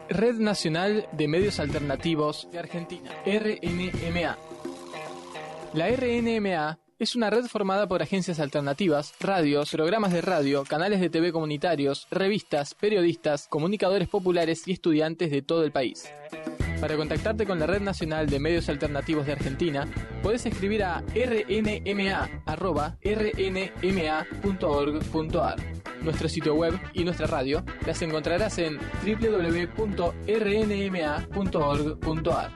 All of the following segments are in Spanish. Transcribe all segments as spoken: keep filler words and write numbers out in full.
Red Nacional de Medios Alternativos de Argentina, R N M A. La R N M A es una red formada por agencias alternativas, radios, programas de radio, canales de T V comunitarios, revistas, periodistas, comunicadores populares y estudiantes de todo el país. Para contactarte con la Red Nacional de Medios Alternativos de Argentina, podés escribir a r n m a arroba r n m a punto org punto a r. Nuestro sitio web y nuestra radio las encontrarás en w w w punto r n m a punto org punto a r.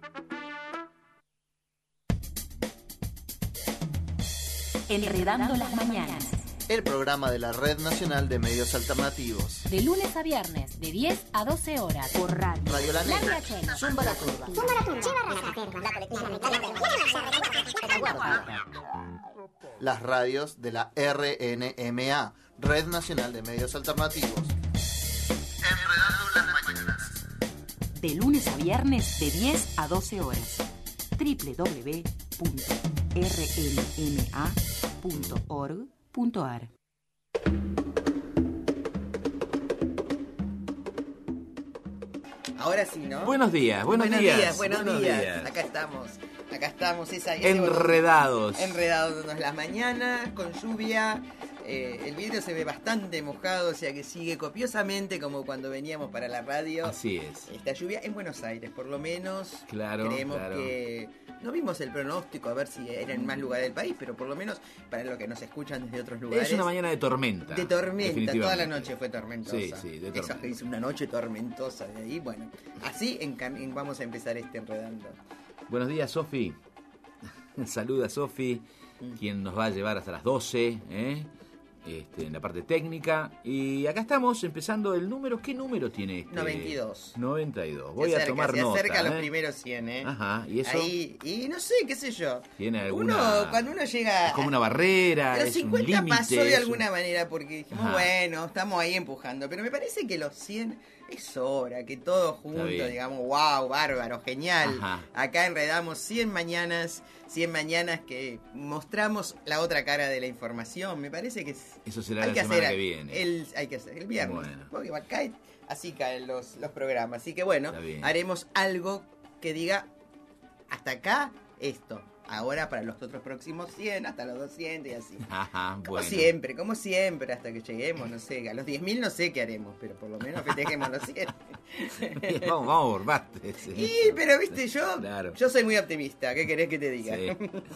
Enredando las mañanas. El programa de la Red Nacional de Medios Alternativos. De lunes a viernes, de diez a doce horas. Por radio. Radio La Negra. La Chena. Zumba la Turba. Zumba la Turba. Las radios de la R N M A, Red Nacional de Medios Alternativos. Enredando las mañanas. De lunes a viernes, de diez a doce horas. w w w punto r n m a punto org punto a r. Ahora sí, ¿no? Buenos días, buenos, buenos días, días. Buenos, buenos días. días. Acá estamos. Acá estamos. Esa, ese Enredados. botón, enredándonos las mañanas, con lluvia. Eh, el vidrio se ve bastante mojado, o sea que sigue copiosamente como cuando veníamos para la radio. Así es. Esta lluvia en Buenos Aires, por lo menos. Claro, creemos claro. que no vimos el pronóstico a ver si era en más lugares del país, pero por lo menos para los que nos escuchan desde otros lugares. Es una mañana de tormenta. De tormenta, toda la definitivamente. noche fue tormentosa. Sí, sí, de tormenta. Eso que dice una noche tormentosa de ahí. Bueno, así en, en, vamos a empezar este enredando. Buenos días, Sofi. Saluda, Sofi, mm. quien nos va a llevar hasta las doce, ¿eh? Este, en la parte técnica. Y acá estamos empezando el número. ¿Qué número tiene este? noventa y dos. noventa y dos. Voy se a acerca, tomar se nota. Se acerca a los ¿eh? primeros cien, ¿eh? Ajá, ¿y eso? Ahí, y no sé, qué sé yo. ¿Tiene alguna...? Uno, cuando uno llega... Es como una barrera, Los es cincuenta un límite. pasó de es alguna un... manera porque dijimos, Ajá. bueno, estamos ahí empujando. Pero me parece que los cien es hora, que todos juntos digamos, wow, bárbaro, genial. Ajá. Acá enredamos cien mañanas, cien mañanas que mostramos la otra cara de la información. Me parece que es, eso será hay la que semana hacer que viene. El, hay que hacer el viernes. Bueno. Porque cae, así caen los, los programas. Así que bueno, haremos algo que diga hasta acá esto. Ahora para los otros próximos cien, hasta los doscientos y así. Ajá, como bueno. siempre, como siempre, hasta que lleguemos, no sé, a los diez mil no sé qué haremos, pero por lo menos festejemos los cien. vamos, vamos por partes. Y, pero viste, yo, claro. yo soy muy optimista, ¿qué querés que te diga? Sí.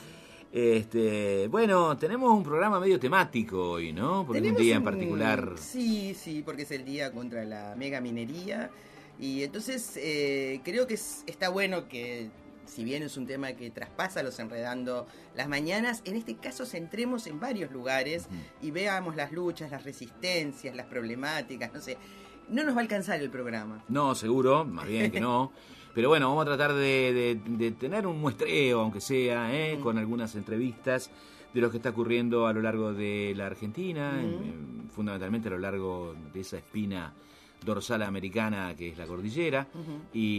Este, bueno, tenemos un programa medio temático hoy, ¿no? Porque es un día en particular. Un... Sí, sí, porque es el día contra la mega minería. Y entonces eh, creo que es, está bueno que, si bien es un tema que traspasa los enredando las mañanas, en este caso centremos en varios lugares uh-huh. y veamos las luchas, las resistencias, las problemáticas, no sé. No nos va a alcanzar el programa. No, seguro, más bien que no. Pero bueno, vamos a tratar de, de, de tener un muestreo, aunque sea, ¿eh? uh-huh. con algunas entrevistas de lo que está ocurriendo a lo largo de la Argentina, uh-huh. en, fundamentalmente a lo largo de esa espina dorsal americana que es la cordillera, uh-huh.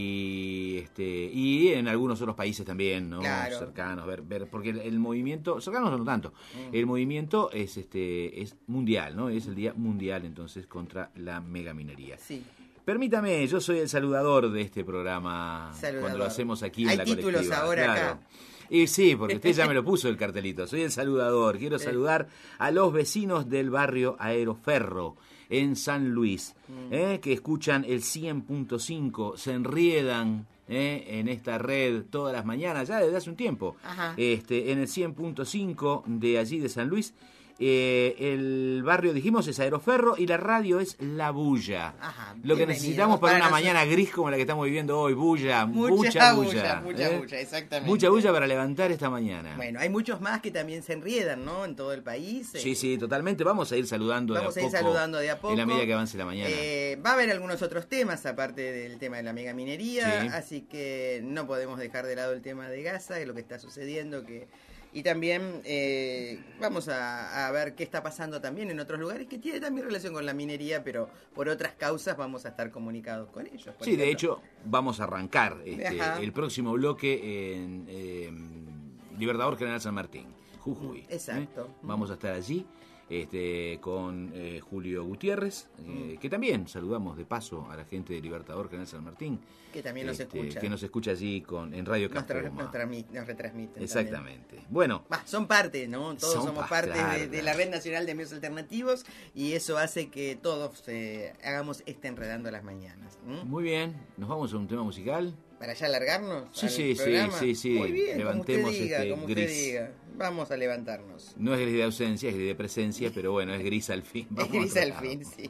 y este y en algunos otros países también, ¿no? Claro. Cercanos, ver, ver, porque el, el movimiento, cercanos no tanto, uh-huh. el movimiento es este es mundial, ¿no? Es el día mundial entonces contra la megaminería. Sí. Permítame, yo soy el saludador de este programa saludador. Cuando lo hacemos aquí en la colectiva. Hay títulos ahora claro. acá. Y sí, porque usted ya me lo puso el cartelito. Soy el saludador. Quiero saludar a los vecinos del barrio Aeroferro en San Luis, mm. eh, que escuchan el cien punto cinco, se enriedan eh, en esta red todas las mañanas, ya desde hace un tiempo, Ajá. este en el cien punto cinco de allí de San Luis. Eh, el barrio, dijimos, es Aeroferro y la radio es La Bulla. Ajá, lo que necesitamos para, para una nosotros. mañana gris como la que estamos viviendo hoy, bulla, mucha mucha bulla. bulla. Mucha ¿eh? bulla, exactamente. Mucha bulla para levantar esta mañana. Bueno, hay muchos más que también se enriedan, ¿no? En todo el país. Sí, eh. sí, totalmente. Vamos a ir saludando Vamos de a, a ir poco, saludando de a poco. En la medida que avance la mañana. Eh, va a haber algunos otros temas, aparte del tema de la megaminería, sí. así que no podemos dejar de lado el tema de Gaza, de lo que está sucediendo, que... Y también eh, vamos a, a ver qué está pasando también en otros lugares que tiene también relación con la minería, pero por otras causas vamos a estar comunicados con ellos. Sí, ejemplo. De hecho, vamos a arrancar este, el próximo bloque en eh, Libertador General San Martín, Jujuy. Exacto. ¿eh? Vamos a estar allí. Este, con eh, Julio Gutiérrez, eh, que también saludamos de paso a la gente de Libertador General San Martín, que también nos este, escucha, que nos escucha allí con, en Radio nos, tra- Campoma. nos, transmit- nos retransmiten. Exactamente. También. Bueno, bah, son parte, ¿no? Todos son somos pa- parte claro, de, de claro. la Red Nacional de Medios Alternativos y eso hace que todos eh, hagamos este Enredando las Mañanas. ¿Mm? muy bien, nos vamos a un tema musical. ¿Para ya alargarnos? Sí, al sí, sí, programa? sí, sí. Muy bien, Levantemos como usted diga, este como usted gris. diga. Vamos a levantarnos. No es gris de ausencia, es gris de presencia, pero bueno, es gris al fin. Es Vamos gris a otro al lado. fin, sí.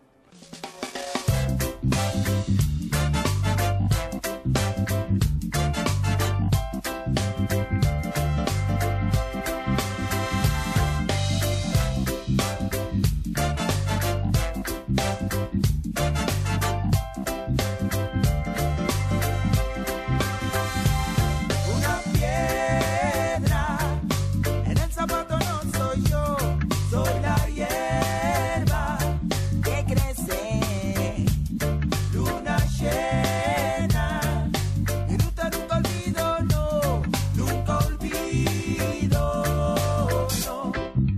Una piedra en el zapato no soy yo, soy la hierba que crece, luna llena, y nunca, nunca olvido, no, nunca olvido, no.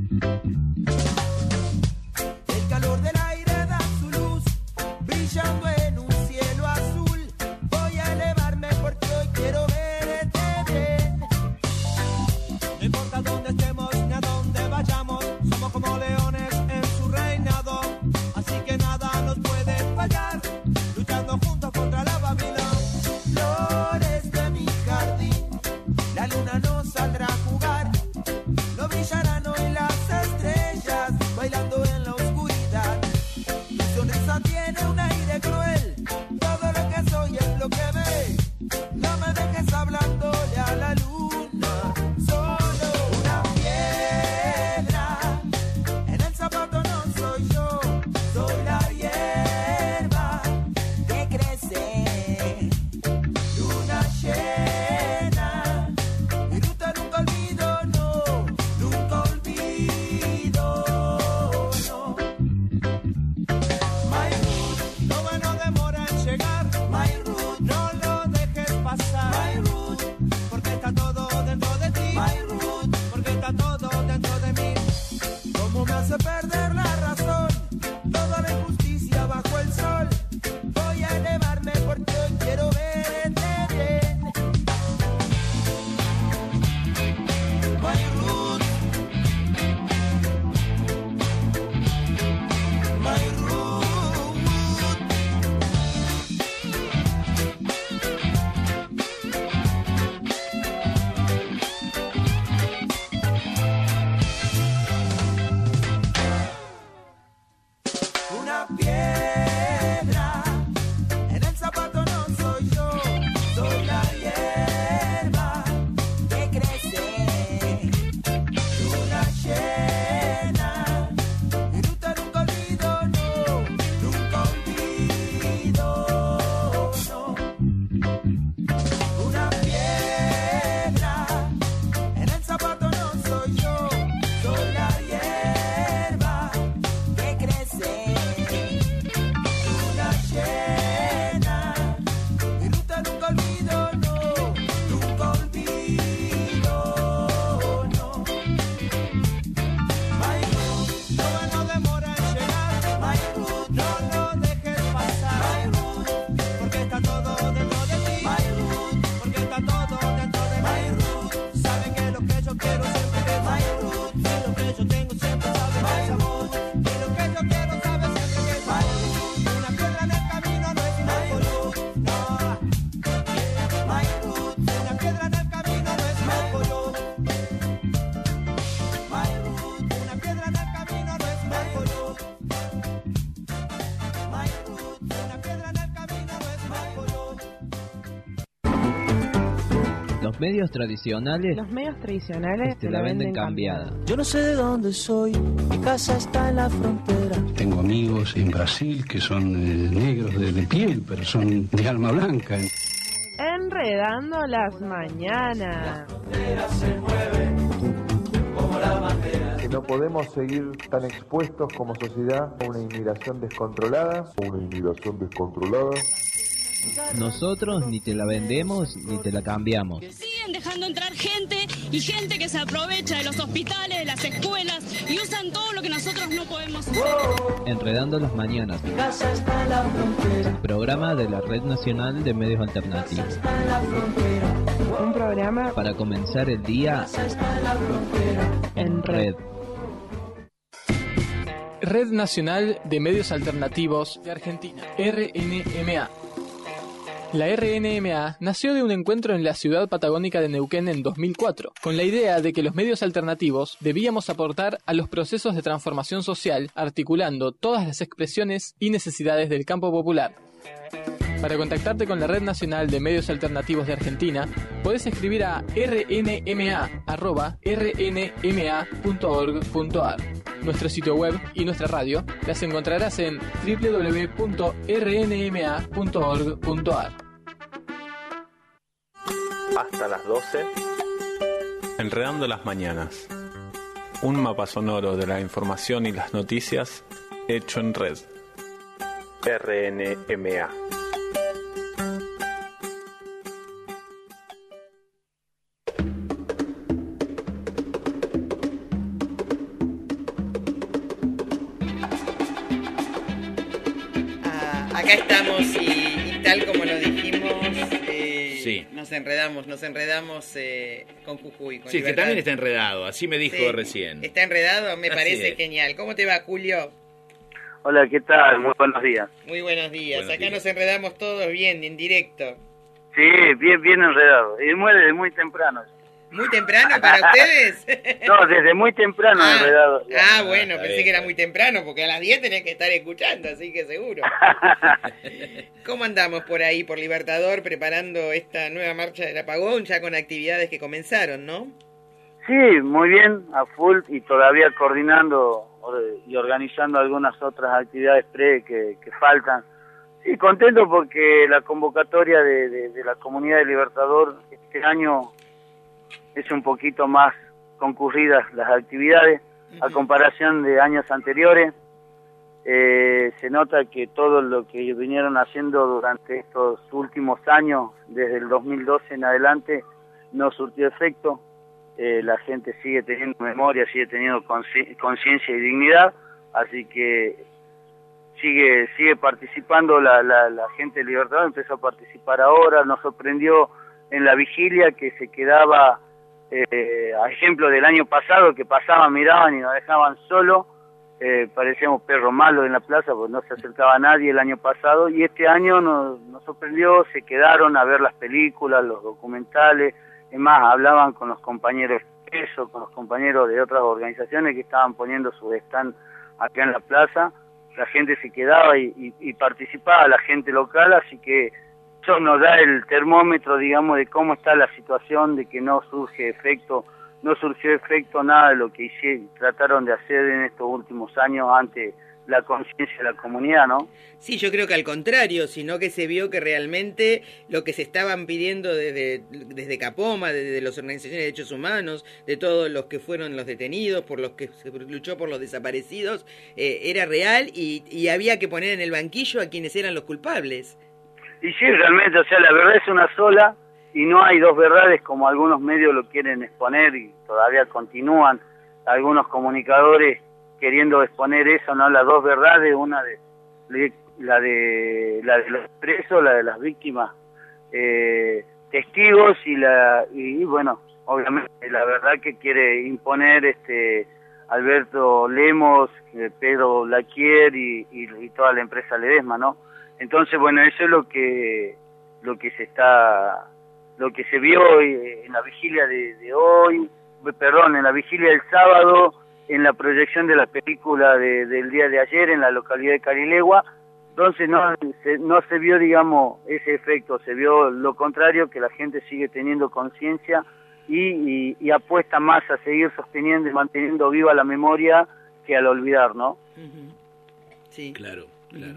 El calor del aire da su luz, brillando en un cielo azul. Voy a elevarme porque hoy quiero verte bien. No importa dónde estemos ni a dónde vayamos, somos como leones en su reinado. Así que nada nos puede fallar, luchando juntos contra la Babilón. Flores de mi jardín, la luna no saldrá a jugar. No brillarán hoy las estrellas, bailando en la oscuridad. Tu sonrisa tiene un aire cruel, todo lo que soy es lo que ve. No me dejes hablándole a la luna, solo una piedra. En el zapato no soy yo, soy la hierba que crece, luna llena, y nunca, nunca olvido, no, nunca olvido, no. My root, lo bueno demora en llegar. My root, no lo dejes pasar. My root, porque está todo dentro de ti. My root, porque está todo dentro de mí. ¿Cómo me hace perder la razón? Toda la injusticia bajo el sol. Voy a elevarme porque hoy quiero verte bien. My root, my root. Una piedra en el zapato no soy yo, soy la hierba que crece, luna llena, y nunca, nunca olvido, no, nunca olvido, no. Una piedra en el zapato no soy yo, soy la hierba que crece, luna llena, y nunca, nunca olvido, no, nunca olvido, no. My root, lo bueno demora en llegar. My root, no lo dejes pasar. My root, porque está todo dentro de ti. My root, porque está todo dentro de mí. My root, sabe que lo que yo quiero siempre es my root, y lo que yo tengo siempre sabe my sabor, y lo que yo quiero sabe siempre que es my root. Una piedra en el camino no es my root, no. My root, una piedra en el camino no es my root. My root, una piedra en el camino no es my root. My root, una piedra en el camino no es my root. Los medios tradicionales Los medios tradicionales te la venden cambiada. Yo no sé de dónde soy, mi casa está en la frontera. Tengo amigos en Brasil que son eh, negros de, de piel, pero son de alma blanca. Enredando las mañanas. Que no podemos seguir tan expuestos como sociedad a una inmigración descontrolada. Una inmigración descontrolada. Nosotros ni te la vendemos ni te la cambiamos. Sí, siguen dejando entrar gente y gente que se aprovecha de los hospitales, de las escuelas y usan todo lo que nosotros no podemos hacer. Enredando las mañanas. Un programa de la Red Nacional de Medios Alternativos. Un programa para comenzar el día en red. Red Nacional de Medios Alternativos de Argentina, R N M A. La R N M A nació de un encuentro en la ciudad patagónica de Neuquén en dos mil cuatro, con la idea de que los medios alternativos debíamos aportar a los procesos de transformación social, articulando todas las expresiones y necesidades del campo popular. Para contactarte con la Red Nacional de Medios Alternativos de Argentina, podés escribir a r n m a arroba r n m a punto org punto a r. Nuestro sitio web y nuestra radio las encontrarás en w w w punto r n m a punto org punto a r. Hasta las doce. Enredando las mañanas. Un mapa sonoro de la información y las noticias hecho en red. R N M A. Acá estamos y, y tal como lo dijimos, eh, sí. nos enredamos, nos enredamos eh, con Jujuy. Con sí, Libertad. Que también está enredado, así me dijo sí, recién. Está enredado, me así parece es. Genial. ¿Cómo te va, Julio? Hola, ¿qué tal? Muy buenos días. Muy buenos días. Buenos Acá días. nos enredamos todos bien, en directo. Sí, bien, bien enredado. Y muy, desde muy temprano. ¿Muy temprano para ustedes? No, desde muy temprano ah, enredado. Ah, bueno, pensé bien. que era muy temprano, porque a las diez tenés que estar escuchando, así que seguro. ¿Cómo andamos por ahí, por Libertador, preparando esta nueva marcha del apagón, ya con actividades que comenzaron, no? Sí, muy bien, a full, y todavía coordinando y organizando algunas otras actividades pre que, que faltan. Sí, contento porque la convocatoria de, de, de la comunidad de Libertador este año es un poquito más concurridas las actividades uh-huh. a comparación de años anteriores. Eh, se nota que todo lo que vinieron haciendo durante estos últimos años, desde el dos mil doce en adelante, no surtió efecto. Eh, la gente sigue teniendo memoria, sigue teniendo consci- conciencia y dignidad, así que sigue sigue participando la, la, la gente de Libertador, empezó a participar ahora. Nos sorprendió en la vigilia que se quedaba, eh, a ejemplo del año pasado, que pasaban, miraban y nos dejaban solo, eh, parecíamos perros malos en la plaza porque no se acercaba nadie el año pasado, y este año nos, nos sorprendió, se quedaron a ver las películas, los documentales. Es más, hablaban con los compañeros de eso, con los compañeros de otras organizaciones que estaban poniendo su stand acá en la plaza. La gente se quedaba y, y, y participaba, la gente local, así que eso nos da el termómetro, digamos, de cómo está la situación, de que no surge efecto, no surgió efecto nada de lo que hicieron, trataron de hacer en estos últimos años ante la conciencia de la comunidad, ¿no? Sí, yo creo que al contrario, sino que se vio que realmente lo que se estaban pidiendo desde, desde Capoma, desde las organizaciones de derechos humanos, de todos los que fueron los detenidos, por los que se luchó por los desaparecidos, eh, era real y, y había que poner en el banquillo a quienes eran los culpables. Y sí, realmente, o sea, la verdad es una sola y no hay dos verdades como algunos medios lo quieren exponer y todavía continúan algunos comunicadores queriendo exponer eso, no, las dos verdades, una de, de la de la de los presos, la de las víctimas, eh, testigos y la y, y bueno, obviamente la verdad que quiere imponer este Alberto Lemos, eh, Pedro Blaquier y, y, y toda la empresa Ledesma, ¿no? Entonces, bueno, eso es lo que lo que se está lo que se vio hoy, en la vigilia de, de hoy, perdón, en la vigilia del sábado, en la proyección de la película de, del día de ayer en la localidad de Carilegua. Entonces no se, no se vio, digamos, ese efecto, se vio lo contrario, que la gente sigue teniendo conciencia y, y, y apuesta más a seguir sosteniendo y manteniendo viva la memoria que al olvidar, ¿no? Uh-huh. Sí. Claro, claro.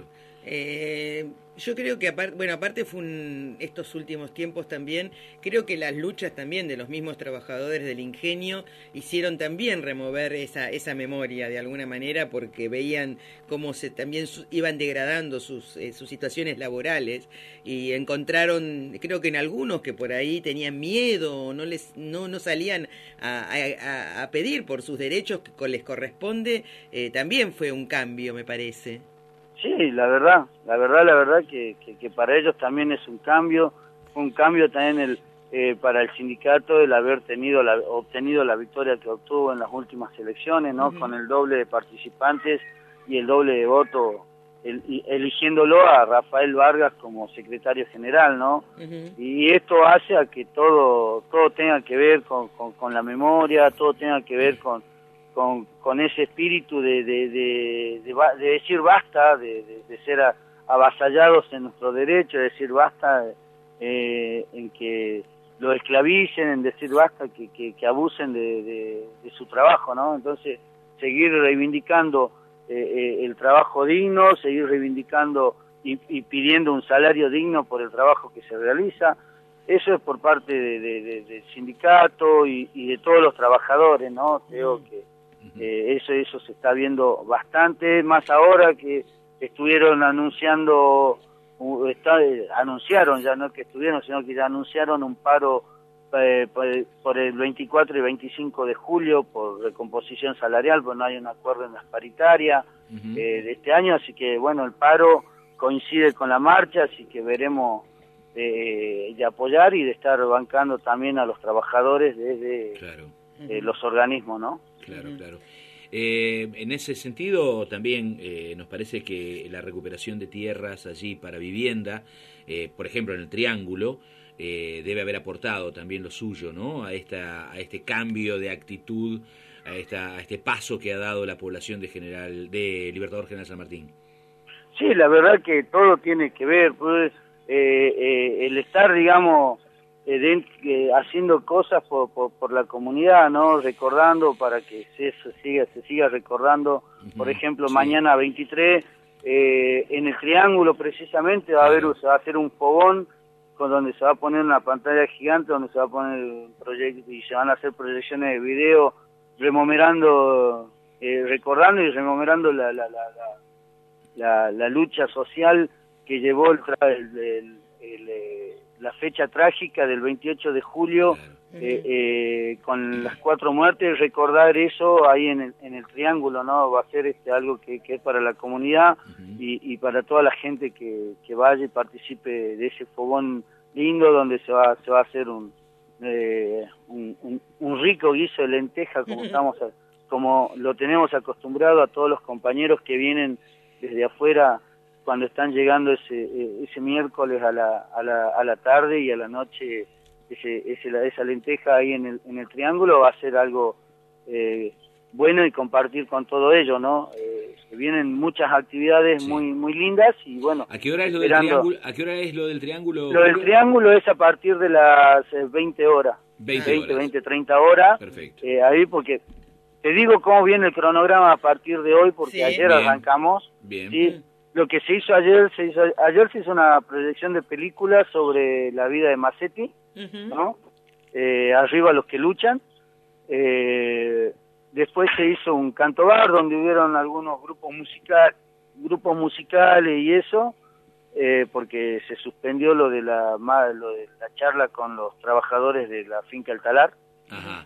Eh, yo creo que aparte, bueno, aparte fue un, estos últimos tiempos también, creo que las luchas también de los mismos trabajadores del ingenio hicieron también remover esa, esa memoria de alguna manera, porque veían cómo se también su, iban degradando sus, eh, sus situaciones laborales, y encontraron, creo que en algunos que por ahí tenían miedo, no les no, no salían a, a, a pedir por sus derechos que les corresponde, eh, también fue un cambio, me parece. Sí, la verdad, la verdad, la verdad que, que, que para ellos también es un cambio, un cambio también el, eh, para el sindicato el haber tenido la, obtenido la victoria que obtuvo en las últimas elecciones, ¿no? Uh-huh. Con el doble de participantes y el doble de votos, el, eligiéndolo a Rafael Vargas como secretario general, ¿no? Uh-huh. Y esto hace a que todo todo tenga que ver con, con, con la memoria, todo tenga que ver con Con, con ese espíritu de, de, de, de, de decir basta, de, de, de ser a, avasallados en nuestros derechos, de decir basta eh, en que lo esclavicen, en decir basta que, que, que abusen de, de, de su trabajo, ¿no? Entonces, seguir reivindicando eh, eh, el trabajo digno, seguir reivindicando y, y pidiendo un salario digno por el trabajo que se realiza. Eso es por parte de, de, de, del sindicato y, y de todos los trabajadores, ¿no? Creo que Eh, eso eso se está viendo bastante, más ahora que estuvieron anunciando, uh, está, eh, anunciaron ya, no que estuvieron, sino que ya anunciaron un paro eh, por, por el veinticuatro y veinticinco de julio por recomposición salarial, porque no hay un acuerdo en las paritarias uh-huh. eh, de este año, así que bueno, el paro coincide con la marcha, así que veremos eh, de apoyar y de estar bancando también a los trabajadores desde claro. eh, los organismos, ¿no? Claro, claro. Eh, en ese sentido también eh, nos parece que la recuperación de tierras allí para vivienda, eh, por ejemplo en el Triángulo, eh, debe haber aportado también lo suyo, ¿no? A esta, a este cambio de actitud, a esta, a este paso que ha dado la población de General, de Libertador General San Martín. Sí, la verdad que todo tiene que ver, pues, eh, eh, el estar, digamos, Eh, de, eh, haciendo cosas por, por, por la comunidad, ¿no? Recordando para que se, se siga se siga recordando. Uh-huh. Por ejemplo, sí. Mañana veintitrés eh, en el Triángulo precisamente va a haber, se va a hacer un fogón con donde se va a poner una pantalla gigante, donde se va a poner un proyecto y se van a hacer proyecciones de video rememorando, eh, recordando y rememorando la la, la, la, la, la lucha social que llevó el, el, el, el, el la fecha trágica del veintiocho de julio, eh, eh, con las cuatro muertes, recordar eso ahí en el, en el Triángulo, ¿no? Va a ser este algo que, que es para la comunidad uh-huh. y, y para toda la gente que, que vaya y participe de ese fogón lindo donde se va, se va a hacer un, eh, un, un, un rico guiso de lenteja, como, estamos a, como lo tenemos acostumbrado a todos los compañeros que vienen desde afuera cuando están llegando ese ese miércoles a la a la a la tarde y a la noche, ese, ese esa lenteja ahí en el en el Triángulo va a ser algo eh, bueno y compartir con todo ello, ¿no? Eh, vienen muchas actividades sí. muy muy lindas y bueno. ¿A qué hora es lo del Triángulo? ¿A qué hora es lo del Triángulo? Lo del Triángulo es a partir de las veinte horas. veinte, veinte, treinta horas. Perfecto. Eh, ahí porque te digo cómo viene el cronograma a partir de hoy porque sí. ayer Bien. arrancamos. Bien. ¿sí? Lo que se hizo ayer, se hizo, ayer se hizo una proyección de película sobre la vida de Massetti, uh-huh. ¿no? Eh, arriba los que luchan. Eh, después se hizo un cantobar donde hubieron algunos grupos musical, grupos musicales y eso, eh, porque se suspendió lo de la lo de la charla con los trabajadores de la finca El Talar. Ajá.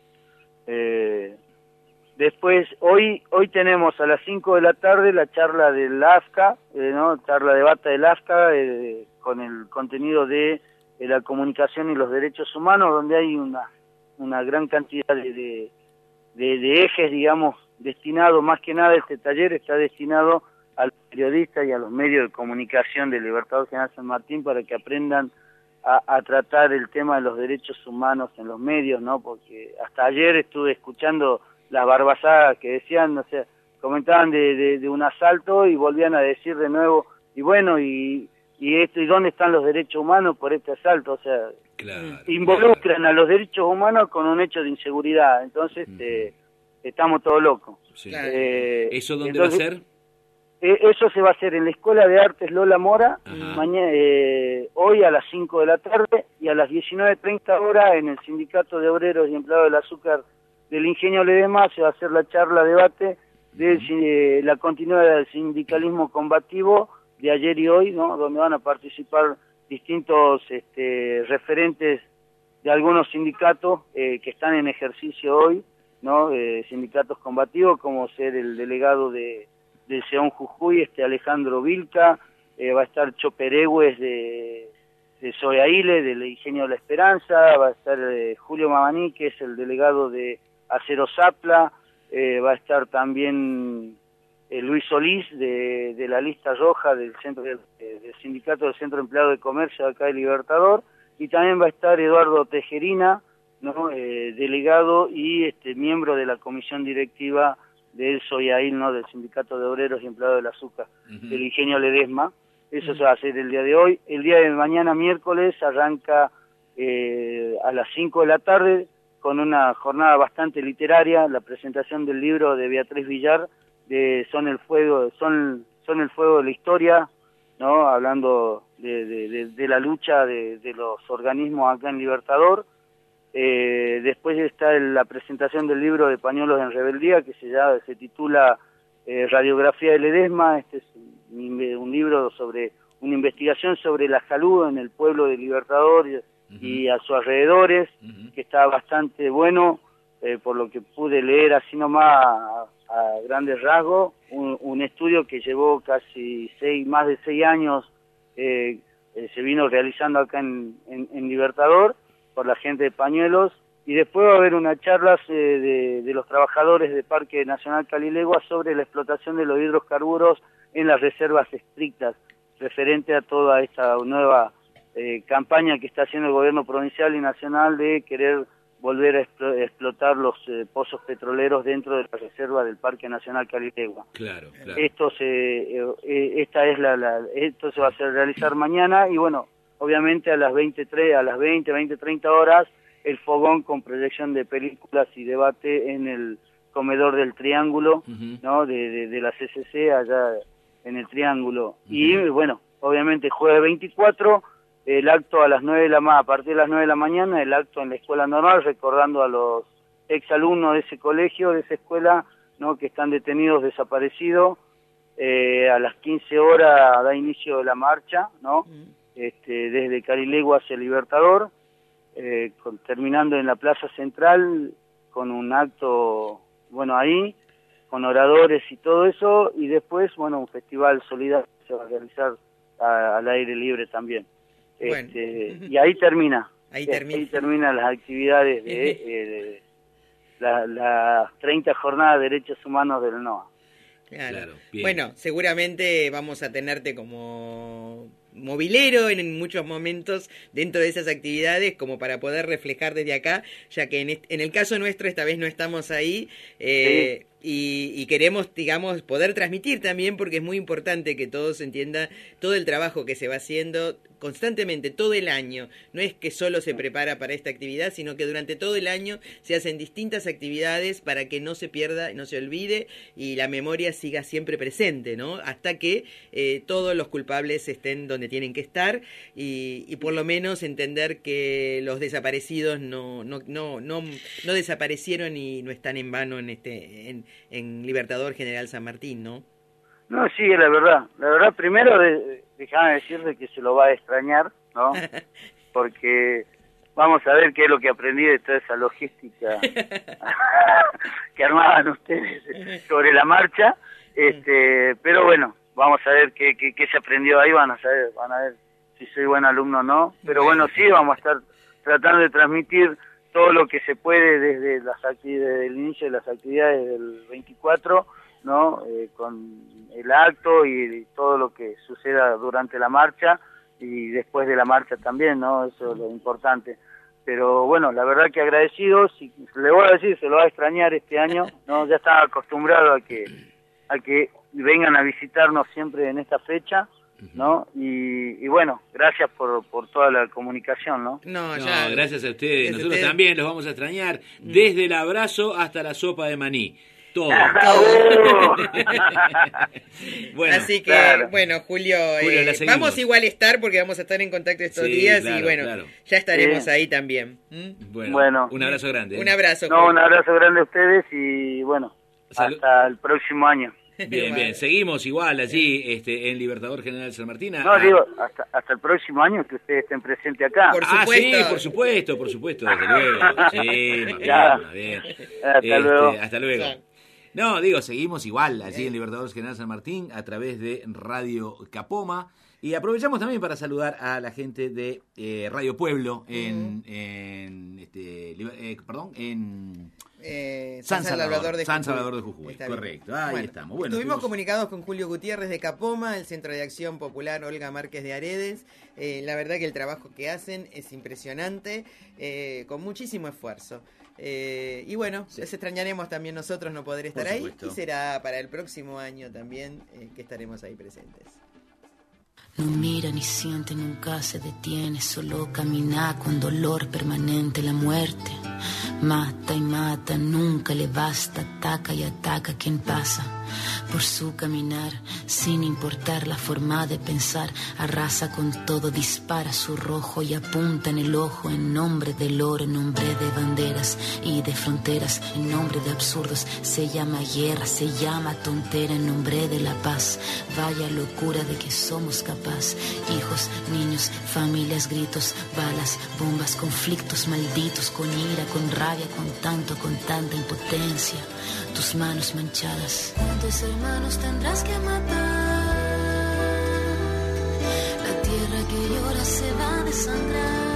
Eh, Después, hoy hoy tenemos a las cinco de la tarde la charla del AFCA, eh, ¿no? Charla de bata del AFCA, eh, con el contenido de, de la comunicación y los derechos humanos, donde hay una una gran cantidad de, de, de, de ejes, digamos, destinados, más que nada este taller está destinado a los periodistas y a los medios de comunicación del Libertador General San Martín para que aprendan a, a tratar el tema de los derechos humanos en los medios, ¿no? Porque hasta ayer estuve escuchando las barbazadas que decían, o sea, comentaban de, de, de un asalto y volvían a decir de nuevo, y bueno, y, y esto, ¿y dónde están los derechos humanos por este asalto? O sea, claro, involucran claro. a los derechos humanos con un hecho de inseguridad, entonces uh-huh. eh, estamos todos locos. Sí. Eh, ¿Eso dónde entonces, va a ser? Eh, eso se va a hacer en la Escuela de Artes Lola Mora, mañana, eh, hoy a las cinco de la tarde, y a las diecinueve treinta horas en el Sindicato de Obreros y Empleados del Azúcar del Ingenio Ledesma se va a hacer la charla, debate de eh, la continuidad del sindicalismo combativo de ayer y hoy, ¿no? Donde van a participar distintos este, referentes de algunos sindicatos eh, que están en ejercicio hoy, ¿no? Eh, sindicatos combativos, como ser el delegado de del Seón Jujuy, este Alejandro Vilca, eh, va a estar Choperegües de, de Soyaile, del Ingenio de la Esperanza, va a estar eh, Julio Mamaní, que es el delegado de Acero Zapla, eh, va a estar también eh, Luis Solís, de, de la lista roja del centro del, del Sindicato del Centro Empleado de Comercio acá de Libertador, y también va a estar Eduardo Tejerina, ¿no? eh, delegado y este miembro de la comisión directiva del Soyail, ¿no? Del Sindicato de Obreros y Empleados del Azúcar, uh-huh. del Ingenio Ledesma. Eso uh-huh. se va a hacer el día de hoy. El día de mañana, miércoles, arranca eh, a las cinco de la tarde con una jornada bastante literaria, la presentación del libro de Beatriz Villar, de Son el Fuego, son, son el Fuego de la Historia, ¿no? Hablando de, de, de, de la lucha de, de los organismos acá en Libertador. Eh, después está la presentación del libro de Pañuelos en Rebeldía, que se, llama, se titula eh, Radiografía de Ledesma. Este es un, un libro sobre una investigación sobre la salud en el pueblo de Libertador y, uh-huh. y a sus alrededores, uh-huh. que está bastante bueno, eh, por lo que pude leer así nomás a, a grandes rasgos. Un, un estudio que llevó casi seis, más de seis años, eh, eh, se vino realizando acá en, en, en Libertador, por la gente de Pañuelos, y después va a haber una charla eh, de, de los trabajadores del Parque Nacional Calilegua sobre la explotación de los hidrocarburos en las reservas estrictas, referente a toda esta nueva eh, campaña que está haciendo el gobierno provincial y nacional de querer volver a explo- explotar los eh, pozos petroleros dentro de la reserva del Parque Nacional Calilegua. Claro, claro. Esto se, eh, eh, esta es la, la, esto se va a hacer realizar mañana, y bueno, obviamente a las veintitrés, a las veinte, veinte, treinta horas, el fogón con proyección de películas y debate en el comedor del Triángulo, uh-huh. ¿no? De, de, de la C C C, allá en el Triángulo. Uh-huh. Y bueno, obviamente jueves veinticuatro, el acto a las nueve de la ma- a partir de las nueve de la mañana, el acto en la escuela normal, recordando a los exalumnos de ese colegio, de esa escuela, ¿no? Que están detenidos, desaparecidos. Eh, a las quince horas da inicio de la marcha, ¿no? Uh-huh. Este, desde Calilegua hacia Libertador, eh, con, terminando en la Plaza Central con un acto, bueno, ahí, con oradores y todo eso, y después, bueno, un festival solidario que se va a realizar a, al aire libre también. Bueno. Este, y ahí termina, ahí termina, ahí terminan las actividades de, eh, de las la treinta jornadas de derechos humanos del N O A. Claro. Claro, bueno, seguramente vamos a tenerte como movilero en muchos momentos dentro de esas actividades, como para poder reflejar desde acá, ya que en, este, en el caso nuestro esta vez no estamos ahí, eh, sí. y, y queremos, digamos, poder transmitir también, porque es muy importante que todos entiendan todo el trabajo que se va haciendo constantemente, todo el año. No es que solo se prepara para esta actividad, sino que durante todo el año se hacen distintas actividades para que no se pierda, no se olvide, y la memoria siga siempre presente, ¿no? Hasta que eh, todos los culpables estén donde tienen que estar, y, y por lo menos entender que los desaparecidos no no no no, no desaparecieron y no están en vano en este en, en Libertador General San Martín, ¿no? No, sí, la verdad. La verdad, primero, de, déjame decirle que se lo va a extrañar, ¿no? Porque vamos a ver qué es lo que aprendí de toda esa logística que armaban ustedes sobre la marcha. Este, pero bueno, vamos a ver qué, qué, qué se aprendió ahí, van a saber, van a ver si soy buen alumno o no. Pero bueno, sí, vamos a estar tratando de transmitir todo lo que se puede desde las actividades, desde el inicio de las actividades del veinticuatro, ¿no? Eh, con el acto y todo lo que suceda durante la marcha y después de la marcha también, ¿no? Eso es lo importante. Pero bueno, la verdad que agradecido, si le voy a decir, se lo va a extrañar este año, ¿no? Ya estaba acostumbrado a que a que vengan a visitarnos siempre en esta fecha, ¿no? Y, y bueno, gracias por, por toda la comunicación, ¿no? No, ya, no gracias a ustedes. Nosotros ustedes. también los vamos a extrañar, desde el abrazo hasta la sopa de maní. Todo. Bueno, así que, claro. bueno, Julio, Julio eh, vamos igual a estar porque vamos a estar en contacto estos sí, días claro, y bueno, claro. ya estaremos Sí. ahí también. ¿Mm? Bueno, Bueno. un abrazo grande. ¿eh? Un abrazo. No, un abrazo grande a ustedes y bueno, Salud. hasta el próximo año. Bien, bien. Seguimos igual allí este, en Libertador General San Martín. No, Ah, digo, hasta, hasta el próximo año que ustedes estén presentes acá. Por ah, supuesto. sí, por supuesto, por supuesto, desde luego. Sí, más bien, Ya. más bien. Hasta Este, luego. Hasta luego. Chao. No, digo, seguimos igual allí en Libertador General San Martín a través de Radio Capoma. Y aprovechamos también para saludar a la gente de eh, Radio Pueblo en, en este, liber- eh, perdón, en Eh, San Salvador de San Jujuy. Salvador de Jujuy. Está bien. Correcto, ahí Bueno, estamos. Bueno, estuvimos estuvimos- comunicados con Julio Gutiérrez de Capoma, el Centro de Acción Popular Olga Márquez de Aredes. Eh, la verdad que el trabajo que hacen es impresionante, eh, con muchísimo esfuerzo. Eh, y bueno, les extrañaremos también nosotros no poder estar Por ahí supuesto. y será para el próximo año también eh, que estaremos ahí presentes. No mira ni siente, nunca se detiene, solo camina con dolor permanente. La muerte mata y mata, nunca le basta, ataca y ataca a quien pasa por su caminar, sin importar la forma de pensar. Arrasa con todo, dispara su rojo y apunta en el ojo, en nombre del oro, en nombre de banderas y de fronteras, en nombre de absurdos. Se llama guerra, se llama tontera, en nombre de la paz. Vaya locura de que somos capaz. Hijos, niños, familias, gritos, balas, bombas, conflictos malditos, con ira, con rabia, con tanto, con tanta impotencia. Tus manos manchadas. ¿Cuántos hermanos tendrás que matar? La tierra que llora se va a desangrar.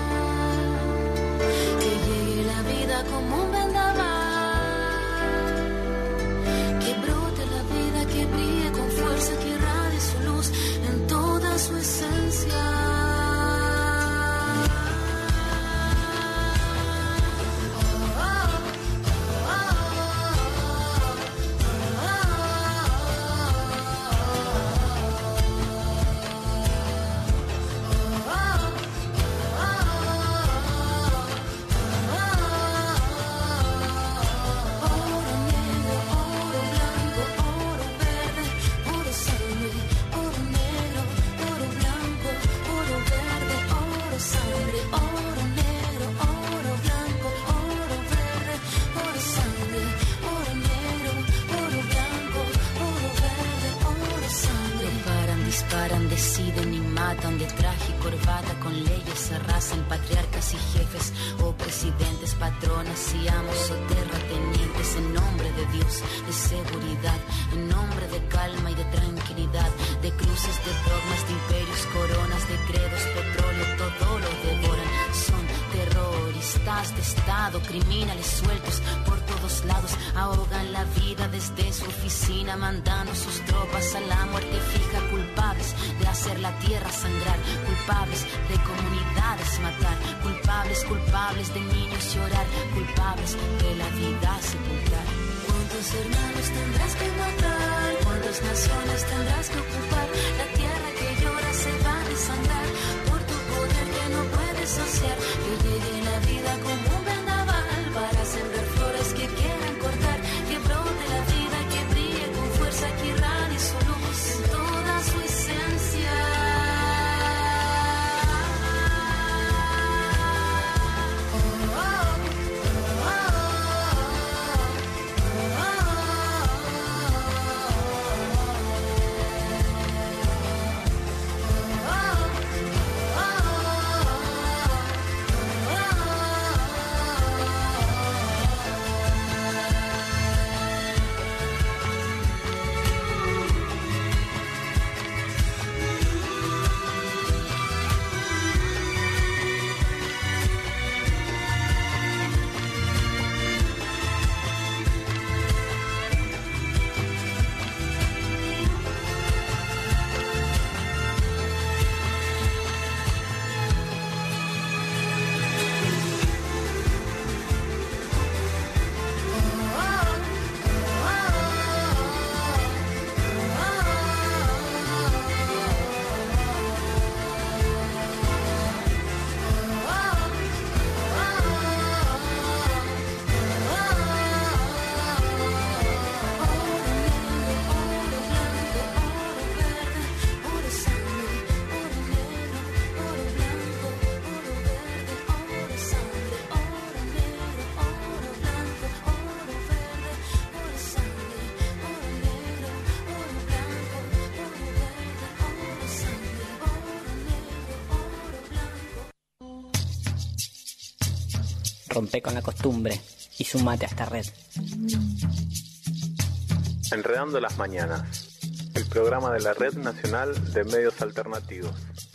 Que llegue la vida como un vendaval. Que brote la vida, que brille con fuerza, que irradie su luz en toda su esencia. Disparan, deciden y matan de traje y corbata, con leyes arrasan patriarcas y jefes o presidentes, patronas y amos o terratenientes, en nombre de Dios, de seguridad, en nombre de calma y de tranquilidad, de cruces, de dogmas, de imperios, coronas, de credos, petróleo, todo lo devoran. Son terroristas de Estado, criminales sueltos por todos lados, ahogan la vida desde su oficina, mandando sus tropas a la muerte fija, culpables de hacer la tierra sangrar, culpables de comunidades matar, culpables, culpables de niños llorar, culpables de la vida sepultar. ¿Cuántos hermanos tendrás que matar? ¿Cuántas naciones tendrás que ocupar? La tierra que llora se va a desangrar por tu poder que no puedes saciar. Que llegue la vida como un vendaval para sembrar flores que quieran cortar, que brote la vida, que brille con fuerza, que irradie su luz en toda su esencia. rompe con la costumbre y sumate a esta red. Enredando las mañanas, el programa de la Red Nacional de Medios Alternativos.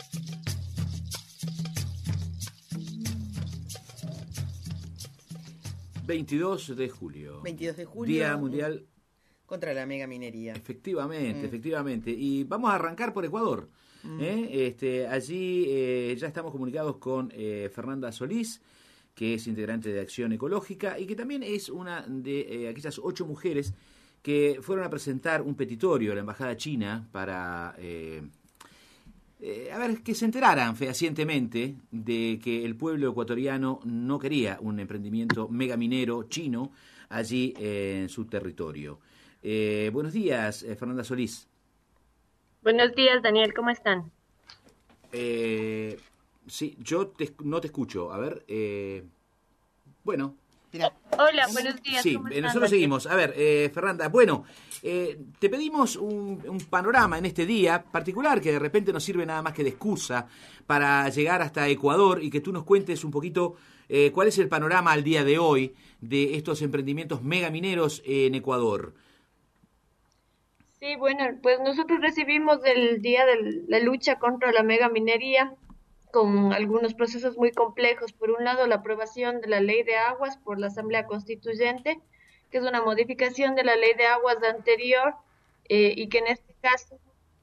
veintidós de julio. veintidós de julio. Día Mundial contra la mega minería. Efectivamente, Mm. efectivamente. Y vamos a arrancar por Ecuador. Mm. ¿eh? Este, allí eh, ya estamos comunicados con eh, Fernanda Solís, que es integrante de Acción Ecológica y que también es una de eh, aquellas ocho mujeres que fueron a presentar un petitorio a la Embajada China para... Eh, Eh, a ver, que se enteraran fehacientemente de que el pueblo ecuatoriano no quería un emprendimiento megaminero chino allí eh, en su territorio. Eh, buenos días, eh, Fernanda Solís. Buenos días, Daniel, ¿cómo están? Eh, sí, yo te, no te escucho. A ver, eh, bueno... Hola, buenos días. Sí, ¿cómo eh, están, nosotros Daniel? seguimos. A ver, eh, Fernanda, bueno, eh, te pedimos un, un panorama en este día particular que de repente nos sirve nada más que de excusa para llegar hasta Ecuador y que tú nos cuentes un poquito eh, cuál es el panorama al día de hoy de estos emprendimientos megamineros en Ecuador. Sí, bueno, pues nosotros recibimos el día de la lucha contra la megaminería con algunos procesos muy complejos. Por un lado, la aprobación de la Ley de Aguas por la Asamblea Constituyente, que es una modificación de la Ley de Aguas anterior eh, y que en este caso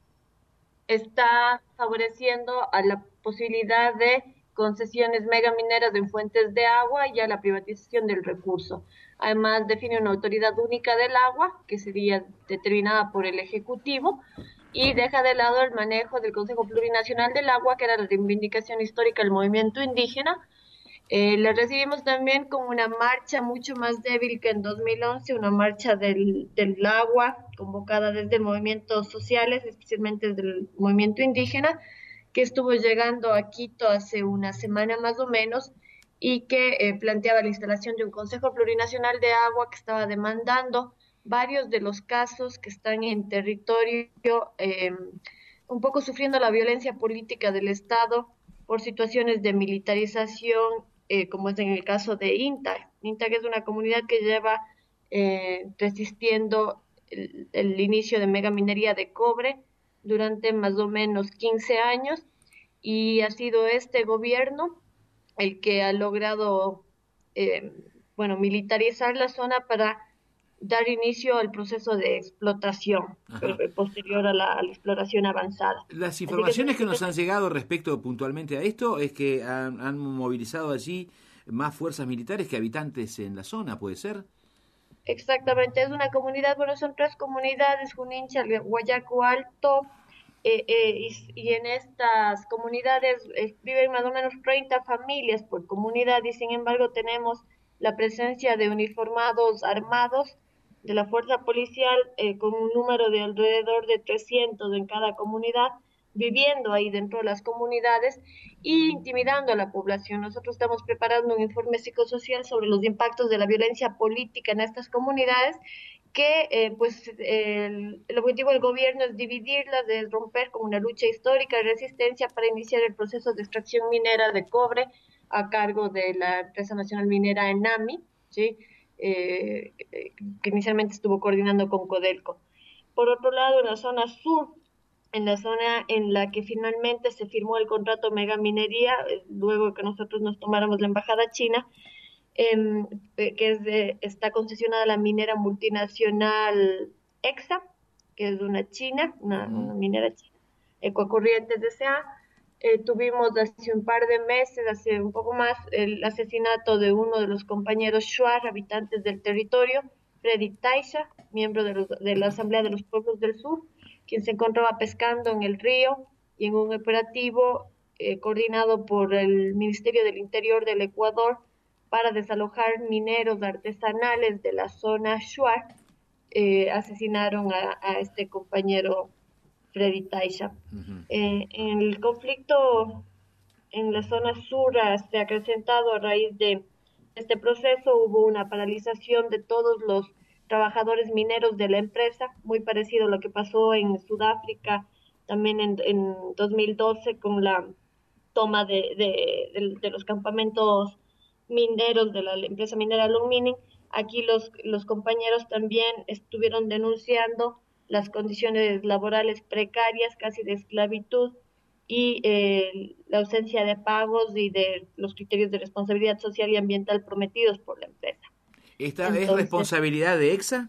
está favoreciendo a la posibilidad de concesiones megamineras en fuentes de agua y a la privatización del recurso. Además, define una autoridad única del agua, que sería determinada por el Ejecutivo, y deja de lado el manejo del Consejo Plurinacional del Agua, que era la reivindicación histórica del movimiento indígena. Eh, la recibimos también con una marcha mucho más débil que en dos mil once, una marcha del, del agua convocada desde movimientos sociales, especialmente desde el movimiento indígena, que estuvo llegando a Quito hace una semana más o menos y que eh, planteaba la instalación de un Consejo Plurinacional de Agua que estaba demandando varios de los casos que están en territorio, eh, un poco sufriendo la violencia política del Estado por situaciones de militarización, eh, como es en el caso de INTA. INTA, que es una comunidad que lleva eh, resistiendo el, el inicio de megaminería de cobre durante más o menos quince años, y ha sido este gobierno el que ha logrado eh, bueno, militarizar la zona para dar inicio al proceso de explotación eh, posterior a la, a la exploración avanzada. Las informaciones que, que nos han llegado respecto puntualmente a esto es que han, han movilizado allí más fuerzas militares que habitantes en la zona, ¿puede ser? Exactamente, es una comunidad, bueno, son tres comunidades, Junín, Guayaco Alto, eh, eh, y, y en estas comunidades eh, viven más o menos treinta familias por comunidad, y sin embargo tenemos la presencia de uniformados armados de la fuerza policial eh, con un número de alrededor de trescientos en cada comunidad, viviendo ahí dentro de las comunidades y intimidando a la población. Nosotros estamos preparando un informe psicosocial sobre los impactos de la violencia política en estas comunidades, que eh, pues el, el objetivo del gobierno es dividirlas, de romper con una lucha histórica de resistencia para iniciar el proceso de extracción minera de cobre a cargo de la empresa nacional minera ENAMI, ¿sí? Eh, que inicialmente estuvo coordinando con Codelco. Por otro lado, en la zona sur, en la zona en la que finalmente se firmó el contrato megaminería, luego de que nosotros nos tomáramos la embajada china, eh, que es de, está concesionada la minera multinacional EXA, que es una china, una, una minera china, Ecocorrientes S A. Eh, tuvimos hace un par de meses, hace un poco más, el asesinato de uno de los compañeros Shuar, habitantes del territorio, Freddy Taisha, miembro de, los, de la Asamblea de los Pueblos del Sur, quien se encontraba pescando en el río y en un operativo eh, coordinado por el Ministerio del Interior del Ecuador para desalojar mineros artesanales de la zona Shuar, eh, asesinaron a, a este compañero Freddy Taisha. Uh-huh. Eh, en el conflicto en la zona sur se ha acrecentado a raíz de este proceso. Hubo una paralización de todos los trabajadores mineros de la empresa, muy parecido a lo que pasó en Sudáfrica también en, en dos mil doce con la toma de, de, de, de los campamentos mineros de la empresa minera Long Mining. Aquí los, los compañeros también estuvieron denunciando las condiciones laborales precarias, casi de esclavitud, y eh, la ausencia de pagos y de los criterios de responsabilidad social y ambiental prometidos por la empresa. ¿Esta Entonces, es responsabilidad de EXA?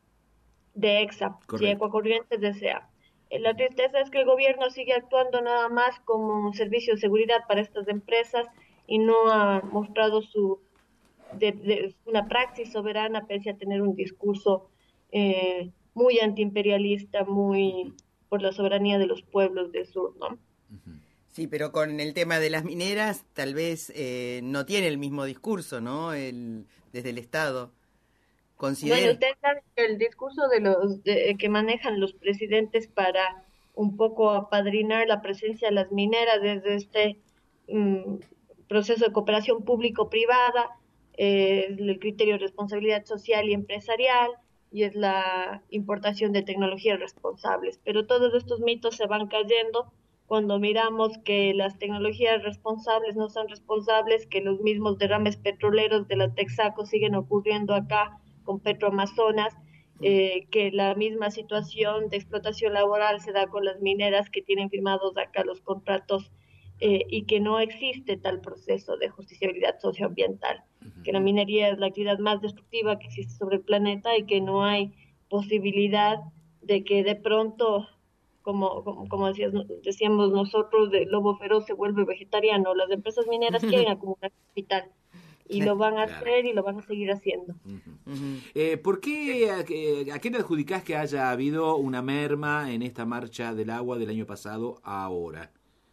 De EXA, Correcto. sí, Ecuacorrientes desea. La tristeza es que el gobierno sigue actuando nada más como un servicio de seguridad para estas empresas y no ha mostrado su de, de una praxis soberana, pese a tener un discurso eh, muy antiimperialista, muy por la soberanía de los pueblos del sur, ¿no? Sí, pero con el tema de las mineras tal vez eh, no tiene el mismo discurso, ¿no? El, desde el Estado. Considera... Bueno, usted sabe que el discurso de los de, que manejan los presidentes para un poco apadrinar la presencia de las mineras desde este um, proceso de cooperación público-privada, eh, el criterio de responsabilidad social y empresarial, y es la importación de tecnologías responsables. Pero todos estos mitos se van cayendo cuando miramos que las tecnologías responsables no son responsables, que los mismos derrames petroleros de la Texaco siguen ocurriendo acá con Petroamazonas, eh, que la misma situación de explotación laboral se da con las mineras que tienen firmados acá los contratos eh, y que no existe tal proceso de justiciabilidad socioambiental, uh-huh. que la minería es la actividad más destructiva que existe sobre el planeta y que no hay posibilidad de que de pronto, como, como, como decías, decíamos nosotros, el lobo feroz se vuelve vegetariano. Las empresas mineras quieren acumular capital y lo van a claro. hacer y lo van a seguir haciendo. Uh-huh. Uh-huh. Eh, ¿Por qué, a, a qué le adjudicás que haya habido una merma en esta marcha del agua del año pasado a ahora?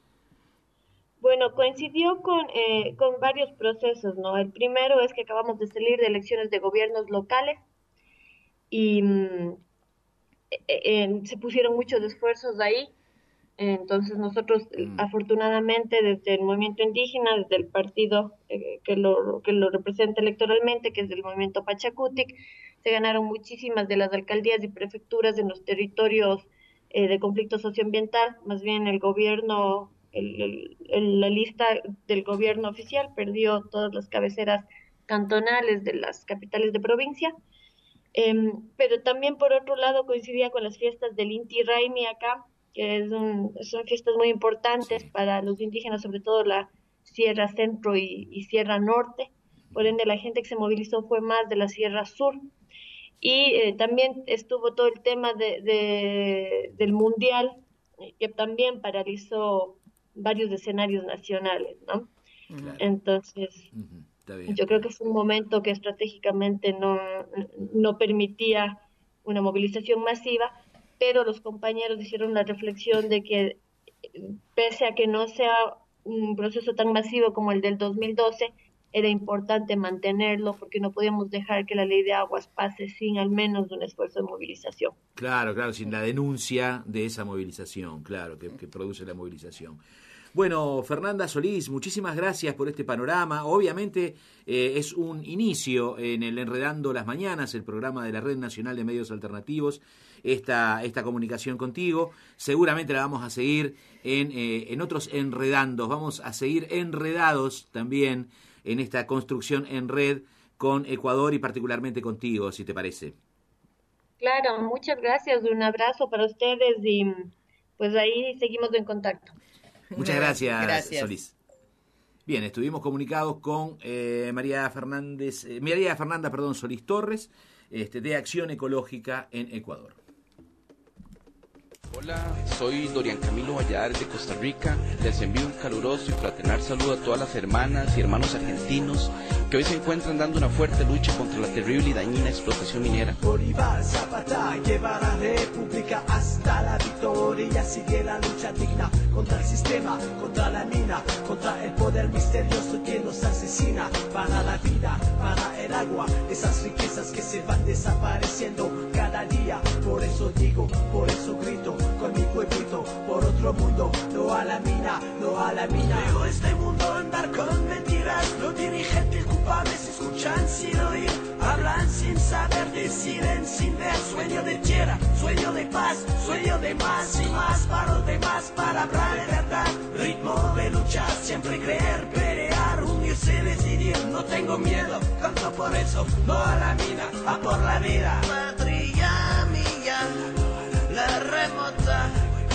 Bueno, coincidió con, eh, con varios procesos, ¿no? El primero es que acabamos de salir de elecciones de gobiernos locales y mm, eh, eh, se pusieron muchos esfuerzos ahí. Entonces nosotros, mm. afortunadamente, desde el movimiento indígena, desde el partido eh, que, lo, que lo representa electoralmente, que es el movimiento Pachacutic, se ganaron muchísimas de las alcaldías y prefecturas en los territorios eh, de conflicto socioambiental. Más bien el gobierno, el, el, el, la lista del gobierno oficial perdió todas las cabeceras cantonales de las capitales de provincia. Eh, pero también, por otro lado, coincidía con las fiestas del Inti Raymi acá, que es un, son fiestas muy importantes sí. para los indígenas, sobre todo la Sierra Centro y, y Sierra Norte. Por ende, la gente que se movilizó fue más de la Sierra Sur. Y eh, también estuvo todo el tema de, de, del Mundial, que también paralizó varios escenarios nacionales, ¿no? Claro. Entonces, uh-huh. Está bien. Yo creo que fue un momento que estratégicamente no, no permitía una movilización masiva, pero los compañeros hicieron la reflexión de que, pese a que no sea un proceso tan masivo como el del dos mil doce, era importante mantenerlo porque no podíamos dejar que la ley de aguas pase sin al menos un esfuerzo de movilización. Claro, claro, sin la denuncia de esa movilización, claro, que, que produce la movilización. Bueno, Fernanda Solís, muchísimas gracias por este panorama. Obviamente eh, es un inicio en el Enredando las Mañanas, el programa de la Red Nacional de Medios Alternativos, esta, esta comunicación contigo. Seguramente la vamos a seguir en, eh, en otros enredandos, vamos a seguir enredados también en esta construcción en red con Ecuador y particularmente contigo, si te parece. Claro, muchas gracias, un abrazo para ustedes y pues ahí seguimos en contacto. Muchas gracias, gracias, Solís. Bien, estuvimos comunicados con eh, María Fernández, eh, María Fernanda, perdón, Solís Torres, este, de Acción Ecológica en Ecuador. Hola, soy Dorian Camilo Valladares de Costa Rica. Les envío un caluroso y fraternal saludo a todas las hermanas y hermanos argentinos que hoy se encuentran dando una fuerte lucha contra la terrible y dañina explotación minera. Bolívar, Zapata, lleva la república hasta la victoria. Sigue la lucha digna contra el sistema, contra la mina, contra el poder misterioso que nos asesina. Para la vida, para el agua, esas riquezas que se van desapareciendo cada día. Por eso digo, por eso grito, con mi pueblito, por otro mundo, no a la mina, no a la mina. Veo este mundo andar con mentiras, los dirigentes culpables escuchan sin oír, hablan sin saber, deciden sin ver, sueño de tierra, sueño de paz, sueño de más y más para los demás, para hablar de verdad, ritmo de lucha, siempre creer, pelear, unirse, decidir, no tengo tengo miedo, canto por eso, no a la mina, a por la vida. Patria mía, la remota,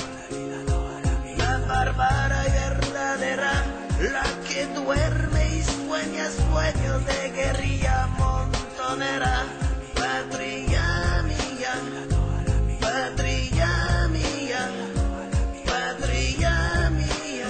la bárbara y verdadera, la que duerme y sueña sueños de guerrilla montonera. Patria mía, patria mía, patria mía.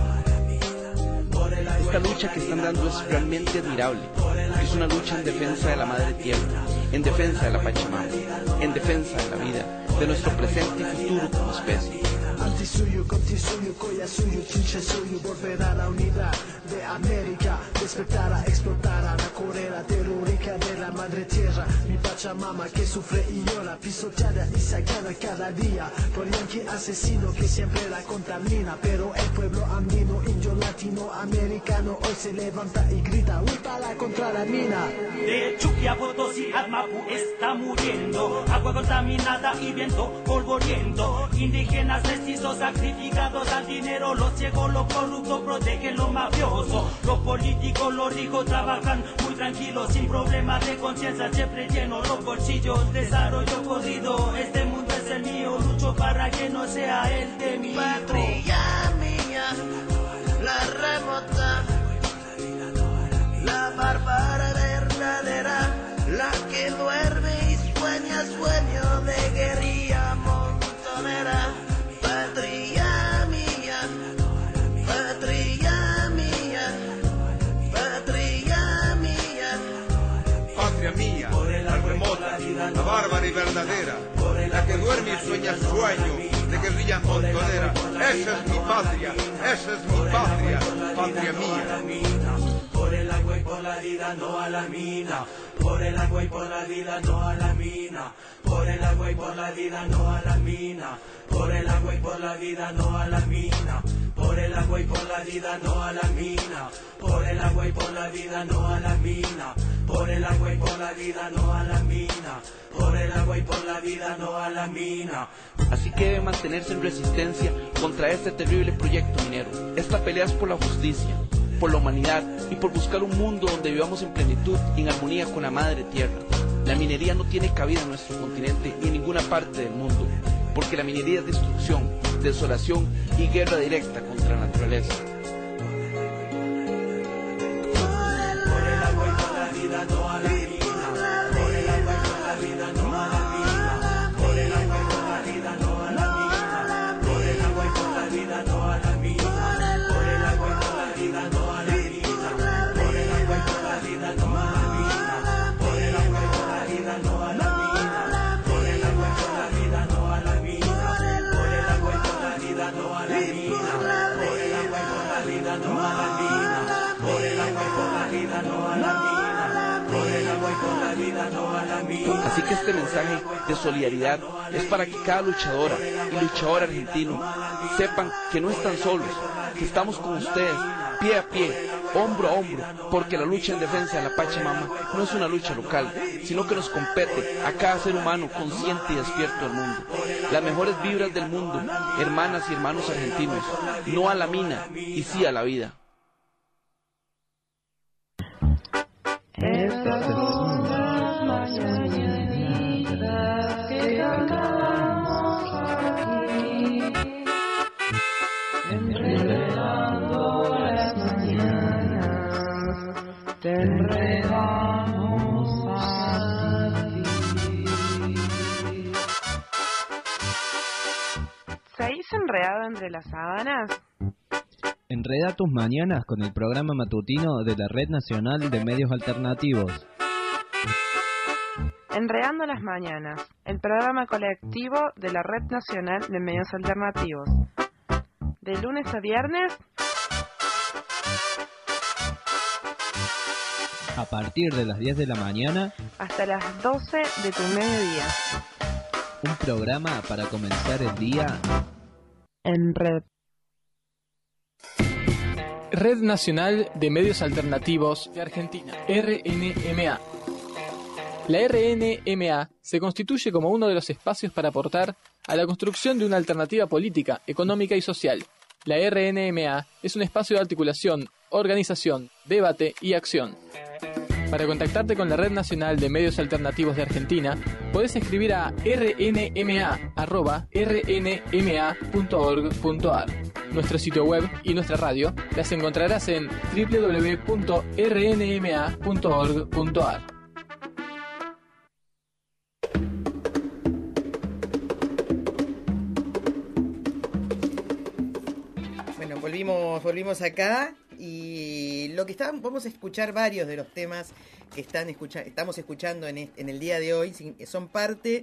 Esta lucha que están dando es realmente admirable. Es una lucha en defensa de la madre tierra, en defensa de la Pachamama, en defensa de la vida, de nuestro presente y futuro como especie. Anti suyo, conti suyo, colla suyo, chinche suyo, volver a la unidad de América, despertar a explotar a la correa terrorífica de la madre tierra, mi Pachamama que sufre y llora, pisoteada y sacada cada día por yanqui asesino que siempre la contamina, pero el pueblo andino, indio, latinoamericano hoy se levanta y grita, uy para contra la mina. De Chuquia, Potosí, Mapu está muriendo, agua contaminada y viento polvoriento, indígenas mestizos sacrificados al dinero, los ciegos, los corruptos protegen los mafiosos, los políticos, los ricos trabajan muy tranquilos, sin problemas de conciencia, siempre llenos los bolsillos, desarrollo jodido, este mundo es el mío, lucho para que no sea el de mi hijo. Patria mía, la remota, la bárbara verdadera, la que duerme y sueña sueño de guerrilla montonera. Patria mía, patria mía, patria mía. Patria mía, la remota, la bárbara y verdadera, la que duerme y sueña sueño de guerrilla montonera. Esa es mi patria, esa es mi patria, patria mía. Por el agua y por la vida, no a la mina. Por el agua y por la vida, no a la mina. Por el agua y por la vida, no a la mina. Por el agua y por la vida, no a la mina. Por el agua y por la vida, no a la mina. Por el agua y por la vida, no a la mina. Por el agua y por la vida, no a la mina. Por el agua y por la vida, no a la mina. Así que debe mantenerse en resistencia contra este terrible proyecto minero. Esta pelea es por la justicia, por la humanidad y por buscar un mundo donde vivamos en plenitud y en armonía con la madre tierra. La minería no tiene cabida en nuestro continente ni en ninguna parte del mundo, porque la minería es destrucción, desolación y guerra directa contra la naturaleza. Por el agua y por la vida, no a la mina. Por el agua y por la vida, no a la mina. Por el agua y por la vida, no a la mina. Por el agua y por la vida, no a la mina. Por el agua y por la vida, no a la mina. Por el agua y por la vida, no a la mina. Por el agua y por la vida, no a la mina. Por el agua y por la vida, no a la mina. Por el agua y por la vida, no a la mina. Por el agua y por la vida, no a la mina. Por el agua y por la vida, no a la mina. Por el agua y por la vida, no a la mina. Así que este mensaje de solidaridad es para que cada luchadora y luchador argentino sepan que no están solos, que estamos con ustedes, pie a pie, hombro a hombro, porque la lucha en defensa de la Pachamama no es una lucha local, sino que nos compete a cada ser humano consciente y despierto del mundo. Las mejores vibras del mundo, hermanas y hermanos argentinos, no a la mina y sí a la vida. Estas son las mañanitas que cantamos aquí, enredando las mañanas, te enredamos a ti. ¿Seguís enredado entre las sábanas? Enreda tus mañanas con el programa matutino de la Red Nacional de Medios Alternativos. Enredando las mañanas, el programa colectivo de la Red Nacional de Medios Alternativos. De lunes a viernes, a partir de las diez de la mañana, hasta las doce de tu mediodía. Un programa para comenzar el día en red. Red Nacional de Medios Alternativos de Argentina, R N M A. La R N M A se constituye como uno de los espacios para aportar a la construcción de una alternativa política, económica y social. La R N M A es un espacio de articulación, organización, debate y acción. Para contactarte con la Red Nacional de Medios Alternativos de Argentina, podés escribir a r n m a arroba r n m a punto org punto a r. Nuestro sitio web y nuestra radio las encontrarás en w w w punto r n m a punto org punto a r. Bueno, volvimos, volvimos acá y lo que están, vamos a escuchar varios de los temas que están escucha, estamos escuchando en, est, en el día de hoy, son parte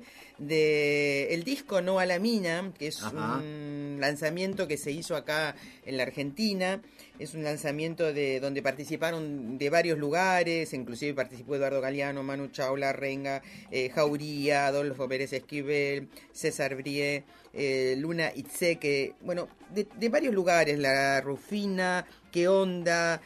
del disco No a la Mina, que es Ajá. un lanzamiento que se hizo acá en la Argentina. Es un lanzamiento de donde participaron de varios lugares, inclusive participó Eduardo Galeano, Manu Chao, La Renga, eh, Jauría, Adolfo Pérez Esquivel, César Brie, eh, Luna Itzeque, bueno, de, de varios lugares, La Rufina, Qué Onda,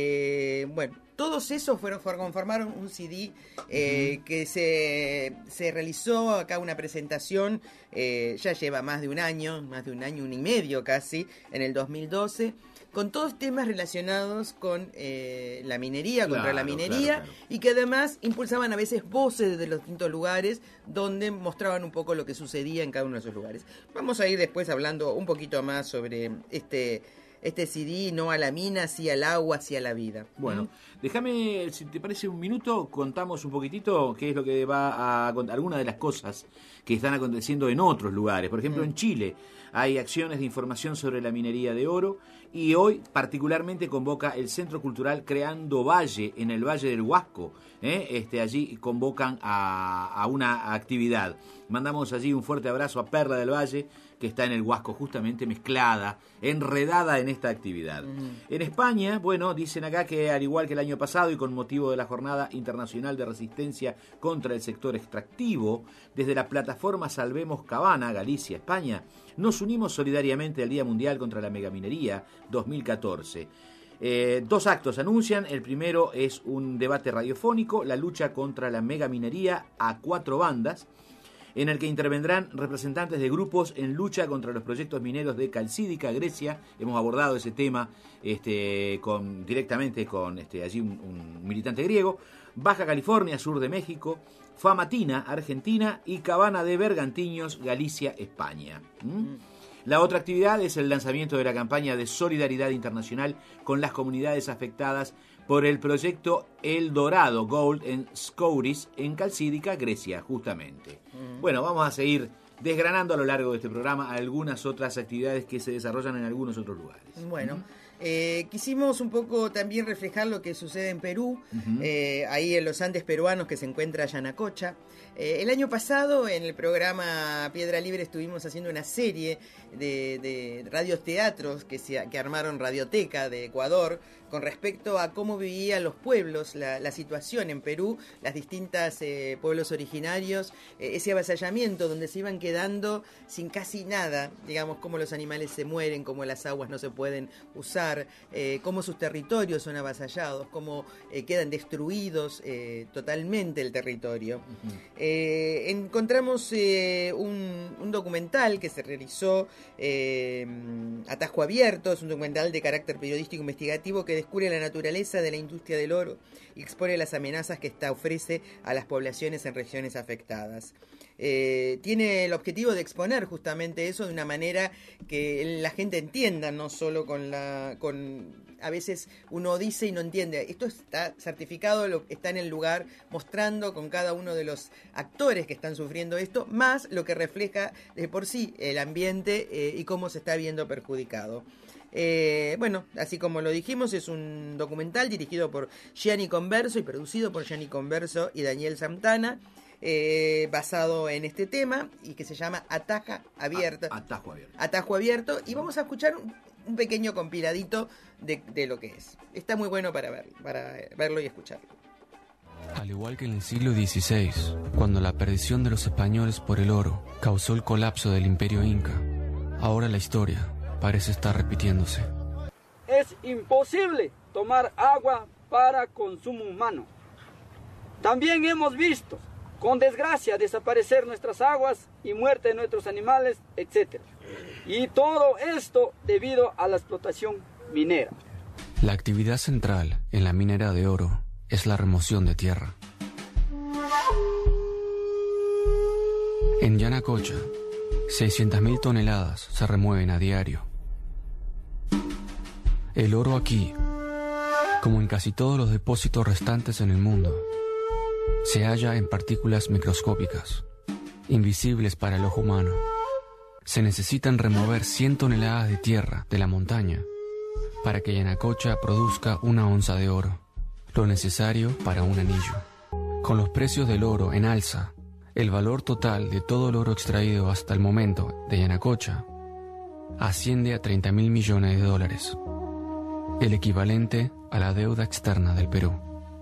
eh, bueno, todos esos fueron, conformaron un C D eh, uh-huh. que se, se realizó acá una presentación, eh, ya lleva más de un año, más de un año, un y medio casi, en el dos mil doce, con todos temas relacionados con eh, la minería, claro, contra la minería, claro, claro. y que además impulsaban a veces voces de los distintos lugares donde mostraban un poco lo que sucedía en cada uno de esos lugares. Vamos a ir después hablando un poquito más sobre este... Este C D, No a la mina, sí al agua, sí a la vida. Bueno, déjame, si te parece un minuto, contamos un poquitito qué es lo que va a contar, algunas de las cosas que están aconteciendo en otros lugares. Por ejemplo, mm. en Chile hay acciones de información sobre la minería de oro y hoy particularmente convoca el Centro Cultural Creando Valle en el Valle del Huasco. ¿eh? Este, allí convocan a, a una actividad. Mandamos allí un fuerte abrazo a Perla del Valle, que está en el Huasco justamente mezclada, enredada en esta actividad. Uh-huh. En España, bueno, dicen acá que al igual que el año pasado y con motivo de la Jornada Internacional de Resistencia contra el Sector Extractivo, desde la plataforma Salvemos Cabana, Galicia, España, nos unimos solidariamente al Día Mundial contra la Megaminería dos mil catorce. Eh, dos actos anuncian. El primero es un debate radiofónico, la lucha contra la megaminería a cuatro bandas, en el que intervendrán representantes de grupos en lucha contra los proyectos mineros de Calcídica, Grecia. Hemos abordado ese tema este, con, directamente con este, allí un, un militante griego. Baja California, sur de México. Famatina, Argentina. Y Cabana de Bergantiños, Galicia, España. ¿Mm? La otra actividad es el lanzamiento de la campaña de solidaridad internacional con las comunidades afectadas por el proyecto El Dorado Gold en Skouris, en Calcídica, Grecia, justamente. Uh-huh. Bueno, vamos a seguir desgranando a lo largo de este programa algunas otras actividades que se desarrollan en algunos otros lugares. Bueno, uh-huh. eh, quisimos un poco también reflejar lo que sucede en Perú, uh-huh. eh, ahí en los Andes peruanos que se encuentra Yanacocha. Eh, el año pasado en el programa Piedra Libre estuvimos haciendo una serie de, de radioteatros que, se, que armaron Radioteca de Ecuador con respecto a cómo vivían los pueblos, la, la situación en Perú, las distintas eh, pueblos originarios, eh, ese avasallamiento donde se iban quedando sin casi nada, digamos, cómo los animales se mueren, cómo las aguas no se pueden usar, eh, cómo sus territorios son avasallados, cómo eh, quedan destruidos eh, totalmente el territorio. Uh-huh. Eh, encontramos eh, un, un documental que se realizó eh, Atajo Abierto, es un documental de carácter periodístico investigativo que descubre la naturaleza de la industria del oro y expone las amenazas que esta ofrece a las poblaciones en regiones afectadas. Eh, tiene el objetivo de exponer justamente eso de una manera que la gente entienda, no solo con la... con a veces uno dice y no entiende. Esto está certificado, lo, está en el lugar, mostrando con cada uno de los actores que están sufriendo esto, más lo que refleja de por sí el ambiente eh, y cómo se está viendo perjudicado. Eh, bueno, así como lo dijimos, es un documental dirigido por Gianni Converso y producido por Gianni Converso y Daniel Santana, eh, basado en este tema y que se llama Ataja Abierto. A, Atajo Abierto. Atajo Abierto. Y vamos a escuchar un, un pequeño compiladito de, de lo que es. Está muy bueno para, ver, para verlo y escucharlo. Al igual que en el siglo dieciséis, cuando la perdición de los españoles por el oro causó el colapso del imperio inca, ahora la historia parece estar repitiéndose. Es imposible tomar agua para consumo humano. También hemos visto, con desgracia, desaparecer nuestras aguas y muerte de nuestros animales, etcétera. Y todo esto debido a la explotación minera. La actividad central en la minera de oro es la remoción de tierra. En Yanacocha, seiscientas mil toneladas se remueven a diario. El oro aquí, como en casi todos los depósitos restantes en el mundo, se halla en partículas microscópicas, invisibles para el ojo humano. Se necesitan remover cien toneladas de tierra de la montaña para que Yanacocha produzca una onza de oro, lo necesario para un anillo. Con los precios del oro en alza, el valor total de todo el oro extraído hasta el momento de Yanacocha asciende a treinta mil millones de dólares, el equivalente a la deuda externa del Perú.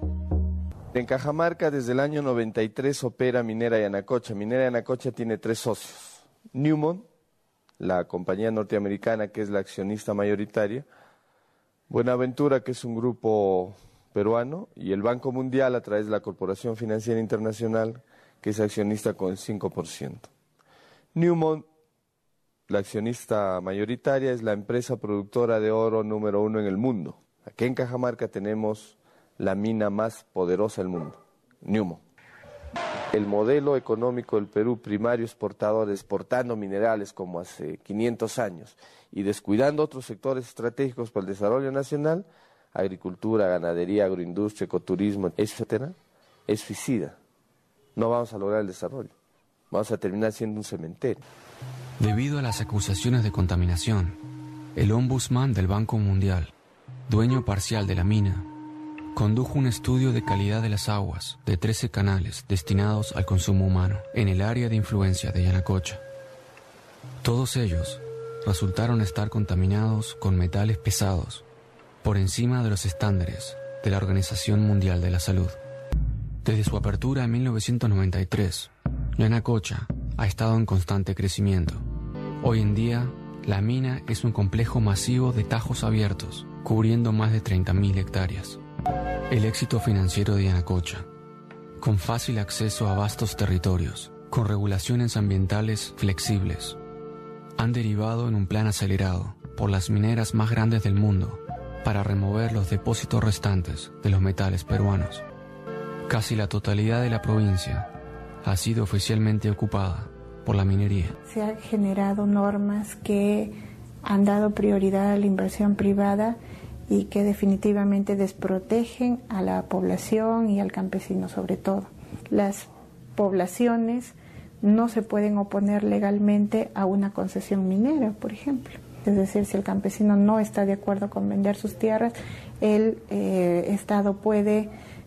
En Cajamarca desde el año noventa y tres opera Minera Yanacocha. Minera Yanacocha tiene tres socios. Newmont, la compañía norteamericana que es la accionista mayoritaria, Buenaventura, que es un grupo peruano, y el Banco Mundial a través de la Corporación Financiera Internacional, que es accionista con el cinco por ciento. Newmont, la accionista mayoritaria, es la empresa productora de oro número uno en el mundo. Aquí en Cajamarca tenemos la mina más poderosa del mundo, Newmont. El modelo económico del Perú, primario exportador, exportando minerales como hace quinientos años y descuidando otros sectores estratégicos para el desarrollo nacional, agricultura, ganadería, agroindustria, ecoturismo, etcétera, es suicida. No vamos a lograr el desarrollo. Vamos a terminar siendo un cementerio. Debido a las acusaciones de contaminación, el ombudsman del Banco Mundial, dueño parcial de la mina, condujo un estudio de calidad de las aguas de trece canales destinados al consumo humano en el área de influencia de Yanacocha. Todos ellos resultaron estar contaminados con metales pesados por encima de los estándares de la Organización Mundial de la Salud. Desde su apertura en mil novecientos noventa y tres, Yanacocha ha estado en constante crecimiento. Hoy en día, la mina es un complejo masivo de tajos abiertos, cubriendo más de treinta mil hectáreas. El éxito financiero de Yanacocha, con fácil acceso a vastos territorios, con regulaciones ambientales flexibles, han derivado en un plan acelerado por las mineras más grandes del mundo para remover los depósitos restantes de los metales peruanos. Casi la totalidad de la provincia ha sido oficialmente ocupada por la minería. Se han generado normas que han dado prioridad a la inversión privada y que definitivamente desprotegen a la población y al campesino sobre todo. Las poblaciones no se pueden oponer legalmente a una concesión minera, por ejemplo. Es decir, si el campesino no está de acuerdo con vender sus tierras, el eh, Estado puede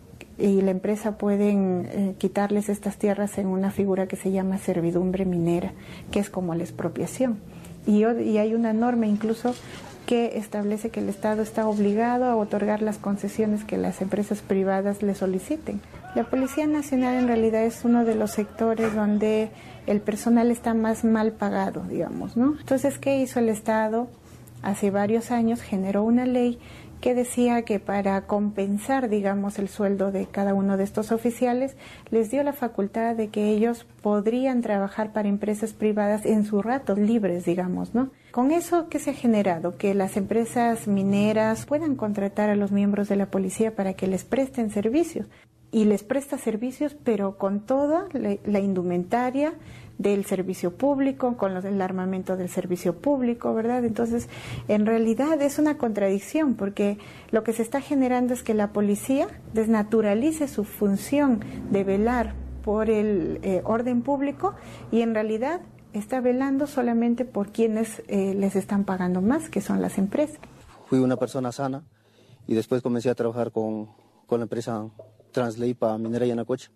y la empresa pueden eh, quitarles estas tierras en una figura que se llama servidumbre minera, que es como la expropiación. Y, y hay una norma incluso que establece que el Estado está obligado a otorgar las concesiones que las empresas privadas le soliciten. La Policía Nacional en realidad es uno de los sectores donde el personal está más mal pagado, digamos, ¿no? Entonces, ¿qué hizo el Estado? Hace varios años generó una ley que decía que para compensar, digamos, el sueldo de cada uno de estos oficiales, les dio la facultad de que ellos podrían trabajar para empresas privadas en sus ratos libres, digamos, ¿no? Con eso, ¿qué se ha generado? Que las empresas mineras puedan contratar a los miembros de la policía para que les presten servicios. Y les presta servicios, pero con toda la, la indumentaria del servicio público, con los, el armamento del servicio público, ¿verdad? Entonces, en realidad es una contradicción, porque lo que se está generando es que la policía desnaturalice su función de velar por el eh, orden público y en realidad está velando solamente por quienes eh, les están pagando más, que son las empresas. Fui una persona sana y después comencé a trabajar con, con la empresa Transley para Minera Yanacocha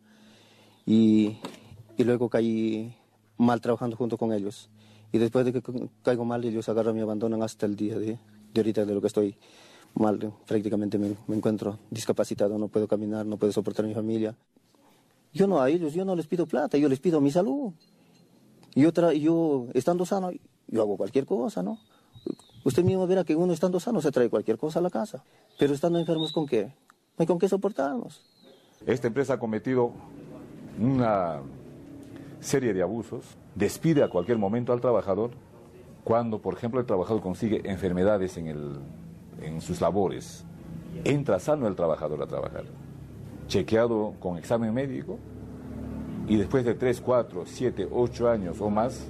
y, y luego caí mal trabajando junto con ellos y después de que caigo mal ellos agarran y me abandonan hasta el día de, de ahorita de lo que estoy mal, prácticamente me, me encuentro discapacitado, no puedo caminar, no puedo soportar a mi familia. Yo no a ellos, yo no les pido plata, yo les pido mi salud. Yo, tra yo estando sano, yo hago cualquier cosa, ¿no? Usted mismo verá que uno estando sano se trae cualquier cosa a la casa, pero estando enfermos, ¿con qué? No hay con qué soportarnos. Esta empresa ha cometido una serie de abusos, despide a cualquier momento al trabajador cuando, por ejemplo, el trabajador consigue enfermedades en, el, en sus labores. Entra sano el trabajador a trabajar. chequeado con examen médico, y después de tres, cuatro, siete, ocho años o más,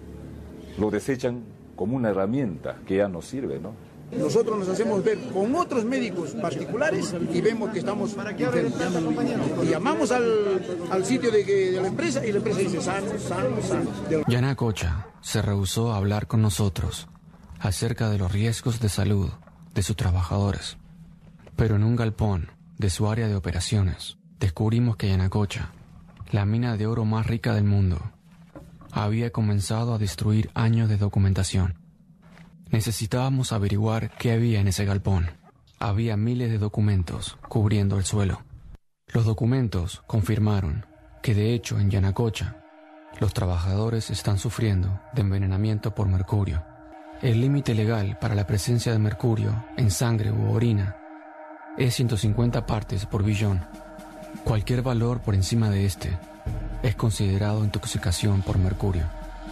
lo desechan como una herramienta que ya no sirve, ¿no? Nosotros nos hacemos ver con otros médicos particulares y vemos que estamos enfermos. Y llamamos al, al sitio de, de la empresa y la empresa dice sano, sano, sano. Yanacocha se rehusó a hablar con nosotros acerca de los riesgos de salud de sus trabajadores. Pero en un galpón de su área de operaciones descubrimos que Yanacocha, la mina de oro más rica del mundo, había comenzado a destruir años de documentación. Necesitábamos averiguar qué había en ese galpón. Había miles de documentos cubriendo el suelo. Los documentos confirmaron que de hecho en Yanacocha los trabajadores están sufriendo de envenenamiento por mercurio. El límite legal para la presencia de mercurio en sangre u orina es ciento cincuenta partes por billón. Cualquier valor por encima de este es considerado intoxicación por mercurio,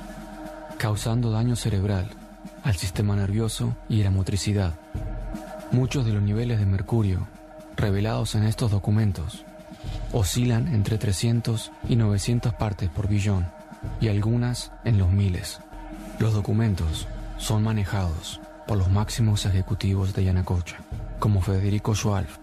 causando daño cerebral al sistema nervioso y a la motricidad. Muchos de los niveles de mercurio revelados en estos documentos oscilan entre trescientas y novecientas partes por billón y algunas en los miles. Los documentos son manejados por los máximos ejecutivos de Yanacocha, como Federico Schwalf,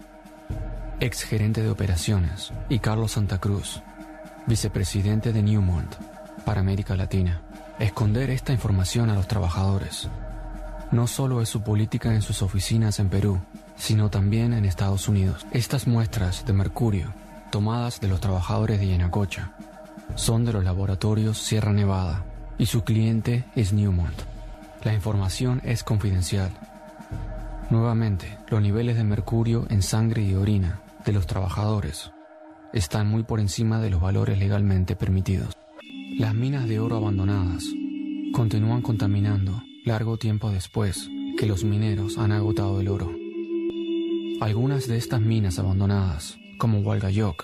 ex gerente de operaciones, y Carlos Santa Cruz, vicepresidente de Newmont para América Latina. Esconder esta información a los trabajadores no solo es su política en sus oficinas en Perú, sino también en Estados Unidos. Estas muestras de mercurio tomadas de los trabajadores de Yanacocha son de los laboratorios Sierra Nevada y su cliente es Newmont. La información es confidencial. Nuevamente, los niveles de mercurio en sangre y orina de los trabajadores están muy por encima de los valores legalmente permitidos. Las minas de oro abandonadas continúan contaminando largo tiempo después que los mineros han agotado el oro. Algunas de estas minas abandonadas, como Hualgayoc,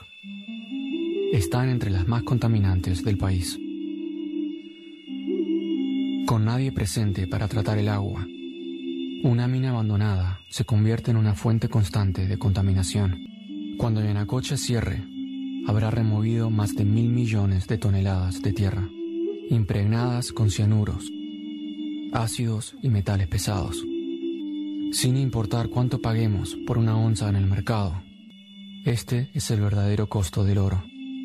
están entre las más contaminantes del país. Con nadie presente para tratar el agua, una mina abandonada se convierte en una fuente constante de contaminación. Cuando Yanacocha cierre, habrá removido más de mil millones de toneladas de tierra, impregnadas con cianuros, ácidos y metales pesados. Sin importar cuánto paguemos por una onza en el mercado, este es el verdadero costo del oro.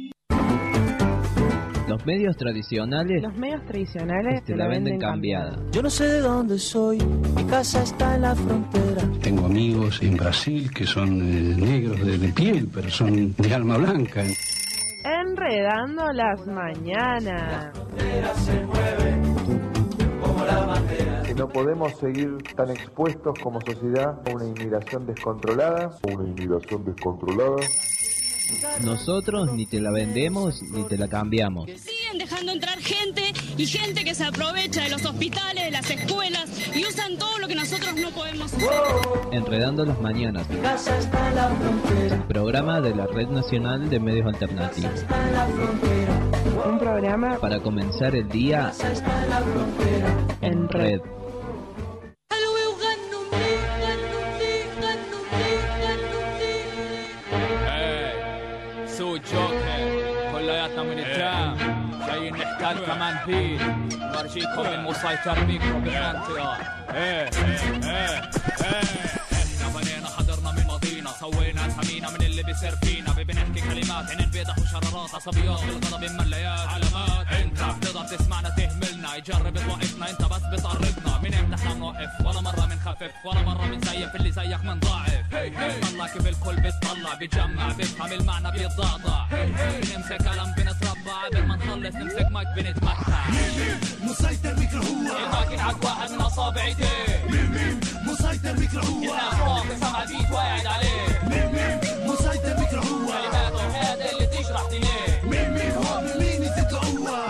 Los medios tradicionales Los medios tradicionales te la venden cambiada. Yo no sé de dónde soy, mi casa está en la frontera. Tengo amigos en Brasil que son eh, negros de, de piel, pero son de alma blanca. Enredando las mañanas. Se mueve como la bandera. Que no podemos seguir tan expuestos como sociedad a una inmigración descontrolada. Una inmigración descontrolada. Nosotros ni te la vendemos ni te la cambiamos. Siguen dejando entrar gente y gente que se aprovecha de los hospitales, de las escuelas y usan todo lo que nosotros no podemos hacer. Enredando las mañanas. Mi casa está en la frontera. Programa de la Red Nacional de Medios Alternativos. Está en la frontera. Un programa para comenzar el día está en la frontera. en red. كلياتنا من الترام جايين نحتل كمان بيل نرجيكم المسيطر بيكم بالمنطقة ايه ايه ايه احنا بنينا حضرنا من ماضينا سوينا سمينا من اللي بيصير فينا بنحكي كلمات عين بيضح وشرارات عصبيات بالغضب مليات علامات انت بتقدر تسمعنا تهملنا يجرب توقفنا انت بس بتقربنا من امتى احنا بنوقف ولا مرة بنخفف ولا مرة بنزيف اللي زيك منضاعف طلع كيف الكل بيطلع بيجمع بيفهم المعنى بيتضعضع بنمسك كلام بنتربع قبل ما نخلص نمسك مايك بنتمتع مسيطر ميكرو هو الماكين عق واحد من اصابع ايديه مين مين مسيطر ميكرو هو الناس واقف سمع بيت واعد عليه مين مين مسيطر ميكرو هو كلماته هذا اللي تشرح دينيه مين مين هو من مين يزيد قوة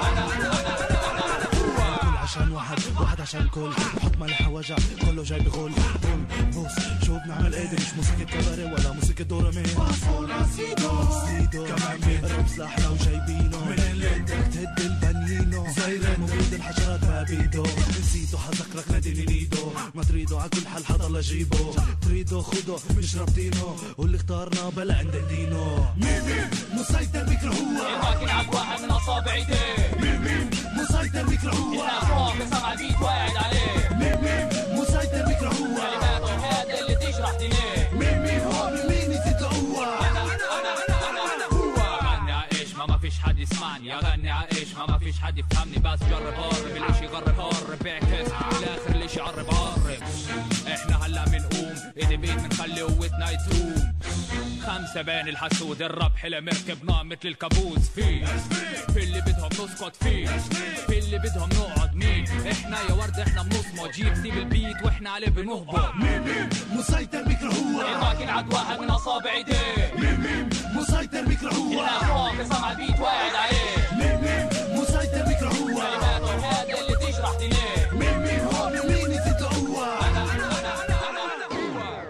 عشان واحد واحد عشان كل حط ملح وجع كله جاي بغول بوم بوس شو بنعمل قادر مش موسيقى كباري ولا موسيقى دورامي باسونا سيدو سيدو كمان بيت رمز احنا وجايبينه من اللي بدك تهد البنينو زي موجود الحجرات ما بيدو نسيتو حذكرك نادي نيدو ما تريد عارفينه عكل حال حضر لجيبه تريده خده مش رابطينه واللي اختارنا بلا عند دينه مين مين مسيطر بكره هو الراكن عب واحد من اصابع ايديه مين مين مسيطر بكره هو الناس في سمع البيت واعد عليه مين مين مسيطر بكره هو كلماته هذا اللي تشرح دينيه مين مين هو مين يزيد هو انا انا انا انا هو غني عايش ما ما فيش حد يسمعني اغني عايش ما ما فيش حد يفهمني بس جرب قرب الاشي غرب قرب اعكس بالاخر الاشي عرب قرب احنا هلا بنقوم ايدي بيت بنخلي قوتنا يتوم خمسة بين الحسود الربح لمركبنا مثل الكابوس فيه في اللي بدهم نسقط فيه في اللي بدهم نقعد مين احنا يا ورد احنا بنصمد جيب سيب البيت واحنا عليه بنهبط مين مين مسيطر بكره هو الراكن عد واحد من اصابع ايديه مين مين مسيطر بكره هو الناس في سمع البيت واعد عليه مين مين مسيطر بكره هو كلماته هذا اللي تشرح دينيه مين مين هو مين يزيد هو انا انا انا انا انا هو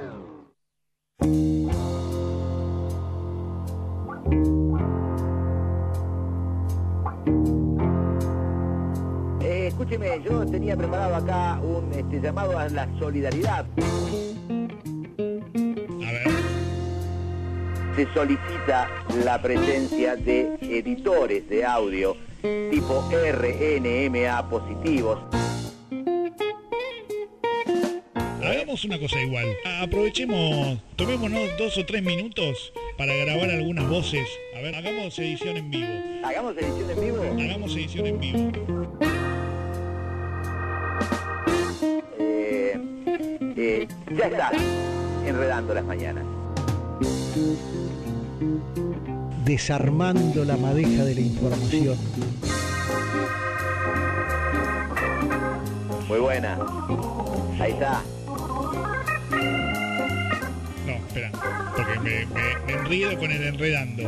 Eh, escúcheme, yo tenía preparado acá un este, llamado a la solidaridad. A ver. Se solicita la presencia de editores de audio tipo R N M A positivos. Hagamos una cosa igual. Aprovechemos, tomémonos dos o tres minutos para grabar algunas voces. A ver, hagamos edición en vivo. ¿Hagamos edición en vivo? Hagamos edición en vivo. Eh, eh, ya está, enredando las mañanas. Desarmando la madeja de la información. Muy buena. Ahí está. No, espera, porque me, me, me enredo con el enredando.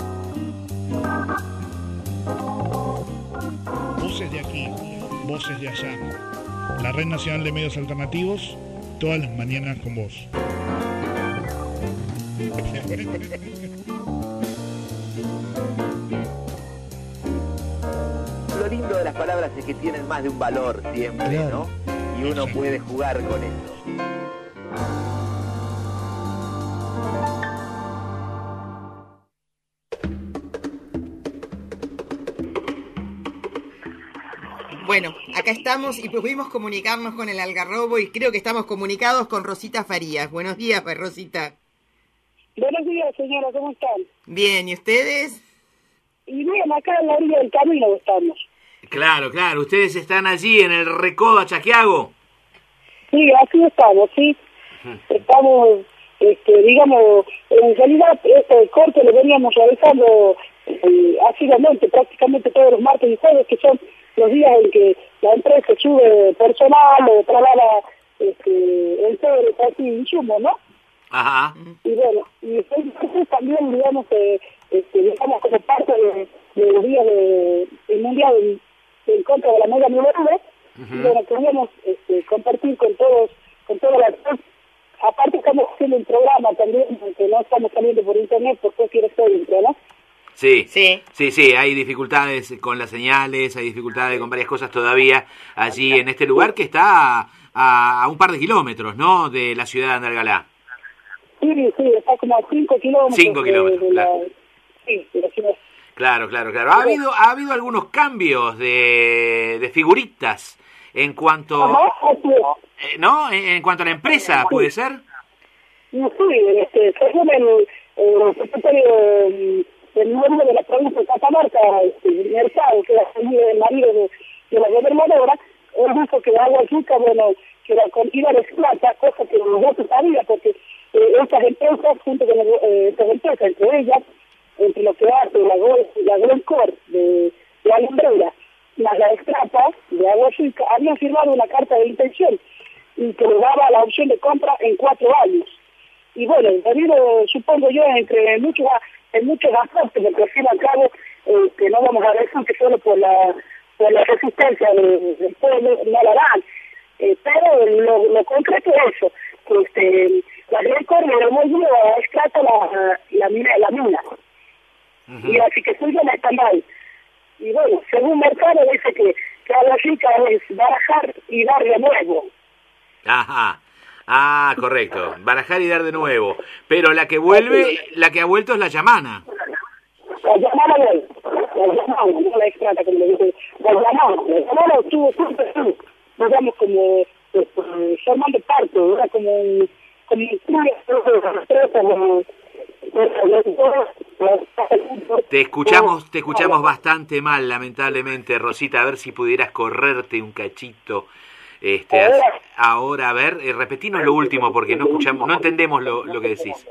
Voces de aquí, voces de allá. La Red Nacional de Medios Alternativos, todas las mañanas con vos. Lo lindo de las palabras es que tienen más de un valor siempre, claro, ¿no? Y uno puede jugar con eso. Bueno, acá estamos y pudimos comunicarnos con el Algarrobo y creo que estamos comunicados con Rosita Farías. Buenos días, pues, Rosita. Buenos días, señora, ¿cómo están? Bien, ¿y ustedes? Y bien, acá en la orilla del camino estamos. Claro, claro, ustedes están allí en el Recodo a Chaquiago. Sí, así estamos, sí. Uh-huh. Estamos, este, digamos, en realidad este corte lo veníamos realizando eh, asiduamente, prácticamente todos los martes y jueves, que son los días en que la empresa sube personal o traslada este, el todo así insumo, ¿no? Ajá. Y bueno, y entonces también, digamos, eh, este, digamos como parte de, de los días de, del mundial en, en contra de la mega minería, uh-huh. Y bueno, queríamos este, compartir con todos, con toda la gente. Aparte estamos haciendo un programa también, que no estamos saliendo por internet por cualquier estudio, ¿no? Sí, sí, sí, sí, hay dificultades con las señales, hay dificultades con varias cosas todavía allí en este lugar que está a, a un par de kilómetros, ¿no?, de la ciudad de Andalgalá. Sí, sí, está como a cinco kilómetros. Cinco kilómetros, de, de claro. La, sí, de la ciudad. Claro, claro, claro. Ha habido, ha habido algunos cambios de, de figuritas en cuanto, Ajá, así es. eh, ¿no? En, en cuanto a la empresa, sí. ¿Puede ser? Sí, este, según el, el secretario del gobierno de la provincia de Catamarca, este, Mercado, que era el marido de, de la gobernadora, él dijo que la agua chica, bueno, que la cantidad es plata, cosa que no se sabía, porque eh, estas empresas, junto con eh, estas empresas, entre ellas, entre lo que hace la, la Glencore de la Lumbrera, más la Extrapa de Agua Chica, habían firmado una carta de intención y que le daba la opción de compra en cuatro años. Y bueno, debido, supongo yo, entre muchos en muchos aspectos, porque al fin y al cabo, eh, que no vamos a decir que solo por la por la resistencia del, del pueblo no la dan, eh, pero lo, lo concreto es eso, que este, la Glencore le devolvió a Extrata la, la mina, la mina. Uh-huh. Y así que estoy en stand-by. Y bueno, según Mercado dice que, que Agua Chica es barajar y dar de nuevo. Ajá. Ah, correcto. Barajar y dar de nuevo. Pero la que vuelve, la que ha vuelto es la yamana. La llamada de la llamada, no la extrata, como le dicen, la llamada, la llamada estuvo siempre así, digamos, como eh, formando parte, era como un, como un club de Te escuchamos, te escuchamos bastante mal, lamentablemente, Rosita, a ver si pudieras correrte un cachito. Este, ahora, a ver, eh, repetinos lo último porque no escuchamos, no entendemos lo, lo que decís.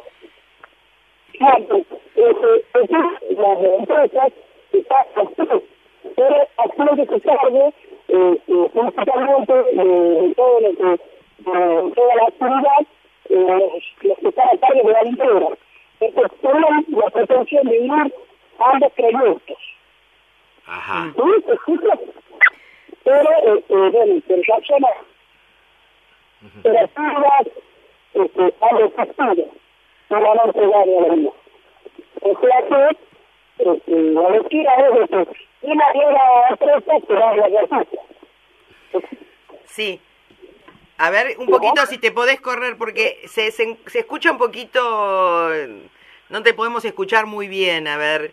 Las empresas están pero actualmente se cargue principalmente de todo lo que de toda la actividad los que están a cargo de la limpieza. Entonces tienen la pretensión de unir ambos proyectos. Ajá. ¿Sí? ¿Escuchas? Pero, bueno, pero la zona operativas han desistido para no entregar a la vida. O sea que la lectura es de que una llega a tres será la justicia. Sí. A ver, un poquito si te podés correr, porque se, se, se escucha un poquito... No te podemos escuchar muy bien, a ver.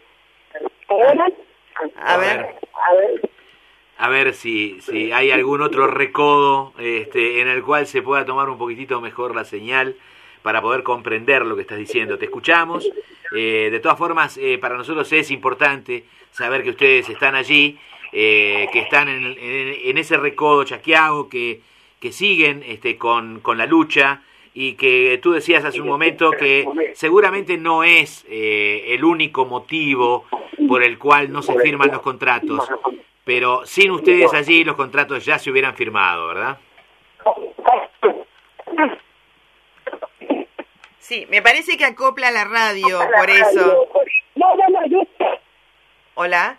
A ver. A ver. A ver si, si hay algún otro recodo este, en el cual se pueda tomar un poquitito mejor la señal para poder comprender lo que estás diciendo. Te escuchamos. Eh, de todas formas, eh, para nosotros es importante saber que ustedes están allí, eh, que están en, en, en ese recodo chaquiao, que, que siguen este, con, con la lucha, y que tú decías hace un momento que seguramente no es eh, el único motivo por el cual no se firman los contratos, pero sin ustedes allí los contratos ya se hubieran firmado, ¿verdad? Sí, me parece que acopla la radio, por eso. No, no, no, yo... ¿Hola?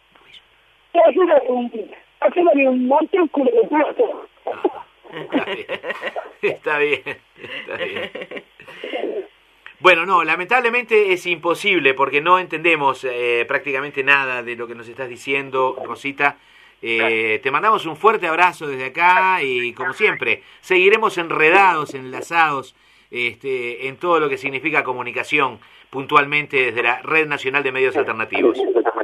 Ayúdame un montículo de puesto. Está bien, está bien. Bueno, no, lamentablemente es imposible porque no entendemos eh, prácticamente nada de lo que nos estás diciendo, Rosita. Eh, te mandamos un fuerte abrazo desde acá y, como siempre, seguiremos enredados, enlazados este, en todo lo que significa comunicación, puntualmente desde la Red Nacional de Medios Alternativos.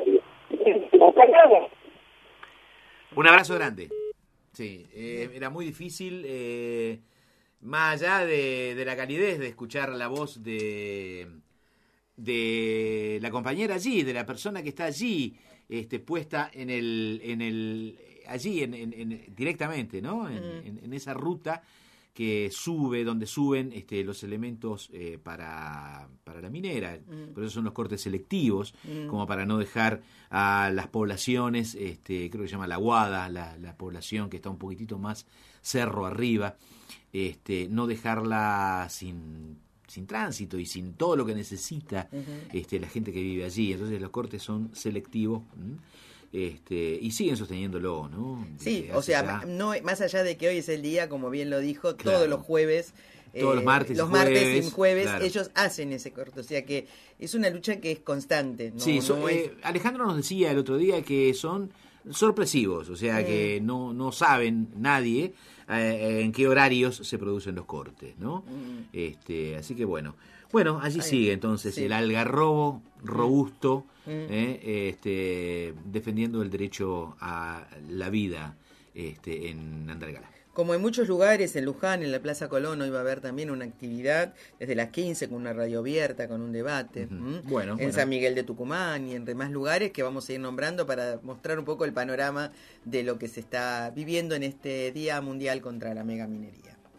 Un abrazo grande. Sí, eh, era muy difícil, eh, más allá de, de la calidez de escuchar la voz de, de la compañera allí, de la persona que está allí, este, puesta en el, en el, allí, en, en, en, directamente, ¿no? En, mm. en, en esa ruta que sube, donde suben este, los elementos eh, para, para la minera. Mm. Por eso son los cortes selectivos, mm. como para no dejar a las poblaciones, este, creo que se llama la Guada, la, la población que está un poquitito más cerro arriba, este, no dejarla sin, sin tránsito y sin todo lo que necesita uh-huh. este, la gente que vive allí. Entonces los cortes son selectivos. ¿m? Este, y siguen sosteniéndolo, ¿no? Sí, o sea, ya... no, más allá de que hoy es el día, como bien lo dijo, claro. todos los jueves, todos eh, los martes, los y martes jueves, y jueves, claro. ellos hacen ese corte, o sea que es una lucha que es constante. ¿no? Sí, so, no es... eh, Alejandro nos decía el otro día que son sorpresivos, o sea mm. que no, no saben nadie eh, en qué horarios se producen los cortes, ¿no? Mm. Este, así que bueno, bueno, allí Ay, sigue entonces sí. el algarrobo robusto. Mm. Eh, este, defendiendo el derecho a la vida este, en Andalgalá. Como en muchos lugares, en Luján, en la Plaza Colón, hoy va a haber también una actividad desde las quince con una radio abierta, con un debate. Uh-huh. ¿Mm? Bueno, en bueno. San Miguel de Tucumán y en demás lugares que vamos a ir nombrando para mostrar un poco el panorama de lo que se está viviendo en este Día Mundial contra la Megaminería.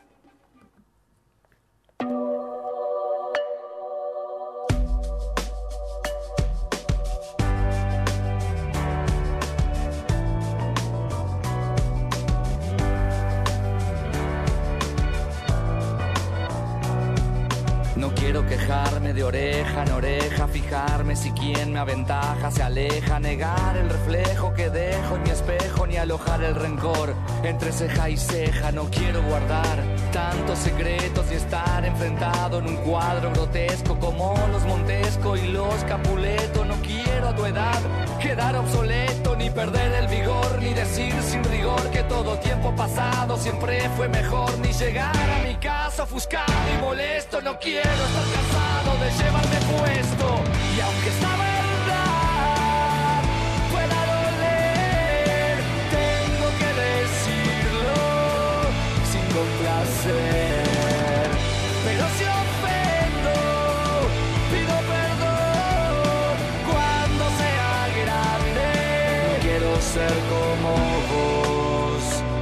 No quiero quejarme de oreja en oreja, fijarme si quien me aventaja se aleja, negar el reflejo que dejo en mi espejo, ni alojar el rencor entre ceja y ceja. No quiero guardar tantos secretos y estar enfrentado en un cuadro grotesco como los Montesco y los Capuleto. No quiero a tu edad quedar obsoleto, ni perder el vigor, ni decir sin rigor que todo tiempo pasado siempre fue mejor, ni llegar a mi casa ofuscado y molesto. No quiero estar cansado de llevarme puesto, y aunque esta verdad pueda doler, tengo que decirlo sin complacer. Pero si ofendo, pido perdón cuando sea grande. No quiero ser como vos.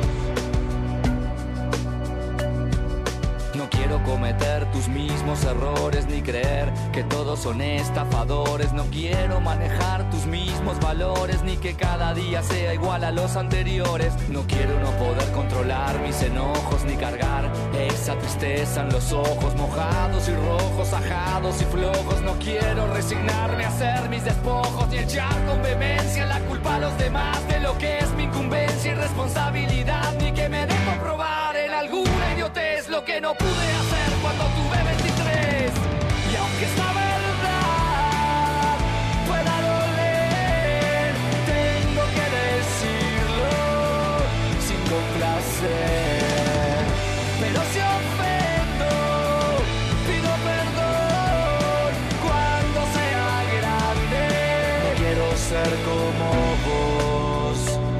No quiero cometer tus mismos errores, ni creer que todos son estafadores. No quiero manejar tus mismos valores, ni que cada día sea igual a los anteriores. No quiero no poder controlar mis enojos, ni cargar esa tristeza en los ojos mojados y rojos, ajados y flojos. No quiero resignarme a hacer mis despojos, ni echar con vehemencia la culpa a los demás de lo que es mi incumbencia y responsabilidad, ni que me dejo probar en alguna idiotez lo que no pude hacer cuando tuve veintitrés. Y aunque esta verdad pueda doler, tengo que decirlo sin complacer. Pero si ofendo, pido perdón cuando sea grande. No quiero ser como vos.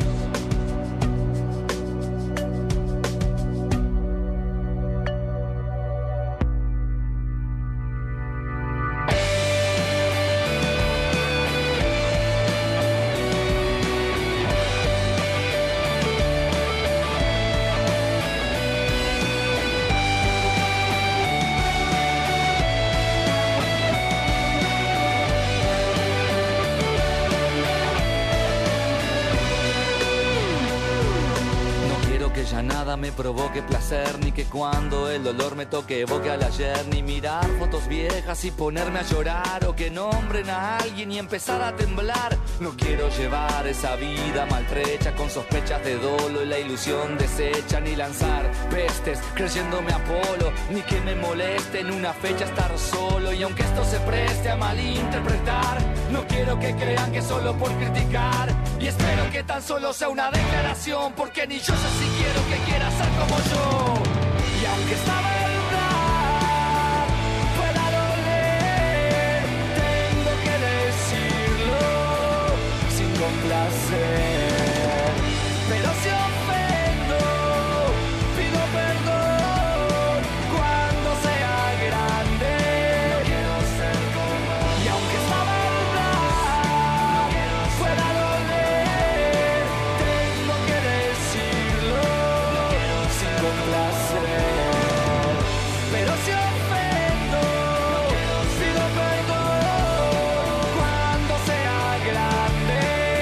Ya nada me provoque placer, ni que cuando el dolor me toque evoque al ayer, ni mirar fotos viejas y ponerme a llorar, o que nombren a alguien y empezar a temblar. No quiero llevar esa vida maltrecha con sospechas de dolo y la ilusión deshecha, ni lanzar pestes creyéndome Apolo, ni que me moleste en una fecha estar solo. Y aunque esto se preste a malinterpretar, no quiero que crean que solo por criticar, y espero que tan solo sea una declaración, porque ni yo sé si quiero que quiera ser como yo. Y aunque esta verdad pueda doler, tengo que decirlo sin complacer. Pero si ofendo, pido perdón cuando sea grande. No quiero ser como. Y aunque esta verdad pueda doler, tengo que decirlo sin complacer. Pero si ofendo, pido perdón cuando sea grande.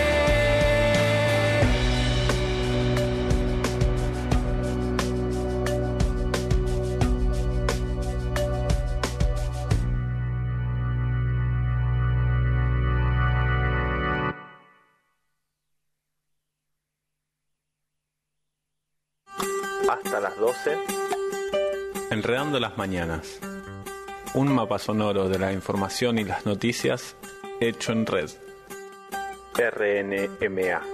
Hasta las doce. Enredando las mañanas. Un mapa sonoro de la información y las noticias hecho en red. R N M A.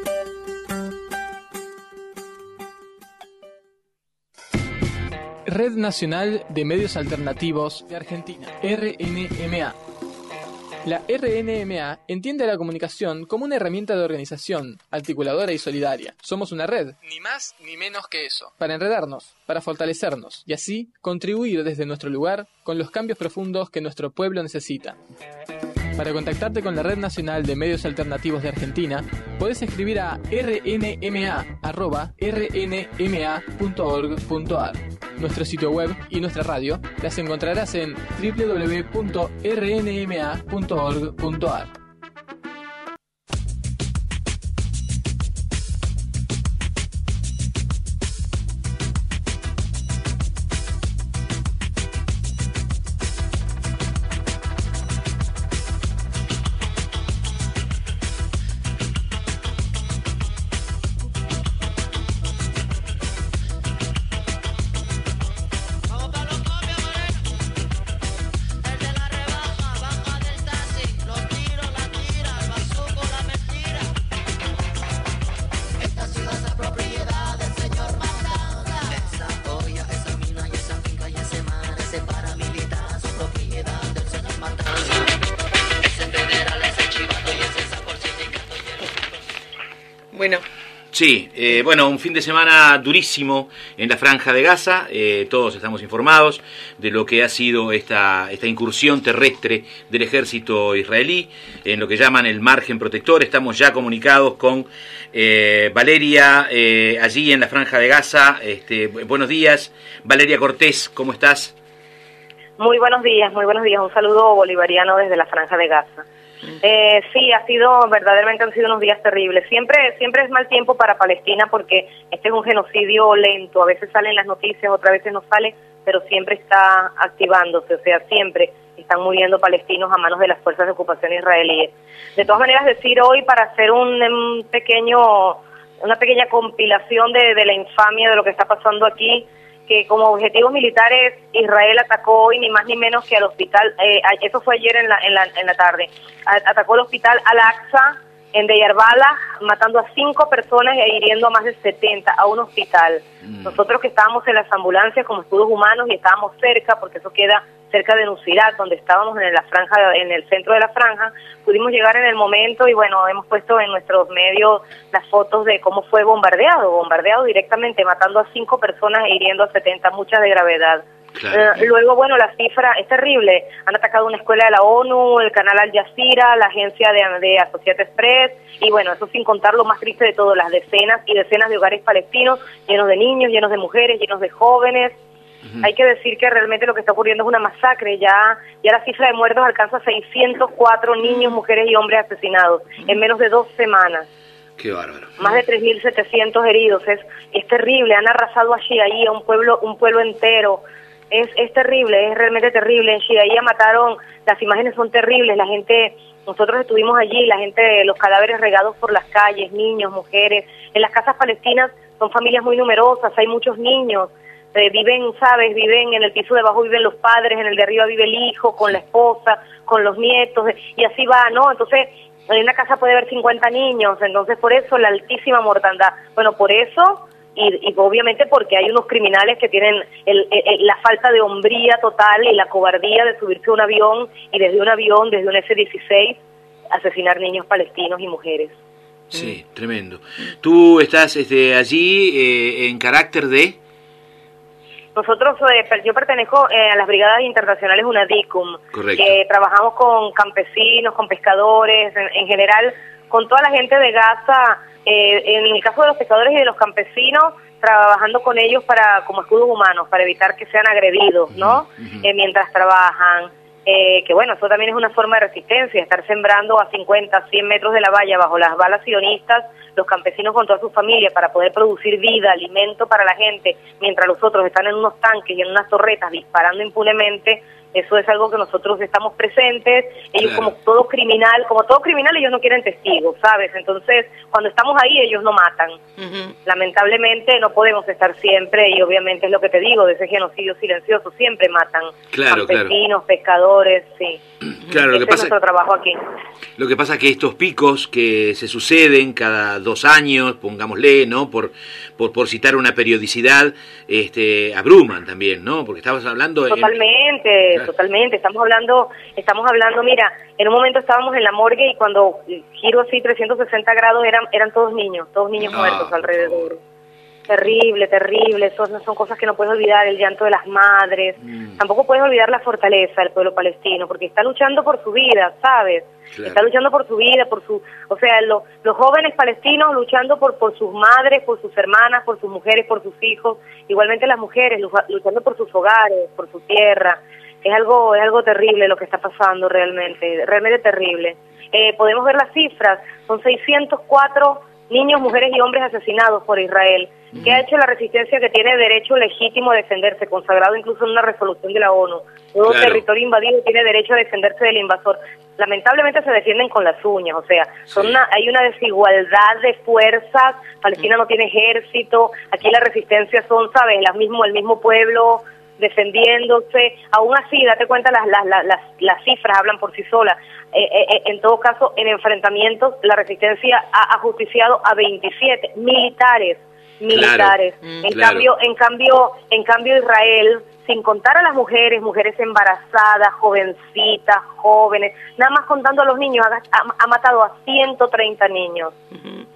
Red Nacional de Medios Alternativos de Argentina, R N M A. La R N M A entiende a la comunicación como una herramienta de organización, articuladora y solidaria. Somos una red, ni más ni menos que eso, para enredarnos, para fortalecernos y así contribuir desde nuestro lugar con los cambios profundos que nuestro pueblo necesita. Para contactarte con la Red Nacional de Medios Alternativos de Argentina, podés escribir a r n m a arroba r n m a punto org punto a r. Nuestro sitio web y nuestra radio las encontrarás en w w w punto r n m a punto org punto a r. Bueno. Sí, eh, bueno, un fin de semana durísimo en la Franja de Gaza. Eh, todos estamos informados de lo que ha sido esta, esta incursión terrestre del ejército israelí en lo que llaman el margen protector. Estamos ya comunicados con eh, Valeria, eh, allí en la Franja de Gaza. Este, buenos días, Valeria Cortés, ¿cómo estás? Muy buenos días, muy buenos días. Un saludo bolivariano desde la Franja de Gaza. Eh, sí, ha sido, verdaderamente han sido unos días terribles. Siempre siempre es mal tiempo para Palestina porque este es un genocidio lento. A veces salen las noticias, otras veces no sale, pero siempre está activándose. O sea, siempre están muriendo palestinos a manos de las fuerzas de ocupación israelíes. De todas maneras, decir hoy para hacer un, un pequeño, una pequeña compilación de, de la infamia de lo que está pasando aquí, que como objetivos militares Israel atacó hoy ni más ni menos que al hospital, eh, eso fue ayer en la, en la, en la tarde, atacó el hospital Al-Aqsa en Deyarbala, matando a cinco personas e hiriendo a más de setenta a un hospital. Mm. Nosotros que estábamos en las ambulancias como escudos humanos y estábamos cerca, porque eso queda cerca de Nuseirat, donde estábamos en la franja, en el centro de la franja, pudimos llegar en el momento y bueno, hemos puesto en nuestros medios las fotos de cómo fue bombardeado, bombardeado directamente, matando a cinco personas e hiriendo a setenta, muchas de gravedad. Claro. Uh, luego, bueno, la cifra es terrible. Han atacado una escuela de la ONU, el canal Al Jazeera, la agencia de, de Associated Press, y bueno, eso sin contar lo más triste de todo, las decenas y decenas de hogares palestinos llenos de niños, llenos de mujeres, llenos de jóvenes. Uh-huh. Hay que decir que realmente lo que está ocurriendo es una masacre. Ya ya la cifra de muertos alcanza a seiscientos cuatro niños, mujeres y hombres asesinados uh-huh. en menos de dos semanas. Qué bárbaro. Más de tres mil setecientos heridos. Es es terrible. Han arrasado a Shiaía, un pueblo un pueblo entero. Es es terrible, es realmente terrible. En Shiaía mataron, las imágenes son terribles. La gente, nosotros estuvimos allí, la gente, los cadáveres regados por las calles, niños, mujeres. En las casas palestinas son familias muy numerosas, hay muchos niños. Eh, viven, sabes, viven en el piso de abajo, viven los padres, en el de arriba vive el hijo, con la esposa, con los nietos, y así va, ¿no? Entonces, en una casa puede haber cincuenta niños, entonces por eso la altísima mortandad. Bueno, por eso, y, y obviamente porque hay unos criminales que tienen el, el, la falta de hombría total y la cobardía de subirse a un avión, y desde un avión, desde un F dieciséis, asesinar niños palestinos y mujeres. Sí, mm. tremendo. Tú estás este, allí eh, en carácter de... Nosotros, eh, yo pertenezco eh, a las brigadas internacionales UNADICUM, Correcto. Que trabajamos con campesinos, con pescadores, en, en general con toda la gente de Gaza, eh, en el caso de los pescadores y de los campesinos, trabajando con ellos para como escudos humanos, para evitar que sean agredidos, ¿no? Uh-huh. Eh, mientras trabajan. Eh, que bueno, eso también es una forma de resistencia, estar sembrando a cincuenta, cien metros de la valla bajo las balas sionistas, los campesinos con toda su familia, para poder producir vida, alimento para la gente, mientras los otros están en unos tanques y en unas torretas disparando impunemente. Eso es algo que nosotros estamos presentes. Ellos, claro. como todo criminal, como todo criminal, ellos no quieren testigos, ¿sabes? Entonces, cuando estamos ahí, ellos no matan. Uh-huh. Lamentablemente, no podemos estar siempre, y obviamente es lo que te digo, de ese genocidio silencioso, siempre matan. Claro, campesinos, claro. pescadores, sí. Claro, lo Ese que pasa es nuestro trabajo aquí. Lo que pasa es que estos picos que se suceden cada dos años, pongámosle, ¿no? Por por, por citar una periodicidad, este, abruman también, ¿no? Porque estabas hablando... Totalmente, en... claro. totalmente. Estamos hablando, estamos hablando, mira, en un momento estábamos en la morgue y cuando giro así trescientos sesenta grados eran eran todos niños, todos niños ah, muertos alrededor. Terrible, terrible, eso son cosas que no puedes olvidar, el llanto de las madres, mm. tampoco puedes olvidar la fortaleza del pueblo palestino, porque está luchando por su vida, ¿sabes? Claro. Está luchando por su vida, por su, o sea, lo, los jóvenes palestinos luchando por por sus madres, por sus hermanas, por sus mujeres, por sus hijos, igualmente las mujeres luchando por sus hogares, por su tierra. Es algo, es algo terrible lo que está pasando realmente, realmente terrible. Eh, podemos ver las cifras, son seiscientos cuatro niños, mujeres y hombres asesinados por Israel. ¿Qué uh-huh. ha hecho la resistencia que tiene derecho legítimo a defenderse, consagrado incluso en una resolución de la ONU? Todo claro. territorio invadido tiene derecho a defenderse del invasor. Lamentablemente se defienden con las uñas, o sea, son sí. una, hay una desigualdad de fuerzas. Palestina uh-huh. no tiene ejército, aquí la resistencia son, ¿sabes?, las mismo, el mismo pueblo defendiéndose. Aún así, date cuenta, las, las, las, las, las cifras hablan por sí solas. Eh, eh, en todo caso, en enfrentamientos, la resistencia ha ajusticiado a veintisiete militares, militares. Claro, mm, en claro. cambio, en cambio, en cambio Israel, sin contar a las mujeres, mujeres embarazadas, jovencitas, jóvenes, nada más contando a los niños, ha, ha, ha matado a ciento treinta niños. Uh-huh.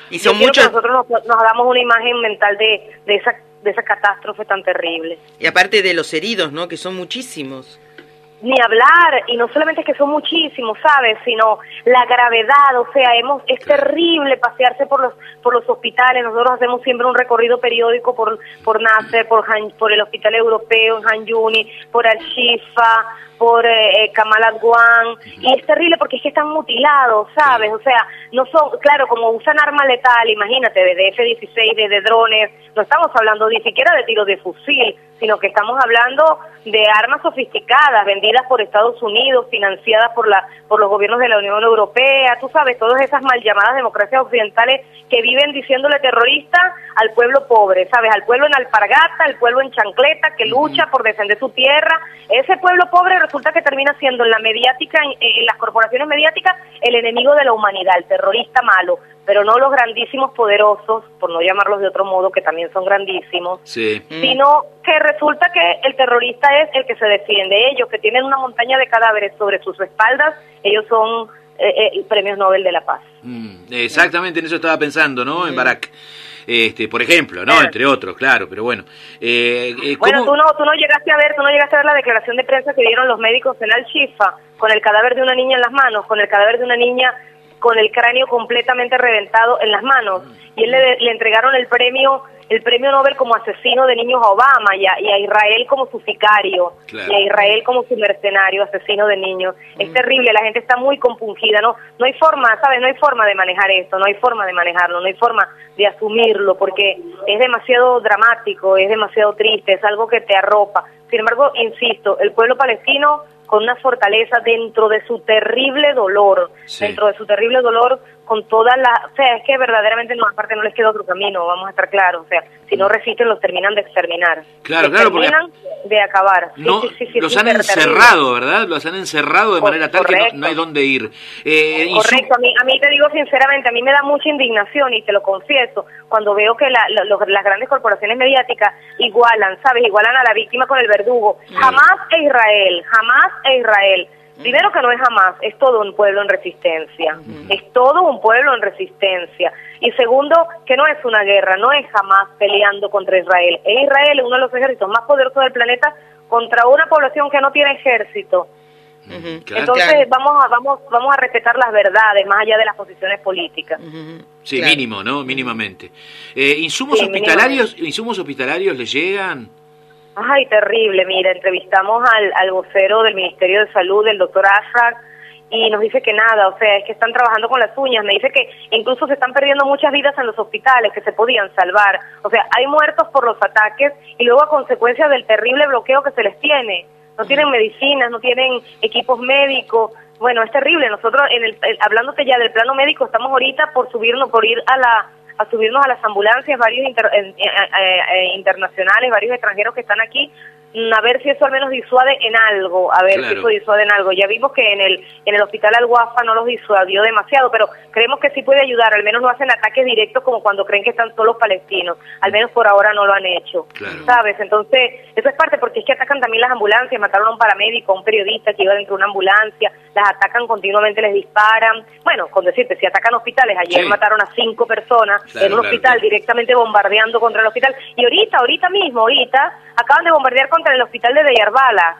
Y son Yo muchos. quiero que nosotros nos, nos hagamos una imagen mental de, de esa de esa catástrofe tan terrible. Y aparte de los heridos, ¿no? Que son muchísimos. Ni hablar, y no solamente es que son muchísimos, ¿sabes? Sino la gravedad, o sea, hemos es terrible pasearse por los por los hospitales. Nosotros hacemos siempre un recorrido periódico por por Nasser, por Han, por el Hospital Europeo en Han Yuni, por Al-Shifa, por eh, Kamal Adwan, y es terrible porque es que están mutilados, ¿sabes? O sea, no son, claro, como usan arma letal, imagínate, de F dieciséis, de, de drones, no estamos hablando ni siquiera de tiros de fusil, sino que estamos hablando de armas sofisticadas, vendidas por Estados Unidos, financiadas por la por los gobiernos de la Unión Europea, tú sabes, todas esas mal llamadas democracias occidentales que viven diciéndole terrorista al pueblo pobre, ¿sabes? Al pueblo en alpargata, al pueblo en chancleta, que lucha por defender su tierra. Ese pueblo pobre resulta que termina siendo en la mediática, en, en las corporaciones mediáticas, el enemigo de la humanidad, el terrorista malo, pero no los grandísimos poderosos, por no llamarlos de otro modo, que también son grandísimos, Sí. sino que resulta que el terrorista es el que se defiende. Ellos, que tienen una montaña de cadáveres sobre sus espaldas, ellos son eh, eh, premios Nobel de la Paz. Mm, exactamente en eso estaba pensando, ¿no? En Barak. Este, por ejemplo, ¿no? Entre otros, claro, pero bueno. Eh, eh, ¿cómo? Bueno, tú no, tú no llegaste a ver, tú no llegaste a ver la declaración de prensa que dieron los médicos en Al-Shifa, con el cadáver de una niña en las manos, con el cadáver de una niña con el cráneo completamente reventado en las manos, y él le, le entregaron el premio el premio Nobel como asesino de niños a Obama, y a, y a Israel como su sicario, Claro. y a Israel como su mercenario, asesino de niños. Es terrible, la gente está muy compungida, no no hay forma, ¿sabes? No hay forma de manejar esto, no hay forma de manejarlo, no hay forma de asumirlo, porque es demasiado dramático, es demasiado triste, es algo que te arropa. Sin embargo, insisto, el pueblo palestino con una fortaleza dentro de su terrible dolor, Sí. dentro de su terrible dolor, con toda la... O sea, es que verdaderamente no, aparte no les queda otro camino, vamos a estar claros, o sea, si no resisten los terminan de exterminar. Claro, Los claro, porque terminan de acabar. Sí, no, sí, sí, sí, los es han súper terrible. encerrado, ¿verdad? Los han encerrado de Cor- manera tal que correcto. no, no hay dónde ir. Eh, y su- Correcto, a mí, a mí te digo sinceramente, a mí me da mucha indignación y te lo confieso, cuando veo que la, la- los- las grandes corporaciones mediáticas igualan, ¿sabes? Igualan a la víctima con el verdugo. Jamás e Israel, jamás e Israel. Primero que no es Hamas, es todo un pueblo en resistencia, es todo un pueblo en resistencia. Y segundo, que no es una guerra, no es Hamas peleando contra Israel, es Israel uno de los ejércitos más poderosos del planeta contra una población que no tiene ejército. Claro. Entonces vamos a vamos vamos a respetar las verdades más allá de las posiciones políticas. Sí, claro. mínimo, ¿no? Mínimamente. Eh, ¿Insumos Sí, hospitalarios insumos hospitalarios le llegan? Ay, terrible, mira, entrevistamos al, al vocero del Ministerio de Salud, el doctor Ashrak, y nos dice que nada, o sea, es que están trabajando con las uñas, me dice que incluso se están perdiendo muchas vidas en los hospitales que se podían salvar, o sea, hay muertos por los ataques y luego a consecuencia del terrible bloqueo que se les tiene, no tienen medicinas, no tienen equipos médicos, bueno, es terrible, nosotros, en el, el- hablándote ya del plano médico, estamos ahorita por subirnos, por ir a la a subirnos a las ambulancias, varios inter- eh, eh, eh, internacionales, varios extranjeros que están aquí, mm, a ver si eso al menos disuade en algo, a ver Claro. si eso disuade en algo. Ya vimos que en el en el hospital Al-Wafa no los disuadió demasiado, pero creemos que sí puede ayudar, al menos no hacen ataques directos como cuando creen que están solos palestinos, al menos por ahora no lo han hecho, ¿sabes? Entonces, eso es parte, porque es que atacan también las ambulancias, mataron a un paramédico, a un periodista que iba dentro de una ambulancia, las atacan continuamente, les disparan, bueno, con decirte, si atacan hospitales, ayer Sí. mataron a cinco personas Claro, en un claro, hospital claro. directamente bombardeando contra el hospital, y ahorita, ahorita mismo, ahorita, acaban de bombardear contra el hospital de Deyarbala,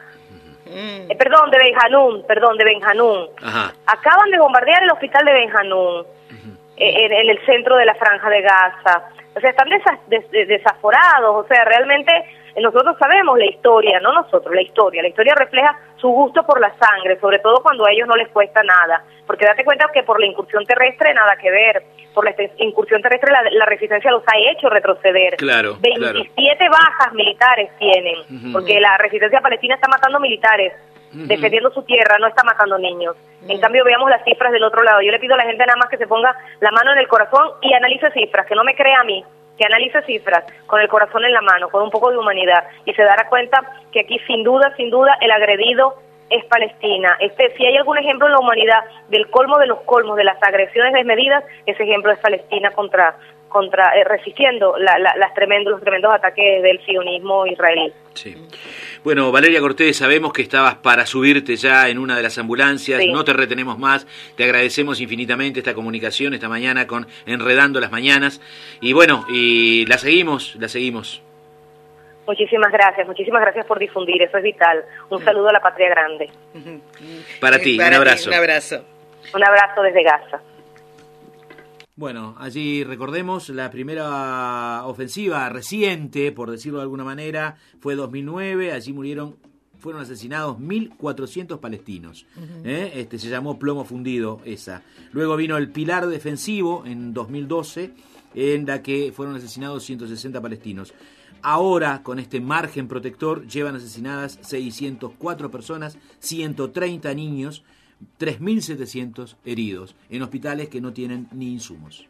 Eh, perdón, de Benjanún, perdón, de Benjanún, Ajá. acaban de bombardear el hospital de Benjanún, eh, en, en el centro de la Franja de Gaza. O sea, están desa- des- des- desaforados, o sea, realmente eh, nosotros sabemos la historia, no nosotros, la historia. La historia refleja su gusto por la sangre, sobre todo cuando a ellos no les cuesta nada. Porque date cuenta que por la incursión terrestre nada que ver. Por la este- incursión terrestre la, la resistencia los ha hecho retroceder. Claro, claro. veintisiete bajas militares tienen, Ujú. porque la resistencia palestina está matando militares, Ujú. defendiendo su tierra, no está matando niños. En cambio, veamos las cifras del otro lado. Yo le pido a la gente nada más que se ponga la mano en el corazón y analice cifras, que no me crea a mí, que analice cifras con el corazón en la mano, con un poco de humanidad, y se dará cuenta que aquí sin duda, sin duda, el agredido es Palestina. Este, si hay algún ejemplo en la humanidad del colmo de los colmos, de las agresiones desmedidas, ese ejemplo es Palestina contra contra eh, resistiendo la, la, las tremendos, los tremendos ataques del sionismo israelí. Sí. Bueno, Valeria Cortés, sabemos que estabas para subirte ya en una de las ambulancias, sí. No te retenemos más, te agradecemos infinitamente esta comunicación esta mañana con Enredando las Mañanas, y bueno, y la seguimos, la seguimos. Muchísimas gracias, muchísimas gracias por difundir, eso es vital. Un saludo a la patria grande. Para ti, Para un abrazo. Ti, un abrazo. Un abrazo desde Gaza. Bueno, allí recordemos la primera ofensiva reciente, por decirlo de alguna manera, fue dos mil nueve, allí murieron, fueron asesinados mil cuatrocientos palestinos. Uh-huh. ¿eh? Este se llamó Plomo Fundido esa. Luego vino el Pilar Defensivo en dos mil doce, en la que fueron asesinados ciento sesenta palestinos. Ahora, con este margen protector, llevan asesinadas seiscientas cuatro personas, ciento treinta niños, tres mil setecientos heridos en hospitales que no tienen ni insumos.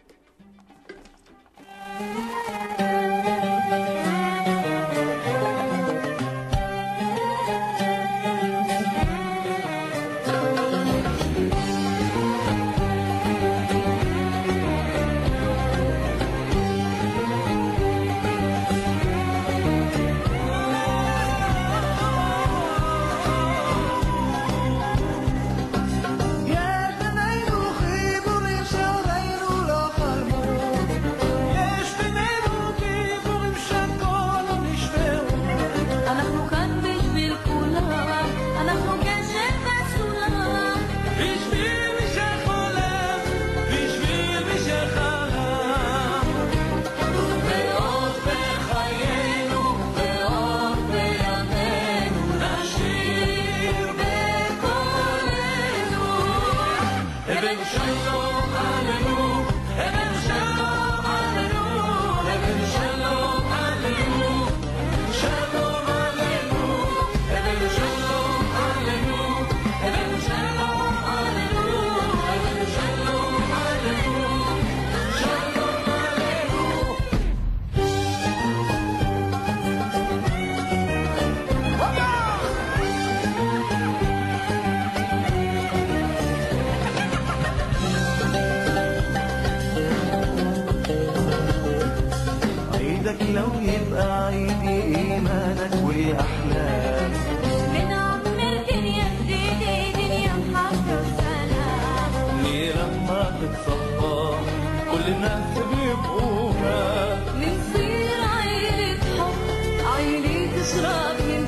لو يبقى عيدي إيمانك وأحلام بنعمر دنيا جديدة دنيا محبة وسلام ليه لما تتصفى كل الناس بيبقوا بنصير عيلة حب عيلة تشرب من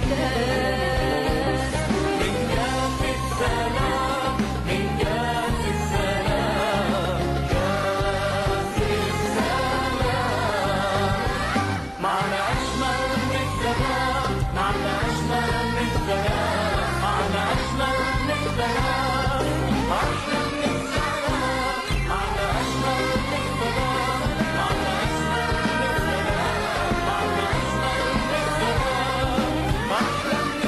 كاس من كاس السلام من كاس السلام كاس السلام معنا أجمل من السلام معنا أجمل من السلام معنا أجمل من السلام أحلى من السلام معنا أجمل من السلام معنا أجمل من السلام معنا أجمل من السلام أحلى من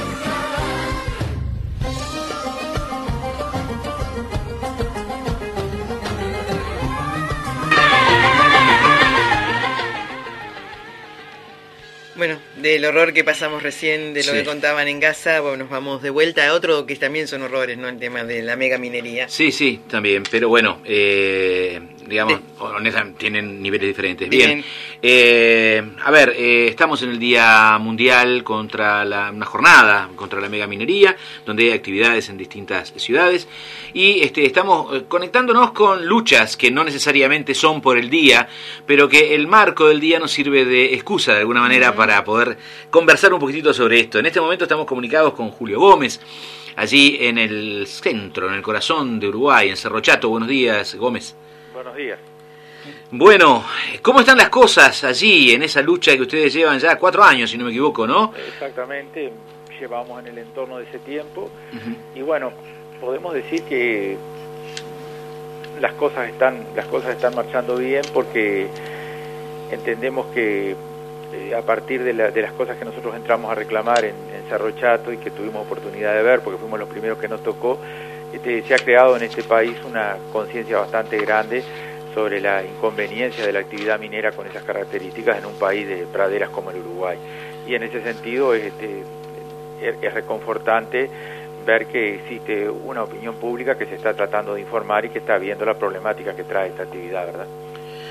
Bueno, del horror que pasamos recién, de lo Sí. que contaban en Gaza, bueno, nos vamos de vuelta a otro que también son horrores, ¿no? El tema de la mega minería. Sí, sí, también, pero bueno, eh, digamos, honestamente, tienen niveles diferentes. Bien, Bien. Eh, a ver, eh, estamos en el Día Mundial contra la, una jornada contra la mega minería, donde hay actividades en distintas ciudades, y este, estamos eh, conectándonos con luchas que no necesariamente son por el día, pero que el marco del día nos sirve de excusa de alguna manera uh-huh. para poder conversar un poquitito sobre esto. En este momento estamos comunicados con Julio Gómez, allí en el centro, en el corazón de Uruguay, en Cerro Chato. Buenos días, Gómez. Buenos días. Bueno, ¿cómo están las cosas allí en esa lucha que ustedes llevan ya cuatro años, si no me equivoco, no? Exactamente, llevamos en el entorno de ese tiempo uh-huh. y bueno, podemos decir que las cosas están las cosas están marchando bien porque entendemos que eh, a partir de, la, de las cosas que nosotros entramos a reclamar en, en Cerro Chato y que tuvimos oportunidad de ver porque fuimos los primeros que nos tocó, este, se ha creado en este país una conciencia bastante grande sobre la inconveniencia de la actividad minera con esas características en un país de praderas como el Uruguay. Y en ese sentido es, este, es reconfortante ver que existe una opinión pública que se está tratando de informar y que está viendo la problemática que trae esta actividad, ¿verdad?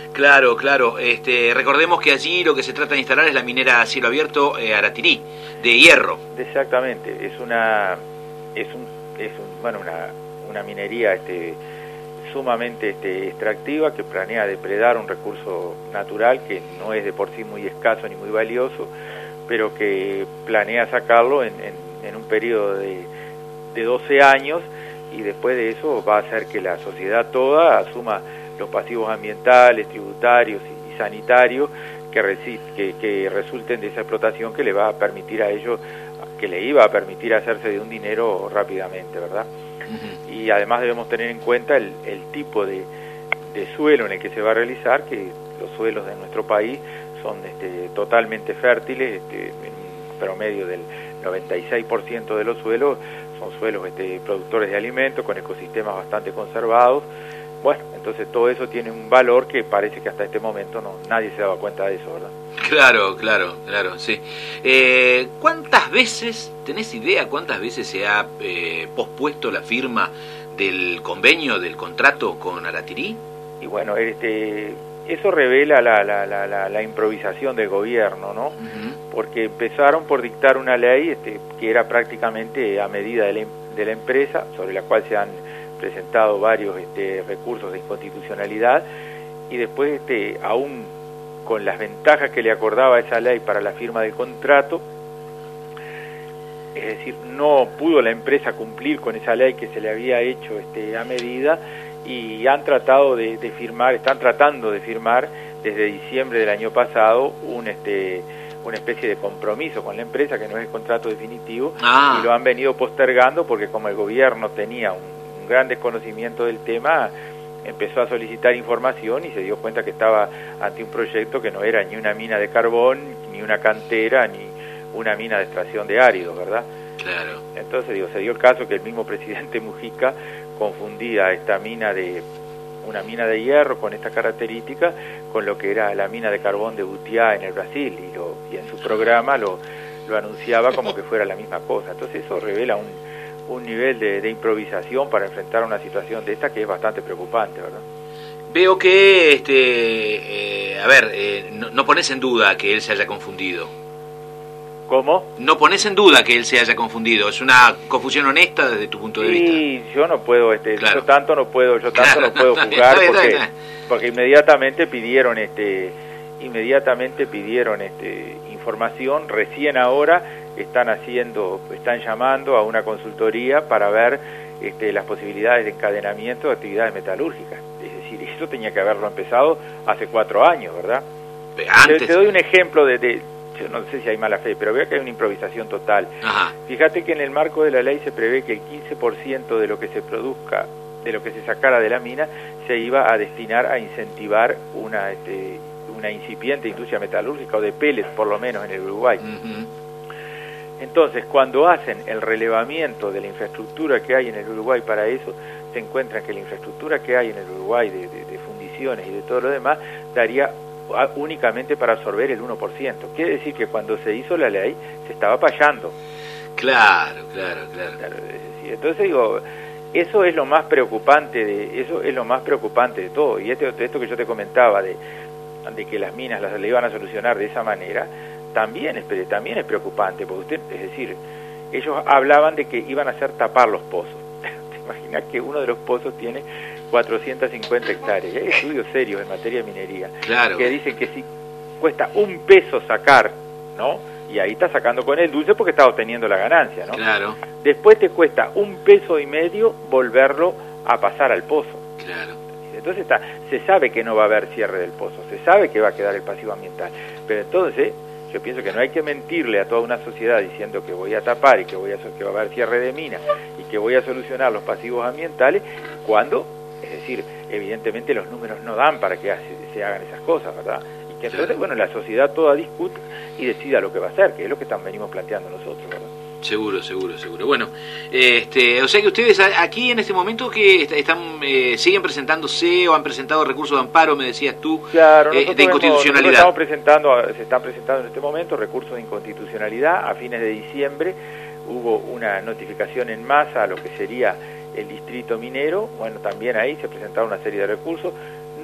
Claro, claro. Este, recordemos que allí lo que se trata de instalar es la minera a cielo abierto eh, Aratirí, de hierro. Exactamente, es una es un es un, bueno una una minería este sumamente este, extractiva que planea depredar un recurso natural que no es de por sí muy escaso ni muy valioso, pero que planea sacarlo en, en, en un periodo de, de doce años, y después de eso va a hacer que la sociedad toda asuma los pasivos ambientales, tributarios y, y sanitarios que, resi que, que resulten de esa explotación, que le va a permitir a ellos, que le iba a permitir hacerse de un dinero rápidamente, ¿verdad? Uh-huh. Y además debemos tener en cuenta el, el tipo de, de suelo en el que se va a realizar, que los suelos de nuestro país son este, totalmente fértiles, este, en un promedio del noventa y seis por ciento de los suelos son suelos este, productores de alimentos, con ecosistemas bastante conservados. Bueno, entonces todo eso tiene un valor que parece que hasta este momento no nadie se daba cuenta de eso, ¿verdad? Claro, claro, claro, sí. Eh, ¿Cuántas veces, tenés idea, cuántas veces se ha eh, pospuesto la firma del convenio, del contrato con Aratirí? Y bueno, este, eso revela la, la, la, la, la improvisación del gobierno, ¿no? Uh-huh. Porque empezaron por dictar una ley este, que era prácticamente a medida de la, de la empresa, sobre la cual se han presentado varios este, recursos de inconstitucionalidad, y después este, aún con las ventajas que le acordaba esa ley para la firma del contrato, es decir, no pudo la empresa cumplir con esa ley que se le había hecho este, a medida, y han tratado de, de firmar, están tratando de firmar desde diciembre del año pasado un este una especie de compromiso con la empresa, que no es el contrato definitivo, ah. y lo han venido postergando porque como el gobierno tenía un, un gran desconocimiento del tema, empezó a solicitar información y se dio cuenta que estaba ante un proyecto que no era ni una mina de carbón, ni una cantera, ni una mina de extracción de áridos, ¿verdad? Claro. Entonces, digo, se dio el caso que el mismo presidente Mujica confundía esta mina de una mina de hierro con esta característica con lo que era la mina de carbón de Butiá en el Brasil, y, lo, y en su programa lo, lo anunciaba como que fuera la misma cosa. Entonces eso revela un, un nivel de, de improvisación para enfrentar una situación de esta que es bastante preocupante, ¿verdad? Veo que, este, eh, a ver, eh, no, no pones en duda que él se haya confundido. ¿Cómo? No pones en duda que él se haya confundido, es una confusión honesta desde tu punto de vista. Sí, yo no puedo, este, claro. yo tanto no puedo, yo tanto claro. no puedo jugar porque, porque inmediatamente pidieron, este, inmediatamente pidieron, este, información. Recién ahora están haciendo, están llamando a una consultoría para ver, este, las posibilidades de encadenamiento de actividades metalúrgicas. Es decir, eso tenía que haberlo empezado hace cuatro años, ¿verdad? Antes. Te, te doy un ejemplo de, de yo no sé si hay mala fe, pero veo que hay una improvisación total. Ajá. Fíjate que en el marco de la ley se prevé que el quince por ciento de lo que se produzca, de lo que se sacara de la mina, se iba a destinar a incentivar una este, una incipiente industria metalúrgica, o de pellets por lo menos en el Uruguay. Uh-huh. Entonces, cuando hacen el relevamiento de la infraestructura que hay en el Uruguay para eso, se encuentran que la infraestructura que hay en el Uruguay de, de, de fundiciones y de todo lo demás daría únicamente para absorber el uno por ciento. Quiere decir que cuando se hizo la ley se estaba payando. Claro, claro, claro. claro entonces digo, eso es lo más preocupante de eso es lo más preocupante de todo. Y este, esto que yo te comentaba de, de que las minas las le iban a solucionar de esa manera, también es también es preocupante, porque usted, es decir, ellos hablaban de que iban a hacer tapar los pozos. ¿Te imaginas que uno de los pozos tiene cuatrocientas cincuenta hectáreas? Hay estudios serios en materia de minería, claro, que dicen que si cuesta un peso sacar, ¿no? Y ahí está sacando con el dulce porque está obteniendo la ganancia, ¿no? Claro. Después te cuesta un peso y medio volverlo a pasar al pozo. Claro. Entonces está, se sabe que no va a haber cierre del pozo, se sabe que va a quedar el pasivo ambiental, pero entonces yo pienso que no hay que mentirle a toda una sociedad diciendo que voy a tapar y que voy a que va a haber cierre de minas y que voy a solucionar los pasivos ambientales cuando, es decir, evidentemente los números no dan para que se hagan esas cosas, ¿verdad? Y que entonces, bueno, la sociedad toda discute y decida lo que va a hacer, que es lo que están, venimos planteando nosotros, ¿verdad? Seguro, seguro, seguro. Bueno, este, o sea que ustedes aquí en este momento que están eh, siguen presentándose o han presentado recursos de amparo, me decías tú, claro, eh, de inconstitucionalidad. Hemos, estamos presentando, se están presentando en este momento recursos de inconstitucionalidad. A fines de diciembre hubo una notificación en masa a lo que sería el distrito minero. Bueno, también ahí se presentaron una serie de recursos.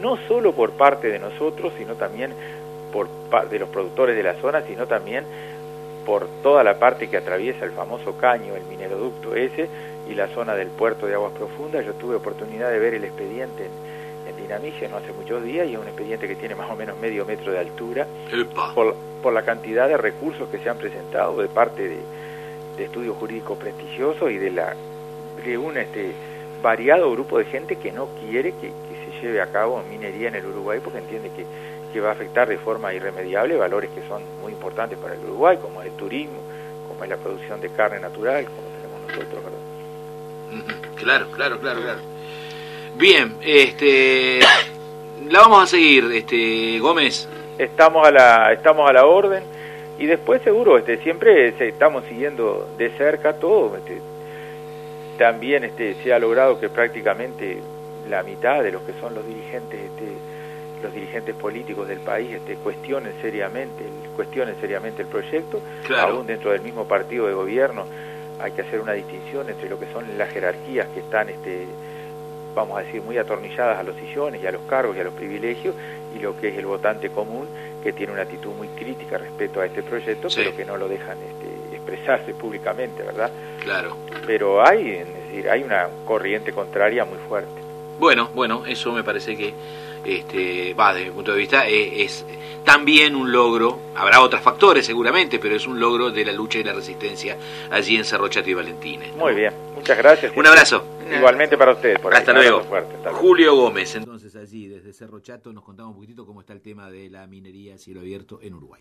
no solo por parte de nosotros, sino también por parte de los productores de la zona, sino también por toda la parte que atraviesa el famoso caño, el mineroducto ese, y la zona del puerto de aguas profundas. Yo tuve oportunidad de ver el expediente en, en Dinamicia no hace muchos días, y es un expediente que tiene más o menos medio metro de altura, por, por la cantidad de recursos que se han presentado de parte de, de estudios jurídicos prestigiosos y de la de un este variado grupo de gente que no quiere que, que se lleve a cabo minería en el Uruguay, porque entiende que, que va a afectar de forma irremediable valores que son muy importantes para el Uruguay, como el turismo, como es la producción de carne natural, como tenemos nosotros, ¿verdad? Claro, claro, claro, claro. Bien, este, la vamos a seguir, este, Gómez. Estamos a la, estamos a la orden, y después seguro, este, siempre se, estamos siguiendo de cerca todo. Este, también este, se ha logrado que prácticamente la mitad de los que son los dirigentes, este, los dirigentes políticos del país, este, cuestionen seriamente, cuestionen seriamente el proyecto. Claro. Aún dentro del mismo partido de gobierno hay que hacer una distinción entre lo que son las jerarquías que están, este, vamos a decir, muy atornilladas a los sillones y a los cargos y a los privilegios, y lo que es el votante común, que tiene una actitud muy crítica respecto a este proyecto, sí, pero que no lo dejan este, expresarse públicamente, ¿verdad? Claro. Pero hay, es decir, hay una corriente contraria muy fuerte. Bueno, bueno, eso me parece que este, va, desde mi punto de vista, eh, es también un logro. Habrá otros factores seguramente, pero es un logro de la lucha y la resistencia allí en Cerro Chato y Valentines, ¿no? Muy bien, muchas gracias. Un abrazo. Igualmente para ustedes. Por hasta, ahí. Luego. Fuerte, hasta luego. Julio Gómez, entonces allí desde Cerro Chato nos contamos un poquitito cómo está el tema de la minería a cielo abierto en Uruguay.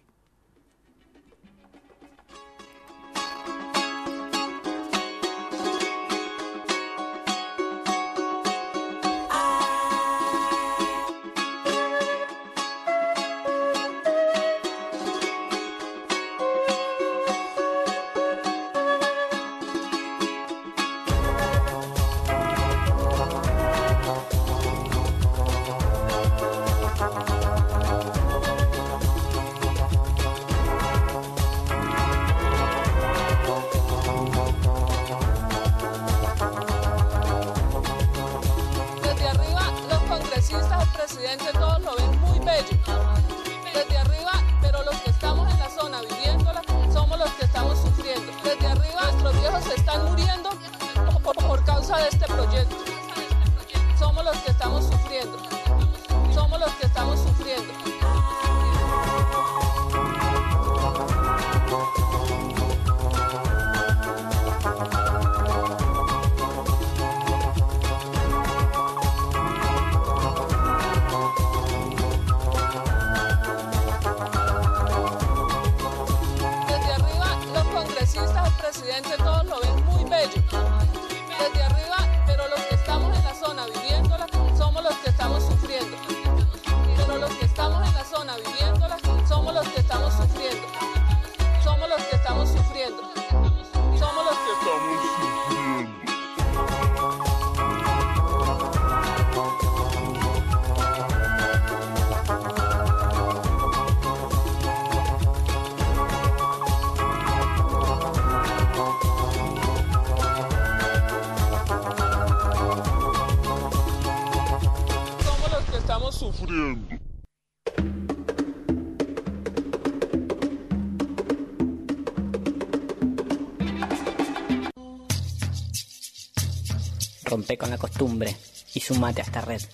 Rompe con la costumbre y sumate a esta red.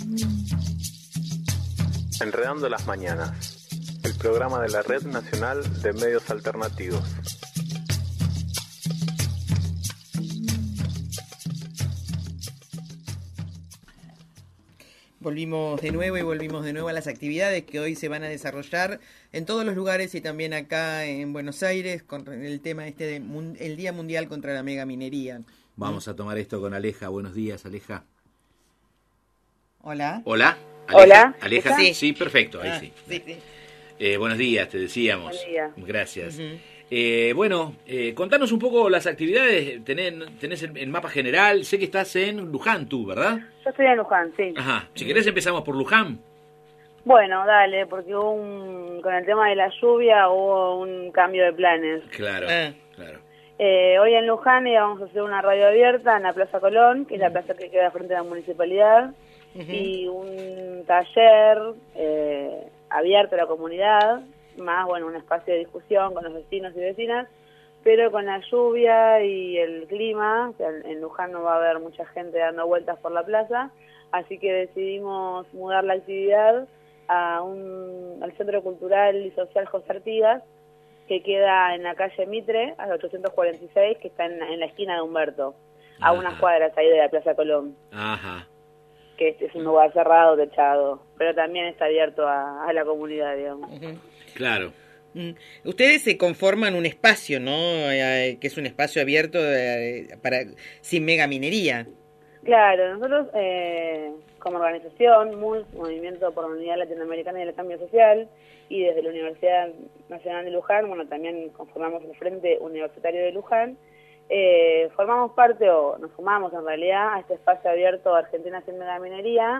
Enredando las mañanas, el programa de la Red Nacional de Medios Alternativos. Volvimos de nuevo y volvimos de nuevo a las actividades que hoy se van a desarrollar en todos los lugares y también acá en Buenos Aires con el tema este de mun- el Día Mundial contra la Megaminería. Vamos a tomar esto con Aleja. Buenos días, Aleja. Hola. Hola. Aleja. Hola. Aleja. Sí. Sí, perfecto. Ahí Ah, sí. sí, sí. Eh, buenos días, te decíamos. Buen día. Gracias. Ujú. Eh, bueno, eh, contanos un poco las actividades. Tenés, tenés el, el mapa general. Sé que estás en Luján, tú, ¿verdad? Yo estoy en Luján, sí. Ajá. Si querés empezamos por Luján. Bueno, dale, porque hubo un, con el tema de la lluvia hubo un cambio de planes. Claro, Ah. claro. Eh, hoy en Luján íbamos a hacer una radio abierta en la Plaza Colón, que es la plaza que queda frente a la municipalidad. Uh-huh. y un taller eh, abierto a la comunidad, más, bueno, un espacio de discusión con los vecinos y vecinas, pero con la lluvia y el clima, o sea, en Luján no va a haber mucha gente dando vueltas por la plaza, así que decidimos mudar la actividad a un, al Centro Cultural y Social José Artigas, que queda en la calle Mitre, a la ochocientos cuarenta y seis, que está en, en la esquina de Humberto, a Ajá. unas cuadras ahí de la Plaza Colón, Ajá. que este es un lugar cerrado, techado, pero también está abierto a, a la comunidad, digamos. Uh-huh. Claro. Mm. Ustedes se conforman un espacio, ¿no? Eh, que es un espacio abierto eh, para sin megaminería. Claro, nosotros eh, como organización, M U L S, Movimiento por la Unidad Latinoamericana y el Cambio Social, y desde la Universidad Nacional de Luján, bueno, también conformamos el Frente Universitario de Luján, eh, formamos parte, o nos sumamos en realidad, a este espacio abierto Argentina sin megaminería,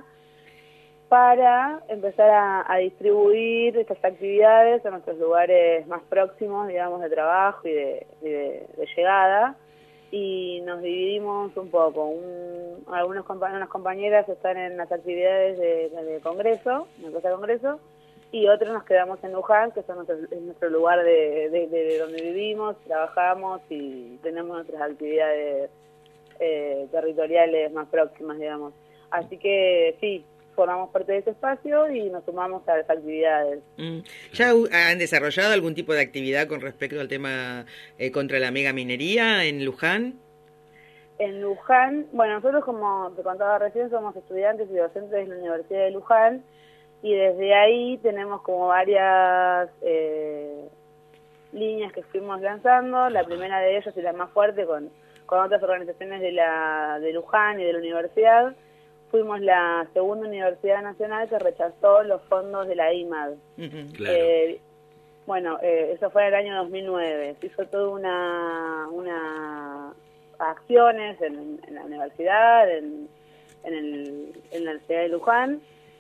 para empezar a, a distribuir estas actividades a nuestros lugares más próximos, digamos, de trabajo y de, y de, de llegada, y nos dividimos un poco. Un, algunos compa unas compañeras están en las actividades de, de congreso, en la Plaza de Congreso, y otros nos quedamos en Luján, que son nuestro, es nuestro lugar de, de, de, de donde vivimos, trabajamos y tenemos nuestras actividades eh, territoriales más próximas, digamos. Así que sí, formamos parte de ese espacio y nos sumamos a las actividades. Mm. ¿Ya han desarrollado algún tipo de actividad con respecto al tema eh, contra la megaminería en Luján? En Luján, bueno, nosotros, como te contaba recién, somos estudiantes y docentes de la Universidad de Luján, y desde ahí tenemos como varias eh, líneas que fuimos lanzando. La primera de ellas y la más fuerte, con, con otras organizaciones de, la, de Luján y de la universidad, fuimos la segunda universidad nacional que rechazó los fondos de la I M A D. Uh-huh. Claro. Eh, bueno, eh, eso fue en el año dos mil nueve. Se hizo toda una, una acciones en, en la universidad, en, en, el, en la Universidad de Luján,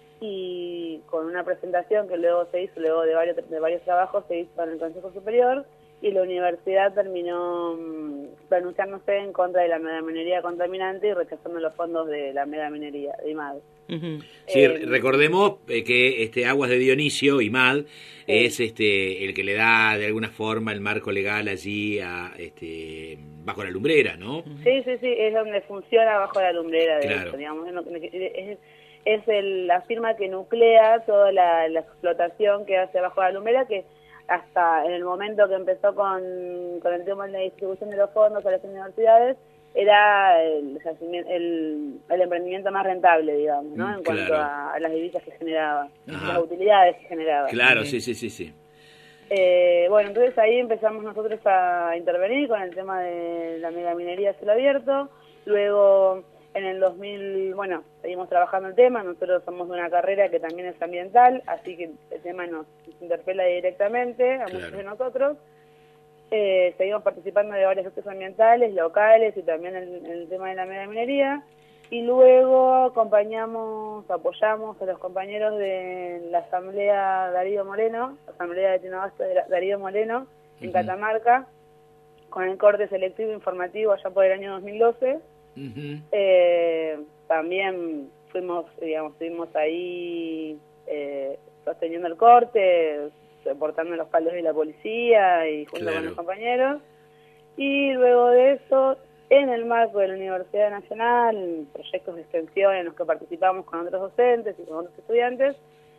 y con una presentación que luego se hizo, luego de varios, de varios trabajos, se hizo en el Consejo Superior, y la universidad terminó um, pronunciándose en contra de la megaminería contaminante y rechazando los fondos de la megaminería, de I M A D. Uh-huh. Sí, eh, recordemos eh, que este Aguas de Dionisio, I M A D, sí, es este el que le da de alguna forma el marco legal allí a este bajo la lumbrera, ¿no? Sí, sí, sí, es donde funciona bajo la lumbrera, de claro. hecho, digamos, es, es el, la firma que nuclea toda la, la explotación que hace bajo la lumbrera, que hasta en el momento que empezó con, con el tema de la distribución de los fondos a las universidades, era el, el, el emprendimiento más rentable, digamos, ¿no? En claro. cuanto a, a las divisas que generaba, Ajá. las utilidades que generaba. Claro, sí, sí, sí, sí. Eh, bueno, entonces ahí empezamos nosotros a intervenir con el tema de la megaminería a cielo abierto. Luego, en el dos mil, bueno, seguimos trabajando el tema. Nosotros somos de una carrera que también es ambiental, así que el tema nos interpela directamente a claro. muchos de nosotros. Eh, seguimos participando de varios actos ambientales, locales y también en, en el tema de la megaminería. Y luego acompañamos, apoyamos a los compañeros de la Asamblea Darío Moreno, Asamblea de Tinobasto de Darío Moreno, en uh-huh. Catamarca, con el corte selectivo informativo allá por el año dos mil doce. Uh-huh. Eh, también fuimos, digamos, estuvimos ahí eh, sosteniendo el corte, soportando los palos de la policía y junto claro. con los compañeros. Y luego de eso, en el marco de la Universidad Nacional, proyectos de extensión en los que participamos con otros docentes y con otros estudiantes,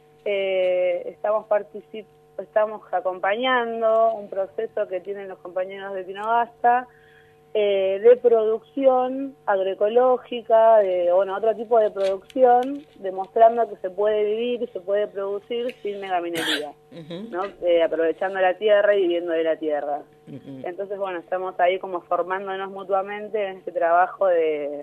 eh, estamos particip estamos acompañando un proceso que tienen los compañeros de Tinogasta eh, de producción agroecológica, de bueno, otro tipo de producción, demostrando que se puede vivir y se puede producir sin megaminería, uh-huh. ¿no? Eh, aprovechando la tierra y viviendo de la tierra. Uh-huh. Entonces, bueno, estamos ahí como formándonos mutuamente en este trabajo de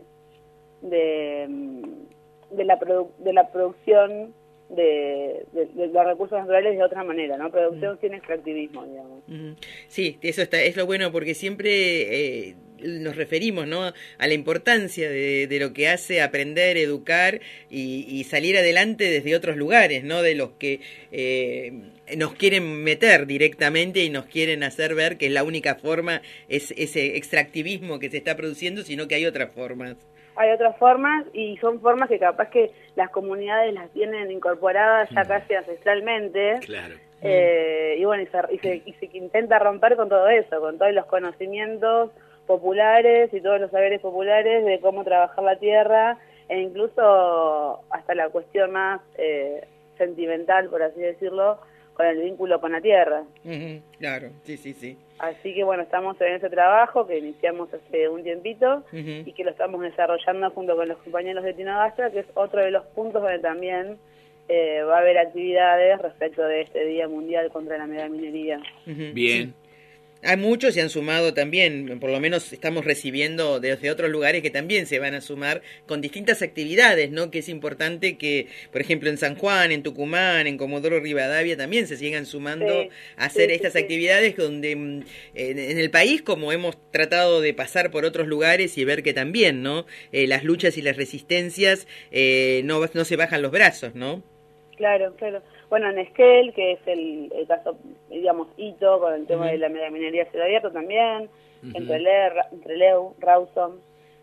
de, de, la, produ de la producción De, de, de los recursos naturales de otra manera, ¿no? Producción uh-huh. sin extractivismo, digamos. Uh-huh. Sí, eso está, es lo bueno porque siempre eh, nos referimos, ¿no?, a la importancia de, de lo que hace aprender, educar y, y salir adelante desde otros lugares, ¿no?, de los que eh, nos quieren meter directamente y nos quieren hacer ver que la única forma es ese extractivismo que se está produciendo, sino que hay otras formas. Hay otras formas y son formas que capaz que las comunidades las tienen incorporadas ya casi ancestralmente. Claro. Eh, y bueno, y se, y, se, y se intenta romper con todo eso, con todos los conocimientos populares y todos los saberes populares de cómo trabajar la tierra, e incluso hasta la cuestión más eh, sentimental, por así decirlo, con el vínculo con la tierra. Uh-huh, claro, sí, sí, sí. Así que bueno, estamos en ese trabajo que iniciamos hace un tiempito uh-huh. y que lo estamos desarrollando junto con los compañeros de Tinogasta, que es otro de los puntos donde también eh, va a haber actividades respecto de este Día Mundial contra la Megaminería. Uh-huh. Bien. Sí. Hay muchos, se han sumado también, por lo menos estamos recibiendo desde otros lugares que también se van a sumar con distintas actividades, ¿no? Que es importante que, por ejemplo, en San Juan, en Tucumán, en Comodoro Rivadavia también se sigan sumando Sí, a hacer sí, estas sí, sí. actividades donde mm, en, en el país, como hemos tratado de pasar por otros lugares y ver que también, ¿no? Eh, las luchas y las resistencias eh, no, no se bajan los brazos, ¿no? Claro, claro. Bueno, en Esquel, que es el, el caso, digamos, hito con el tema Uh-huh. de la megaminería a cielo abierto también, Ujú. entre, Le, entre Leu, Rawson.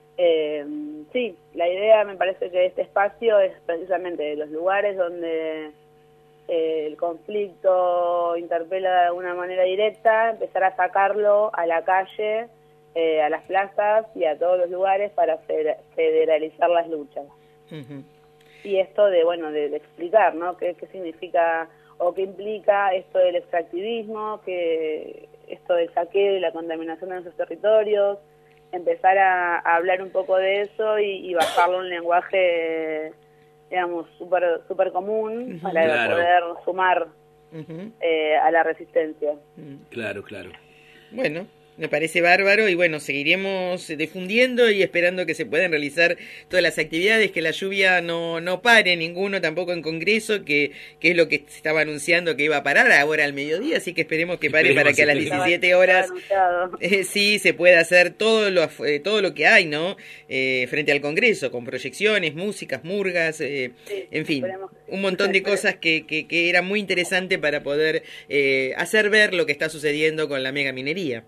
Eh, sí, la idea me parece que este espacio es precisamente de los lugares donde eh, el conflicto interpela de alguna manera directa, empezar a sacarlo a la calle, eh, a las plazas y a todos los lugares para feder- federalizar las luchas. Uh-huh. Y esto de, bueno, de, de explicar, ¿no? ¿Qué, qué significa o qué implica esto del extractivismo, que esto del saqueo y la contaminación de nuestros territorios, empezar a, a hablar un poco de eso y, y bajarlo a un lenguaje, digamos, súper super común Ujú. para Claro. poder sumar Uh-huh. eh, a la resistencia. Claro, claro. Bueno, me parece bárbaro y bueno, seguiremos difundiendo y esperando que se puedan realizar todas las actividades, que la lluvia no, no pare ninguno, tampoco en Congreso, que, que es lo que se estaba anunciando que iba a parar ahora al mediodía, así que esperemos que pare Esperemos, para que a las esperemos. diecisiete horas Estaba anunciado. eh, sí se pueda hacer todo lo, af- eh, todo lo que hay, ¿no? Eh, frente al Congreso, con proyecciones, músicas, murgas, eh, Sí, en fin, esperemos que sí. un montón de cosas que, que, que era muy interesante para poder eh, hacer ver lo que está sucediendo con la mega minería.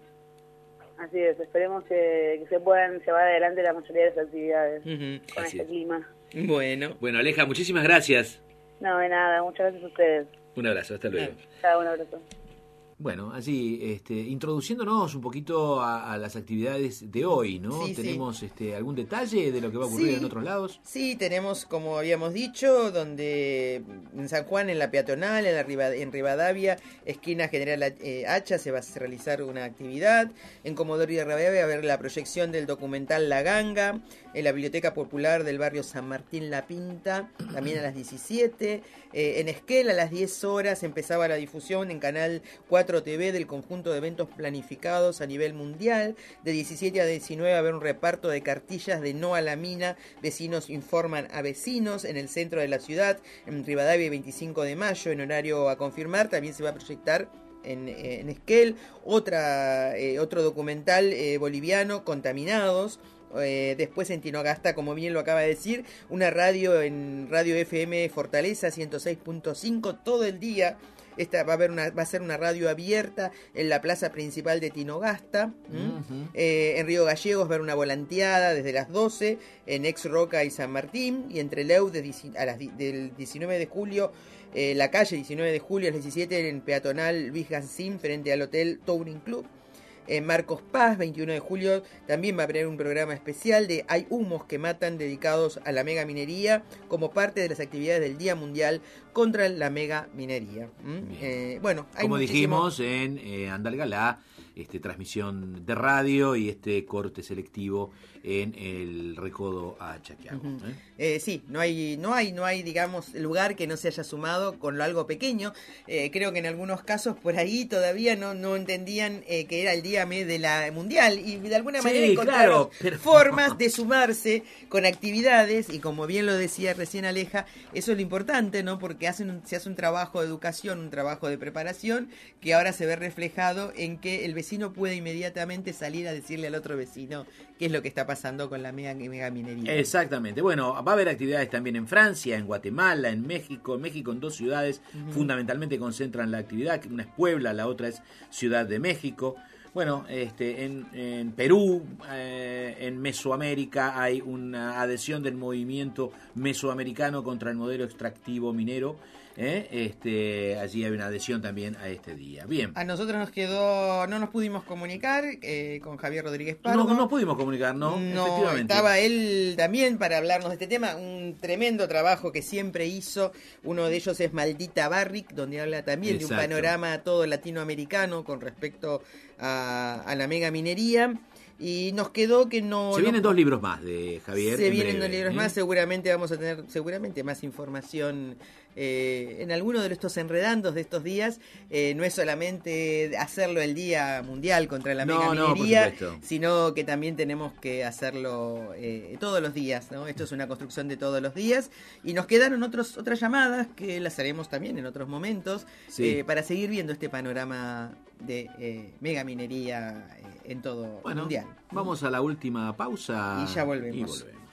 Así es, esperemos que, que se puedan llevar adelante la mayoría de las actividades Ujú. con Así este es. clima. Bueno, Bueno, Aleja, muchísimas gracias. No, de nada, muchas gracias a ustedes. Un abrazo, hasta luego. Chao, un abrazo. Bueno, así, este, introduciéndonos un poquito a, a las actividades de hoy, ¿no? Sí, sí. ¿Tenemos este, algún detalle de lo que va a ocurrir Sí. en otros lados? sí, tenemos, como habíamos dicho, donde en San Juan, en la peatonal, en, la Riva- en Rivadavia, esquina General eh, Hacha, se va a realizar una actividad. En Comodoro Rivadavia va a haber la proyección del documental La Ganga. En la Biblioteca Popular del barrio San Martín La Pinta, también a las diecisiete. Eh, en Esquel, a las diez horas, empezaba la difusión en Canal cuatro T V del conjunto de eventos planificados a nivel mundial. De diecisiete a diecinueve va a haber un reparto de cartillas de No a la Mina. Vecinos informan a vecinos en el centro de la ciudad, en Rivadavia, veinticinco de mayo, en horario a confirmar. También se va a proyectar en, en Esquel otra, eh, otro documental eh, boliviano, Contaminados. Eh, después en Tinogasta, como bien lo acaba de decir, una radio en Radio F M Fortaleza ciento seis punto cinco todo el día. Esta va a haber una, va a ser una radio abierta en la plaza principal de Tinogasta. ¿m? Ujú. Eh, en Río Gallegos va a haber una volanteada desde las doce en Ex Roca y San Martín. Y entre Leu de, dieci- a las, di- del diecinueve de julio, eh, la calle diecinueve de julio a las diecisiete en peatonal Luis Gansín frente al Hotel Touring Club. En Marcos Paz, veintiuno de julio, también va a haber un programa especial de Hay humos que matan, dedicados a la mega minería, como parte de las actividades del Día Mundial contra la mega minería. ¿Mm? Eh, bueno, hay Como muchísimo- dijimos en eh, Andalgalá, este, transmisión de radio y este corte selectivo en el Recodo a Chaquiago. Ujú. ¿eh? Eh, sí, no hay, no hay, no hay, digamos, lugar que no se haya sumado con lo algo pequeño. Eh, creo que en algunos casos por ahí todavía no, no entendían eh, que era el día me- de la mundial y de alguna Sí, manera encontraron claro, pero- formas de sumarse con actividades y como bien lo decía recién Aleja, eso es lo importante, ¿no? Porque hacen un- se hace un trabajo de educación, un trabajo de preparación que ahora se ve reflejado en que el vecino puede inmediatamente salir a decirle al otro vecino qué es lo que está pasando con la mega, mega minería. Exactamente. Bueno, va a haber actividades también en Francia, en Guatemala, en México. En México, en dos ciudades uh-huh. fundamentalmente concentran la actividad. Una es Puebla, la otra es Ciudad de México. Bueno, este, en, en Perú, eh, en Mesoamérica, hay una adhesión del movimiento mesoamericano contra el modelo extractivo minero. ¿Eh? Este, allí hay una adhesión también a este día. Bien. A nosotros nos quedó, no nos pudimos comunicar eh, con Javier Rodríguez Pardo. No, no nos pudimos comunicar, ¿no? No, efectivamente. Estaba él también para hablarnos de este tema, un tremendo trabajo que siempre hizo. Uno de ellos es Maldita Barrick, donde habla también Exacto. de un panorama todo latinoamericano con respecto a, a la mega minería. Y nos quedó que no... Se no, vienen dos libros más de Javier. Se vienen breve, dos libros ¿eh? más, seguramente vamos a tener seguramente más información eh, en alguno de estos enredandos de estos días. Eh, no es solamente hacerlo el Día Mundial contra la no, mega minería, no, sino que también tenemos que hacerlo eh, todos los días, ¿no? Esto es una construcción de todos los días. Y nos quedaron otros otras llamadas que las haremos también en otros momentos sí. eh, para seguir viendo este panorama de eh, mega minería eh, en todo bueno, mundial. Vamos a la última pausa y ya volvemos. Y volvemos.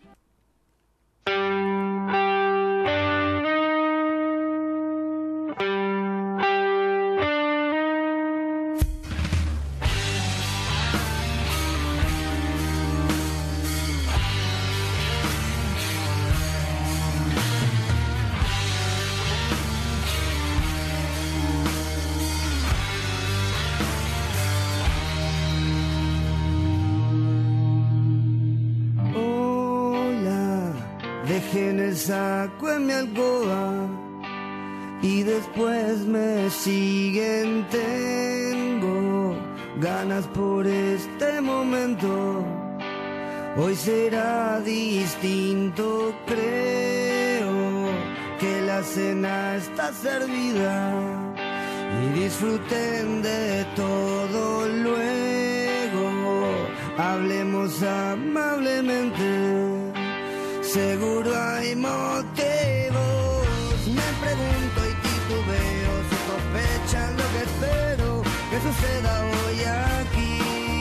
Dejé en el saco en mi alcoba y después me siguen. Tengo ganas por este momento. Hoy será distinto, creo que la cena está servida y disfruten de todo luego. Hablemos amablemente. Seguro hay motivos, me pregunto y titubeo, si sospechan lo que espero que suceda hoy aquí.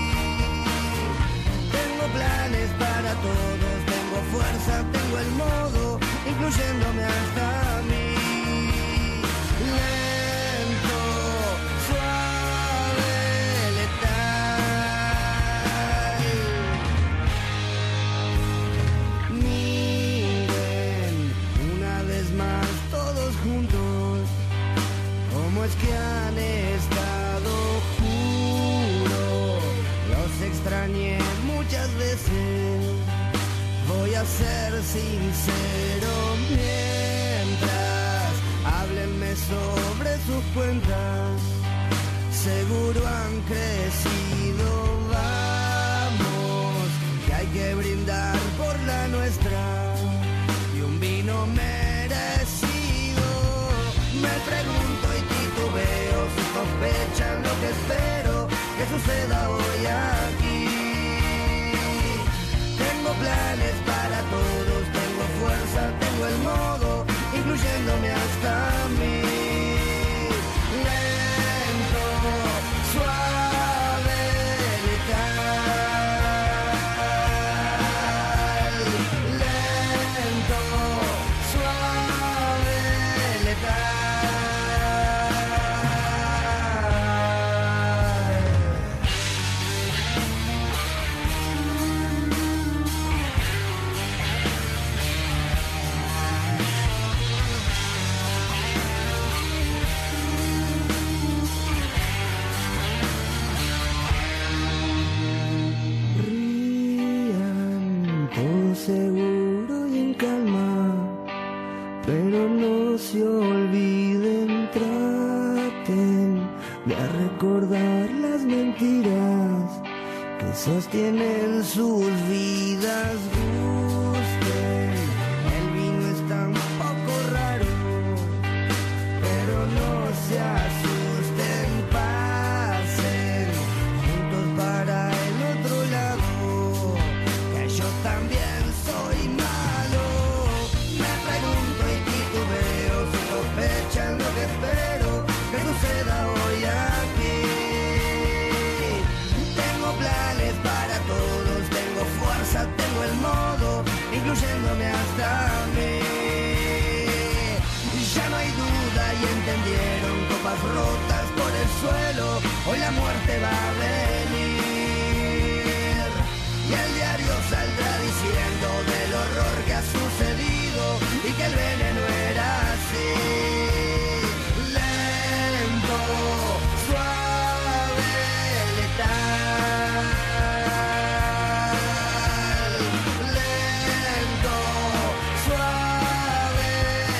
Tengo planes para todos, tengo fuerza, tengo el modo, incluyéndome hasta a mí. Lento, suave, letal. Más todos juntos, como es que han estado, juro, los extrañé muchas veces, voy a ser sincero, mientras háblenme sobre sus cuentas, seguro han crecido, vamos, que hay que brindar por la nuestra, y un vino me me pregunto y titubeo si sospechan lo que espero que suceda hoy aquí. Tengo planes para todos, tengo fuerza, tengo el modo, incluyéndome hasta a mí. Lento, suave, letal. Lento, suave, letal. Seguro y en calma, pero no se olviden, traten de recordar las mentiras que sostienen sus vidas. Gusten, el vino está un poco raro, pero no se asusten, pasen juntos para el otro lado, que yo también soy malo. Me pregunto y titubeo si sospechan lo que espero que suceda hoy aquí. todo el modo, incluyéndome hasta mí. Ya no hay duda y entendieron, copas rotas por el suelo, hoy la muerte va a venir. Y el diario saldrá diciendo del horror que ha sucedido y que el veneno era así. Lento, suave, letal. Lento, suave,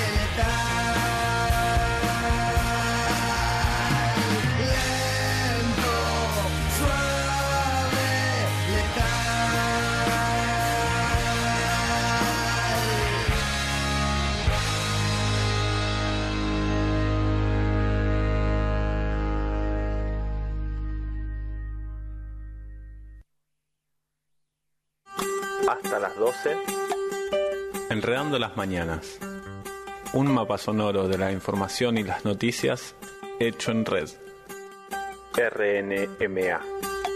lento, suave, Hasta las doce, Enredando las Mañanas. Un mapa sonoro de la información y las noticias hecho en red. R N M A.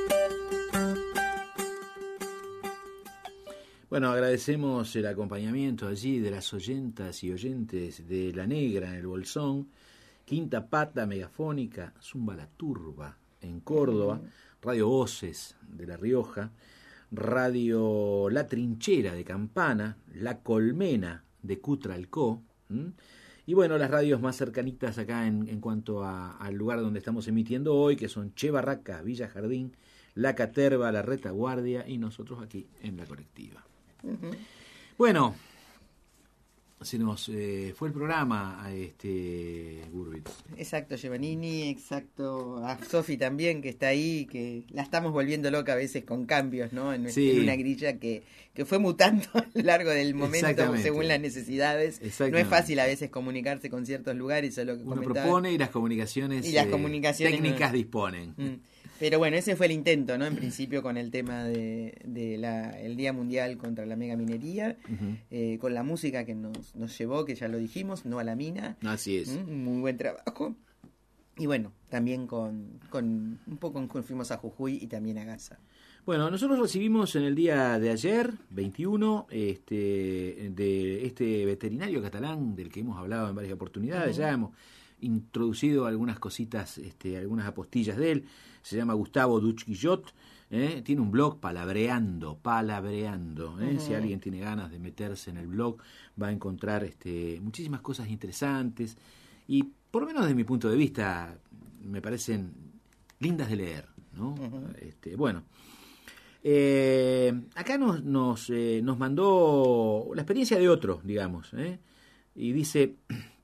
Bueno, agradecemos el acompañamiento allí de las oyentas y oyentes de La Negra en el Bolsón, Quinta Pata Megafónica, Zumba la Turba en Córdoba, Radio Voces de La Rioja, Radio La Trinchera de Campana, La Colmena de Cutralcó, ¿m? Y bueno, las radios más cercanitas acá en, en cuanto a, al lugar donde estamos emitiendo hoy, que son Che Barraca, Villa Jardín, La Caterva, La Retaguardia y nosotros aquí en La Colectiva. Uh-huh. Bueno, se nos eh, fue el programa a este Gurbitz. Exacto, Giovannini, exacto, a Sofi también, que está ahí, que la estamos volviendo loca a veces con cambios, ¿no? En, Sí. en una grilla que, que fue mutando a lo largo del momento según las necesidades. No es fácil a veces comunicarse con ciertos lugares, eso es lo que Uno comentaba. propone y las comunicaciones, Y las eh, comunicaciones técnicas no- disponen. Mm. Pero bueno, ese fue el intento, ¿no? En principio con el tema de, de la, el Día Mundial contra la Megaminería, Ujú. eh, con la música que nos, nos llevó, que ya lo dijimos, No a la Mina. Así es. Mm, Muy buen trabajo. Y bueno, también con, con un poco con- fuimos a Jujuy y también a Gaza. Bueno, nosotros recibimos en el día de ayer, veintiuno, este, de este veterinario catalán del que hemos hablado en varias oportunidades. Ujú. Ya hemos introducido algunas cositas, este, algunas apostillas de él. Se llama Gustavo Duch-Guillot. ¿eh? Tiene un blog, Palabreando, Palabreando. ¿eh? Ujú. Si alguien tiene ganas de meterse en el blog, va a encontrar este, muchísimas cosas interesantes. Y por lo menos desde mi punto de vista, me parecen lindas de leer, ¿no? Ujú. Este, bueno. Eh, acá nos, nos, eh, nos mandó la experiencia de otro, digamos, ¿eh? Y dice: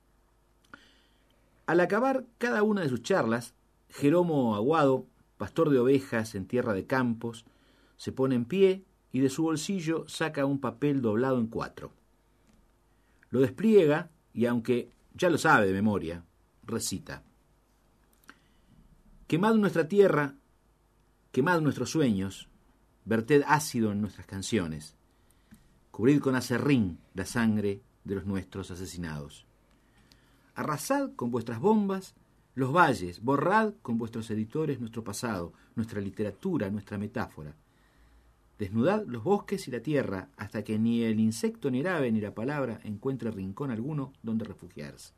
al acabar cada una de sus charlas, Jeromo Aguado, pastor de ovejas en tierra de campos, se pone en pie y de su bolsillo saca un papel doblado en cuatro. Lo despliega y, aunque ya lo sabe de memoria, recita: quemad nuestra tierra, quemad nuestros sueños, verted ácido en nuestras canciones, cubrid con acerrín la sangre de los nuestros asesinados. Arrasad con vuestras bombas los valles, borrad con vuestros editores nuestro pasado, nuestra literatura, nuestra metáfora. Desnudad los bosques y la tierra hasta que ni el insecto, ni el ave, ni la palabra encuentre rincón alguno donde refugiarse.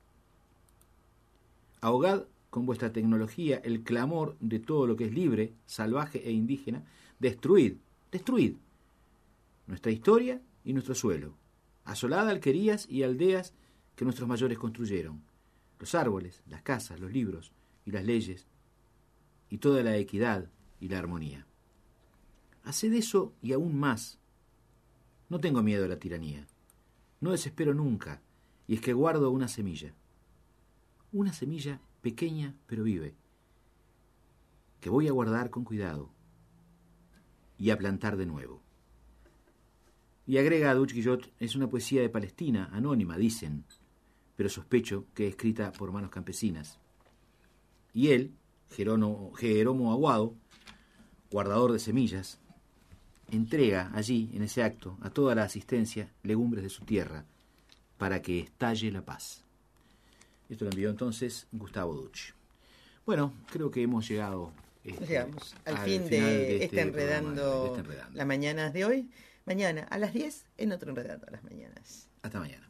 Ahogad con vuestra tecnología el clamor de todo lo que es libre, salvaje e indígena. Destruid, destruid nuestra historia y nuestro suelo. Asolad alquerías y aldeas que nuestros mayores construyeron. Los árboles, las casas, los libros y las leyes y toda la equidad y la armonía. Haced eso y aún más. No tengo miedo a la tiranía. No desespero nunca, y es que guardo una semilla. Una semilla pequeña pero vive, que voy a guardar con cuidado y a plantar de nuevo. Y agrega a Duch-Guillot: es una poesía de Palestina, anónima, dicen, pero sospecho que escrita por manos campesinas. Y él, Jeromo, Jeromo Aguado, guardador de semillas, entrega allí, en ese acto, a toda la asistencia, legumbres de su tierra, para que estalle la paz. Esto lo envió entonces Gustavo Duch. Bueno, creo que hemos llegado... Este, Llegamos al, al fin final de, este este, enredando programa, de este Enredando. las mañanas de hoy. mañana a las diez en otro Enredando a las Mañanas. Hasta mañana.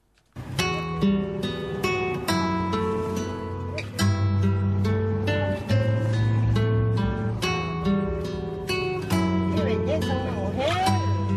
¡Qué belleza una mujer!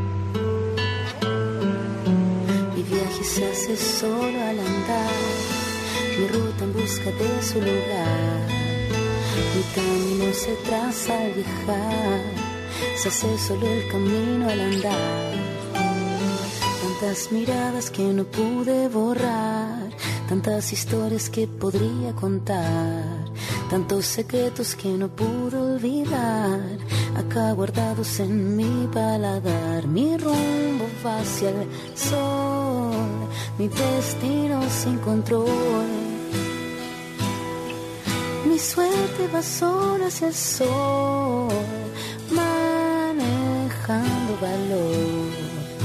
Mi viaje se hace solo al andar, mi ruta en busca de su lugar. Mi camino se traza al viajar, se hace solo el camino al andar. Tantas miradas que no pude borrar, tantas historias que podría contar, tantos secretos que no pude olvidar, acá guardados en mi paladar. Mi rumbo va hacia el sol, mi destino sin control. Mi suerte va sola hacia el sol, manejando valor.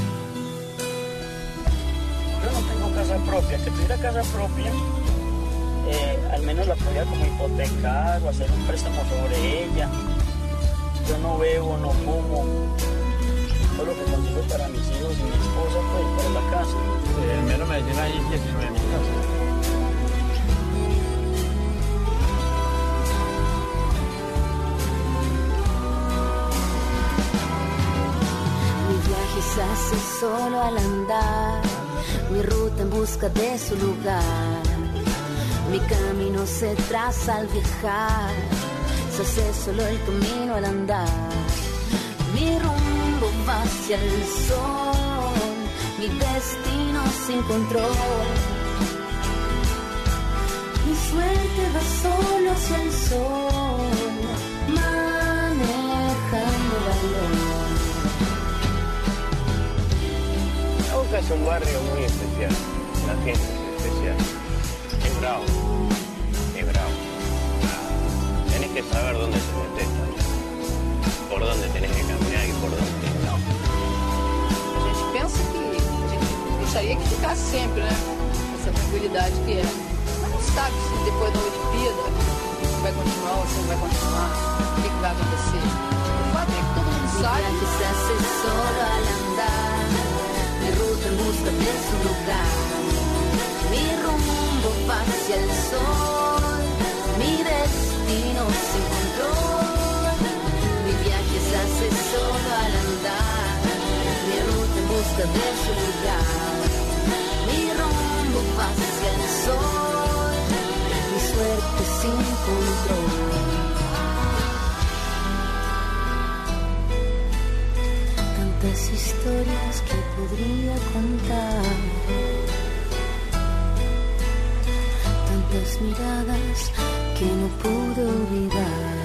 Yo no tengo casa propia. Si tuviera casa propia, eh, al menos la podría como hipotecar o hacer un préstamo sobre ella. Yo no bebo, no fumo. Todo lo que consigo es para mis hijos y mi esposa, pues, para la casa. El mío no me llena ahí diecinueve mil casas. Se hace solo al andar, mi ruta en busca de su lugar. Mi camino se traza al viajar, se hace solo el camino al andar. Mi rumbo va hacia el sol, mi destino sin control. Mi suerte va solo hacia el sol, manejando valor. Boca es un barrio muy especial, la gente es especial, es bravo, es bravo. Tenés que saber dónde te metes, por dónde tenés que caminar y por dónde no. A gente pensa que a gente gostaria que ficasse sempre, né? Essa tranquilidade que é. Mas não sabe se depois da Olimpíada isso vai continuar ou se não vai continuar, o que, que vai acontecer. O fato é que todo mundo sabe. Que se hace solo al andar, mi ruta en busca de su lugar. Mi rumbo va hacia el sol, mi destino sin control. Mi viaje se hace solo al andar, mi ruta en busca de su lugar. Mi rumbo va hacia el sol, mi suerte sin control. Tantas historias que podría contar, tantas miradas que no pude olvidar.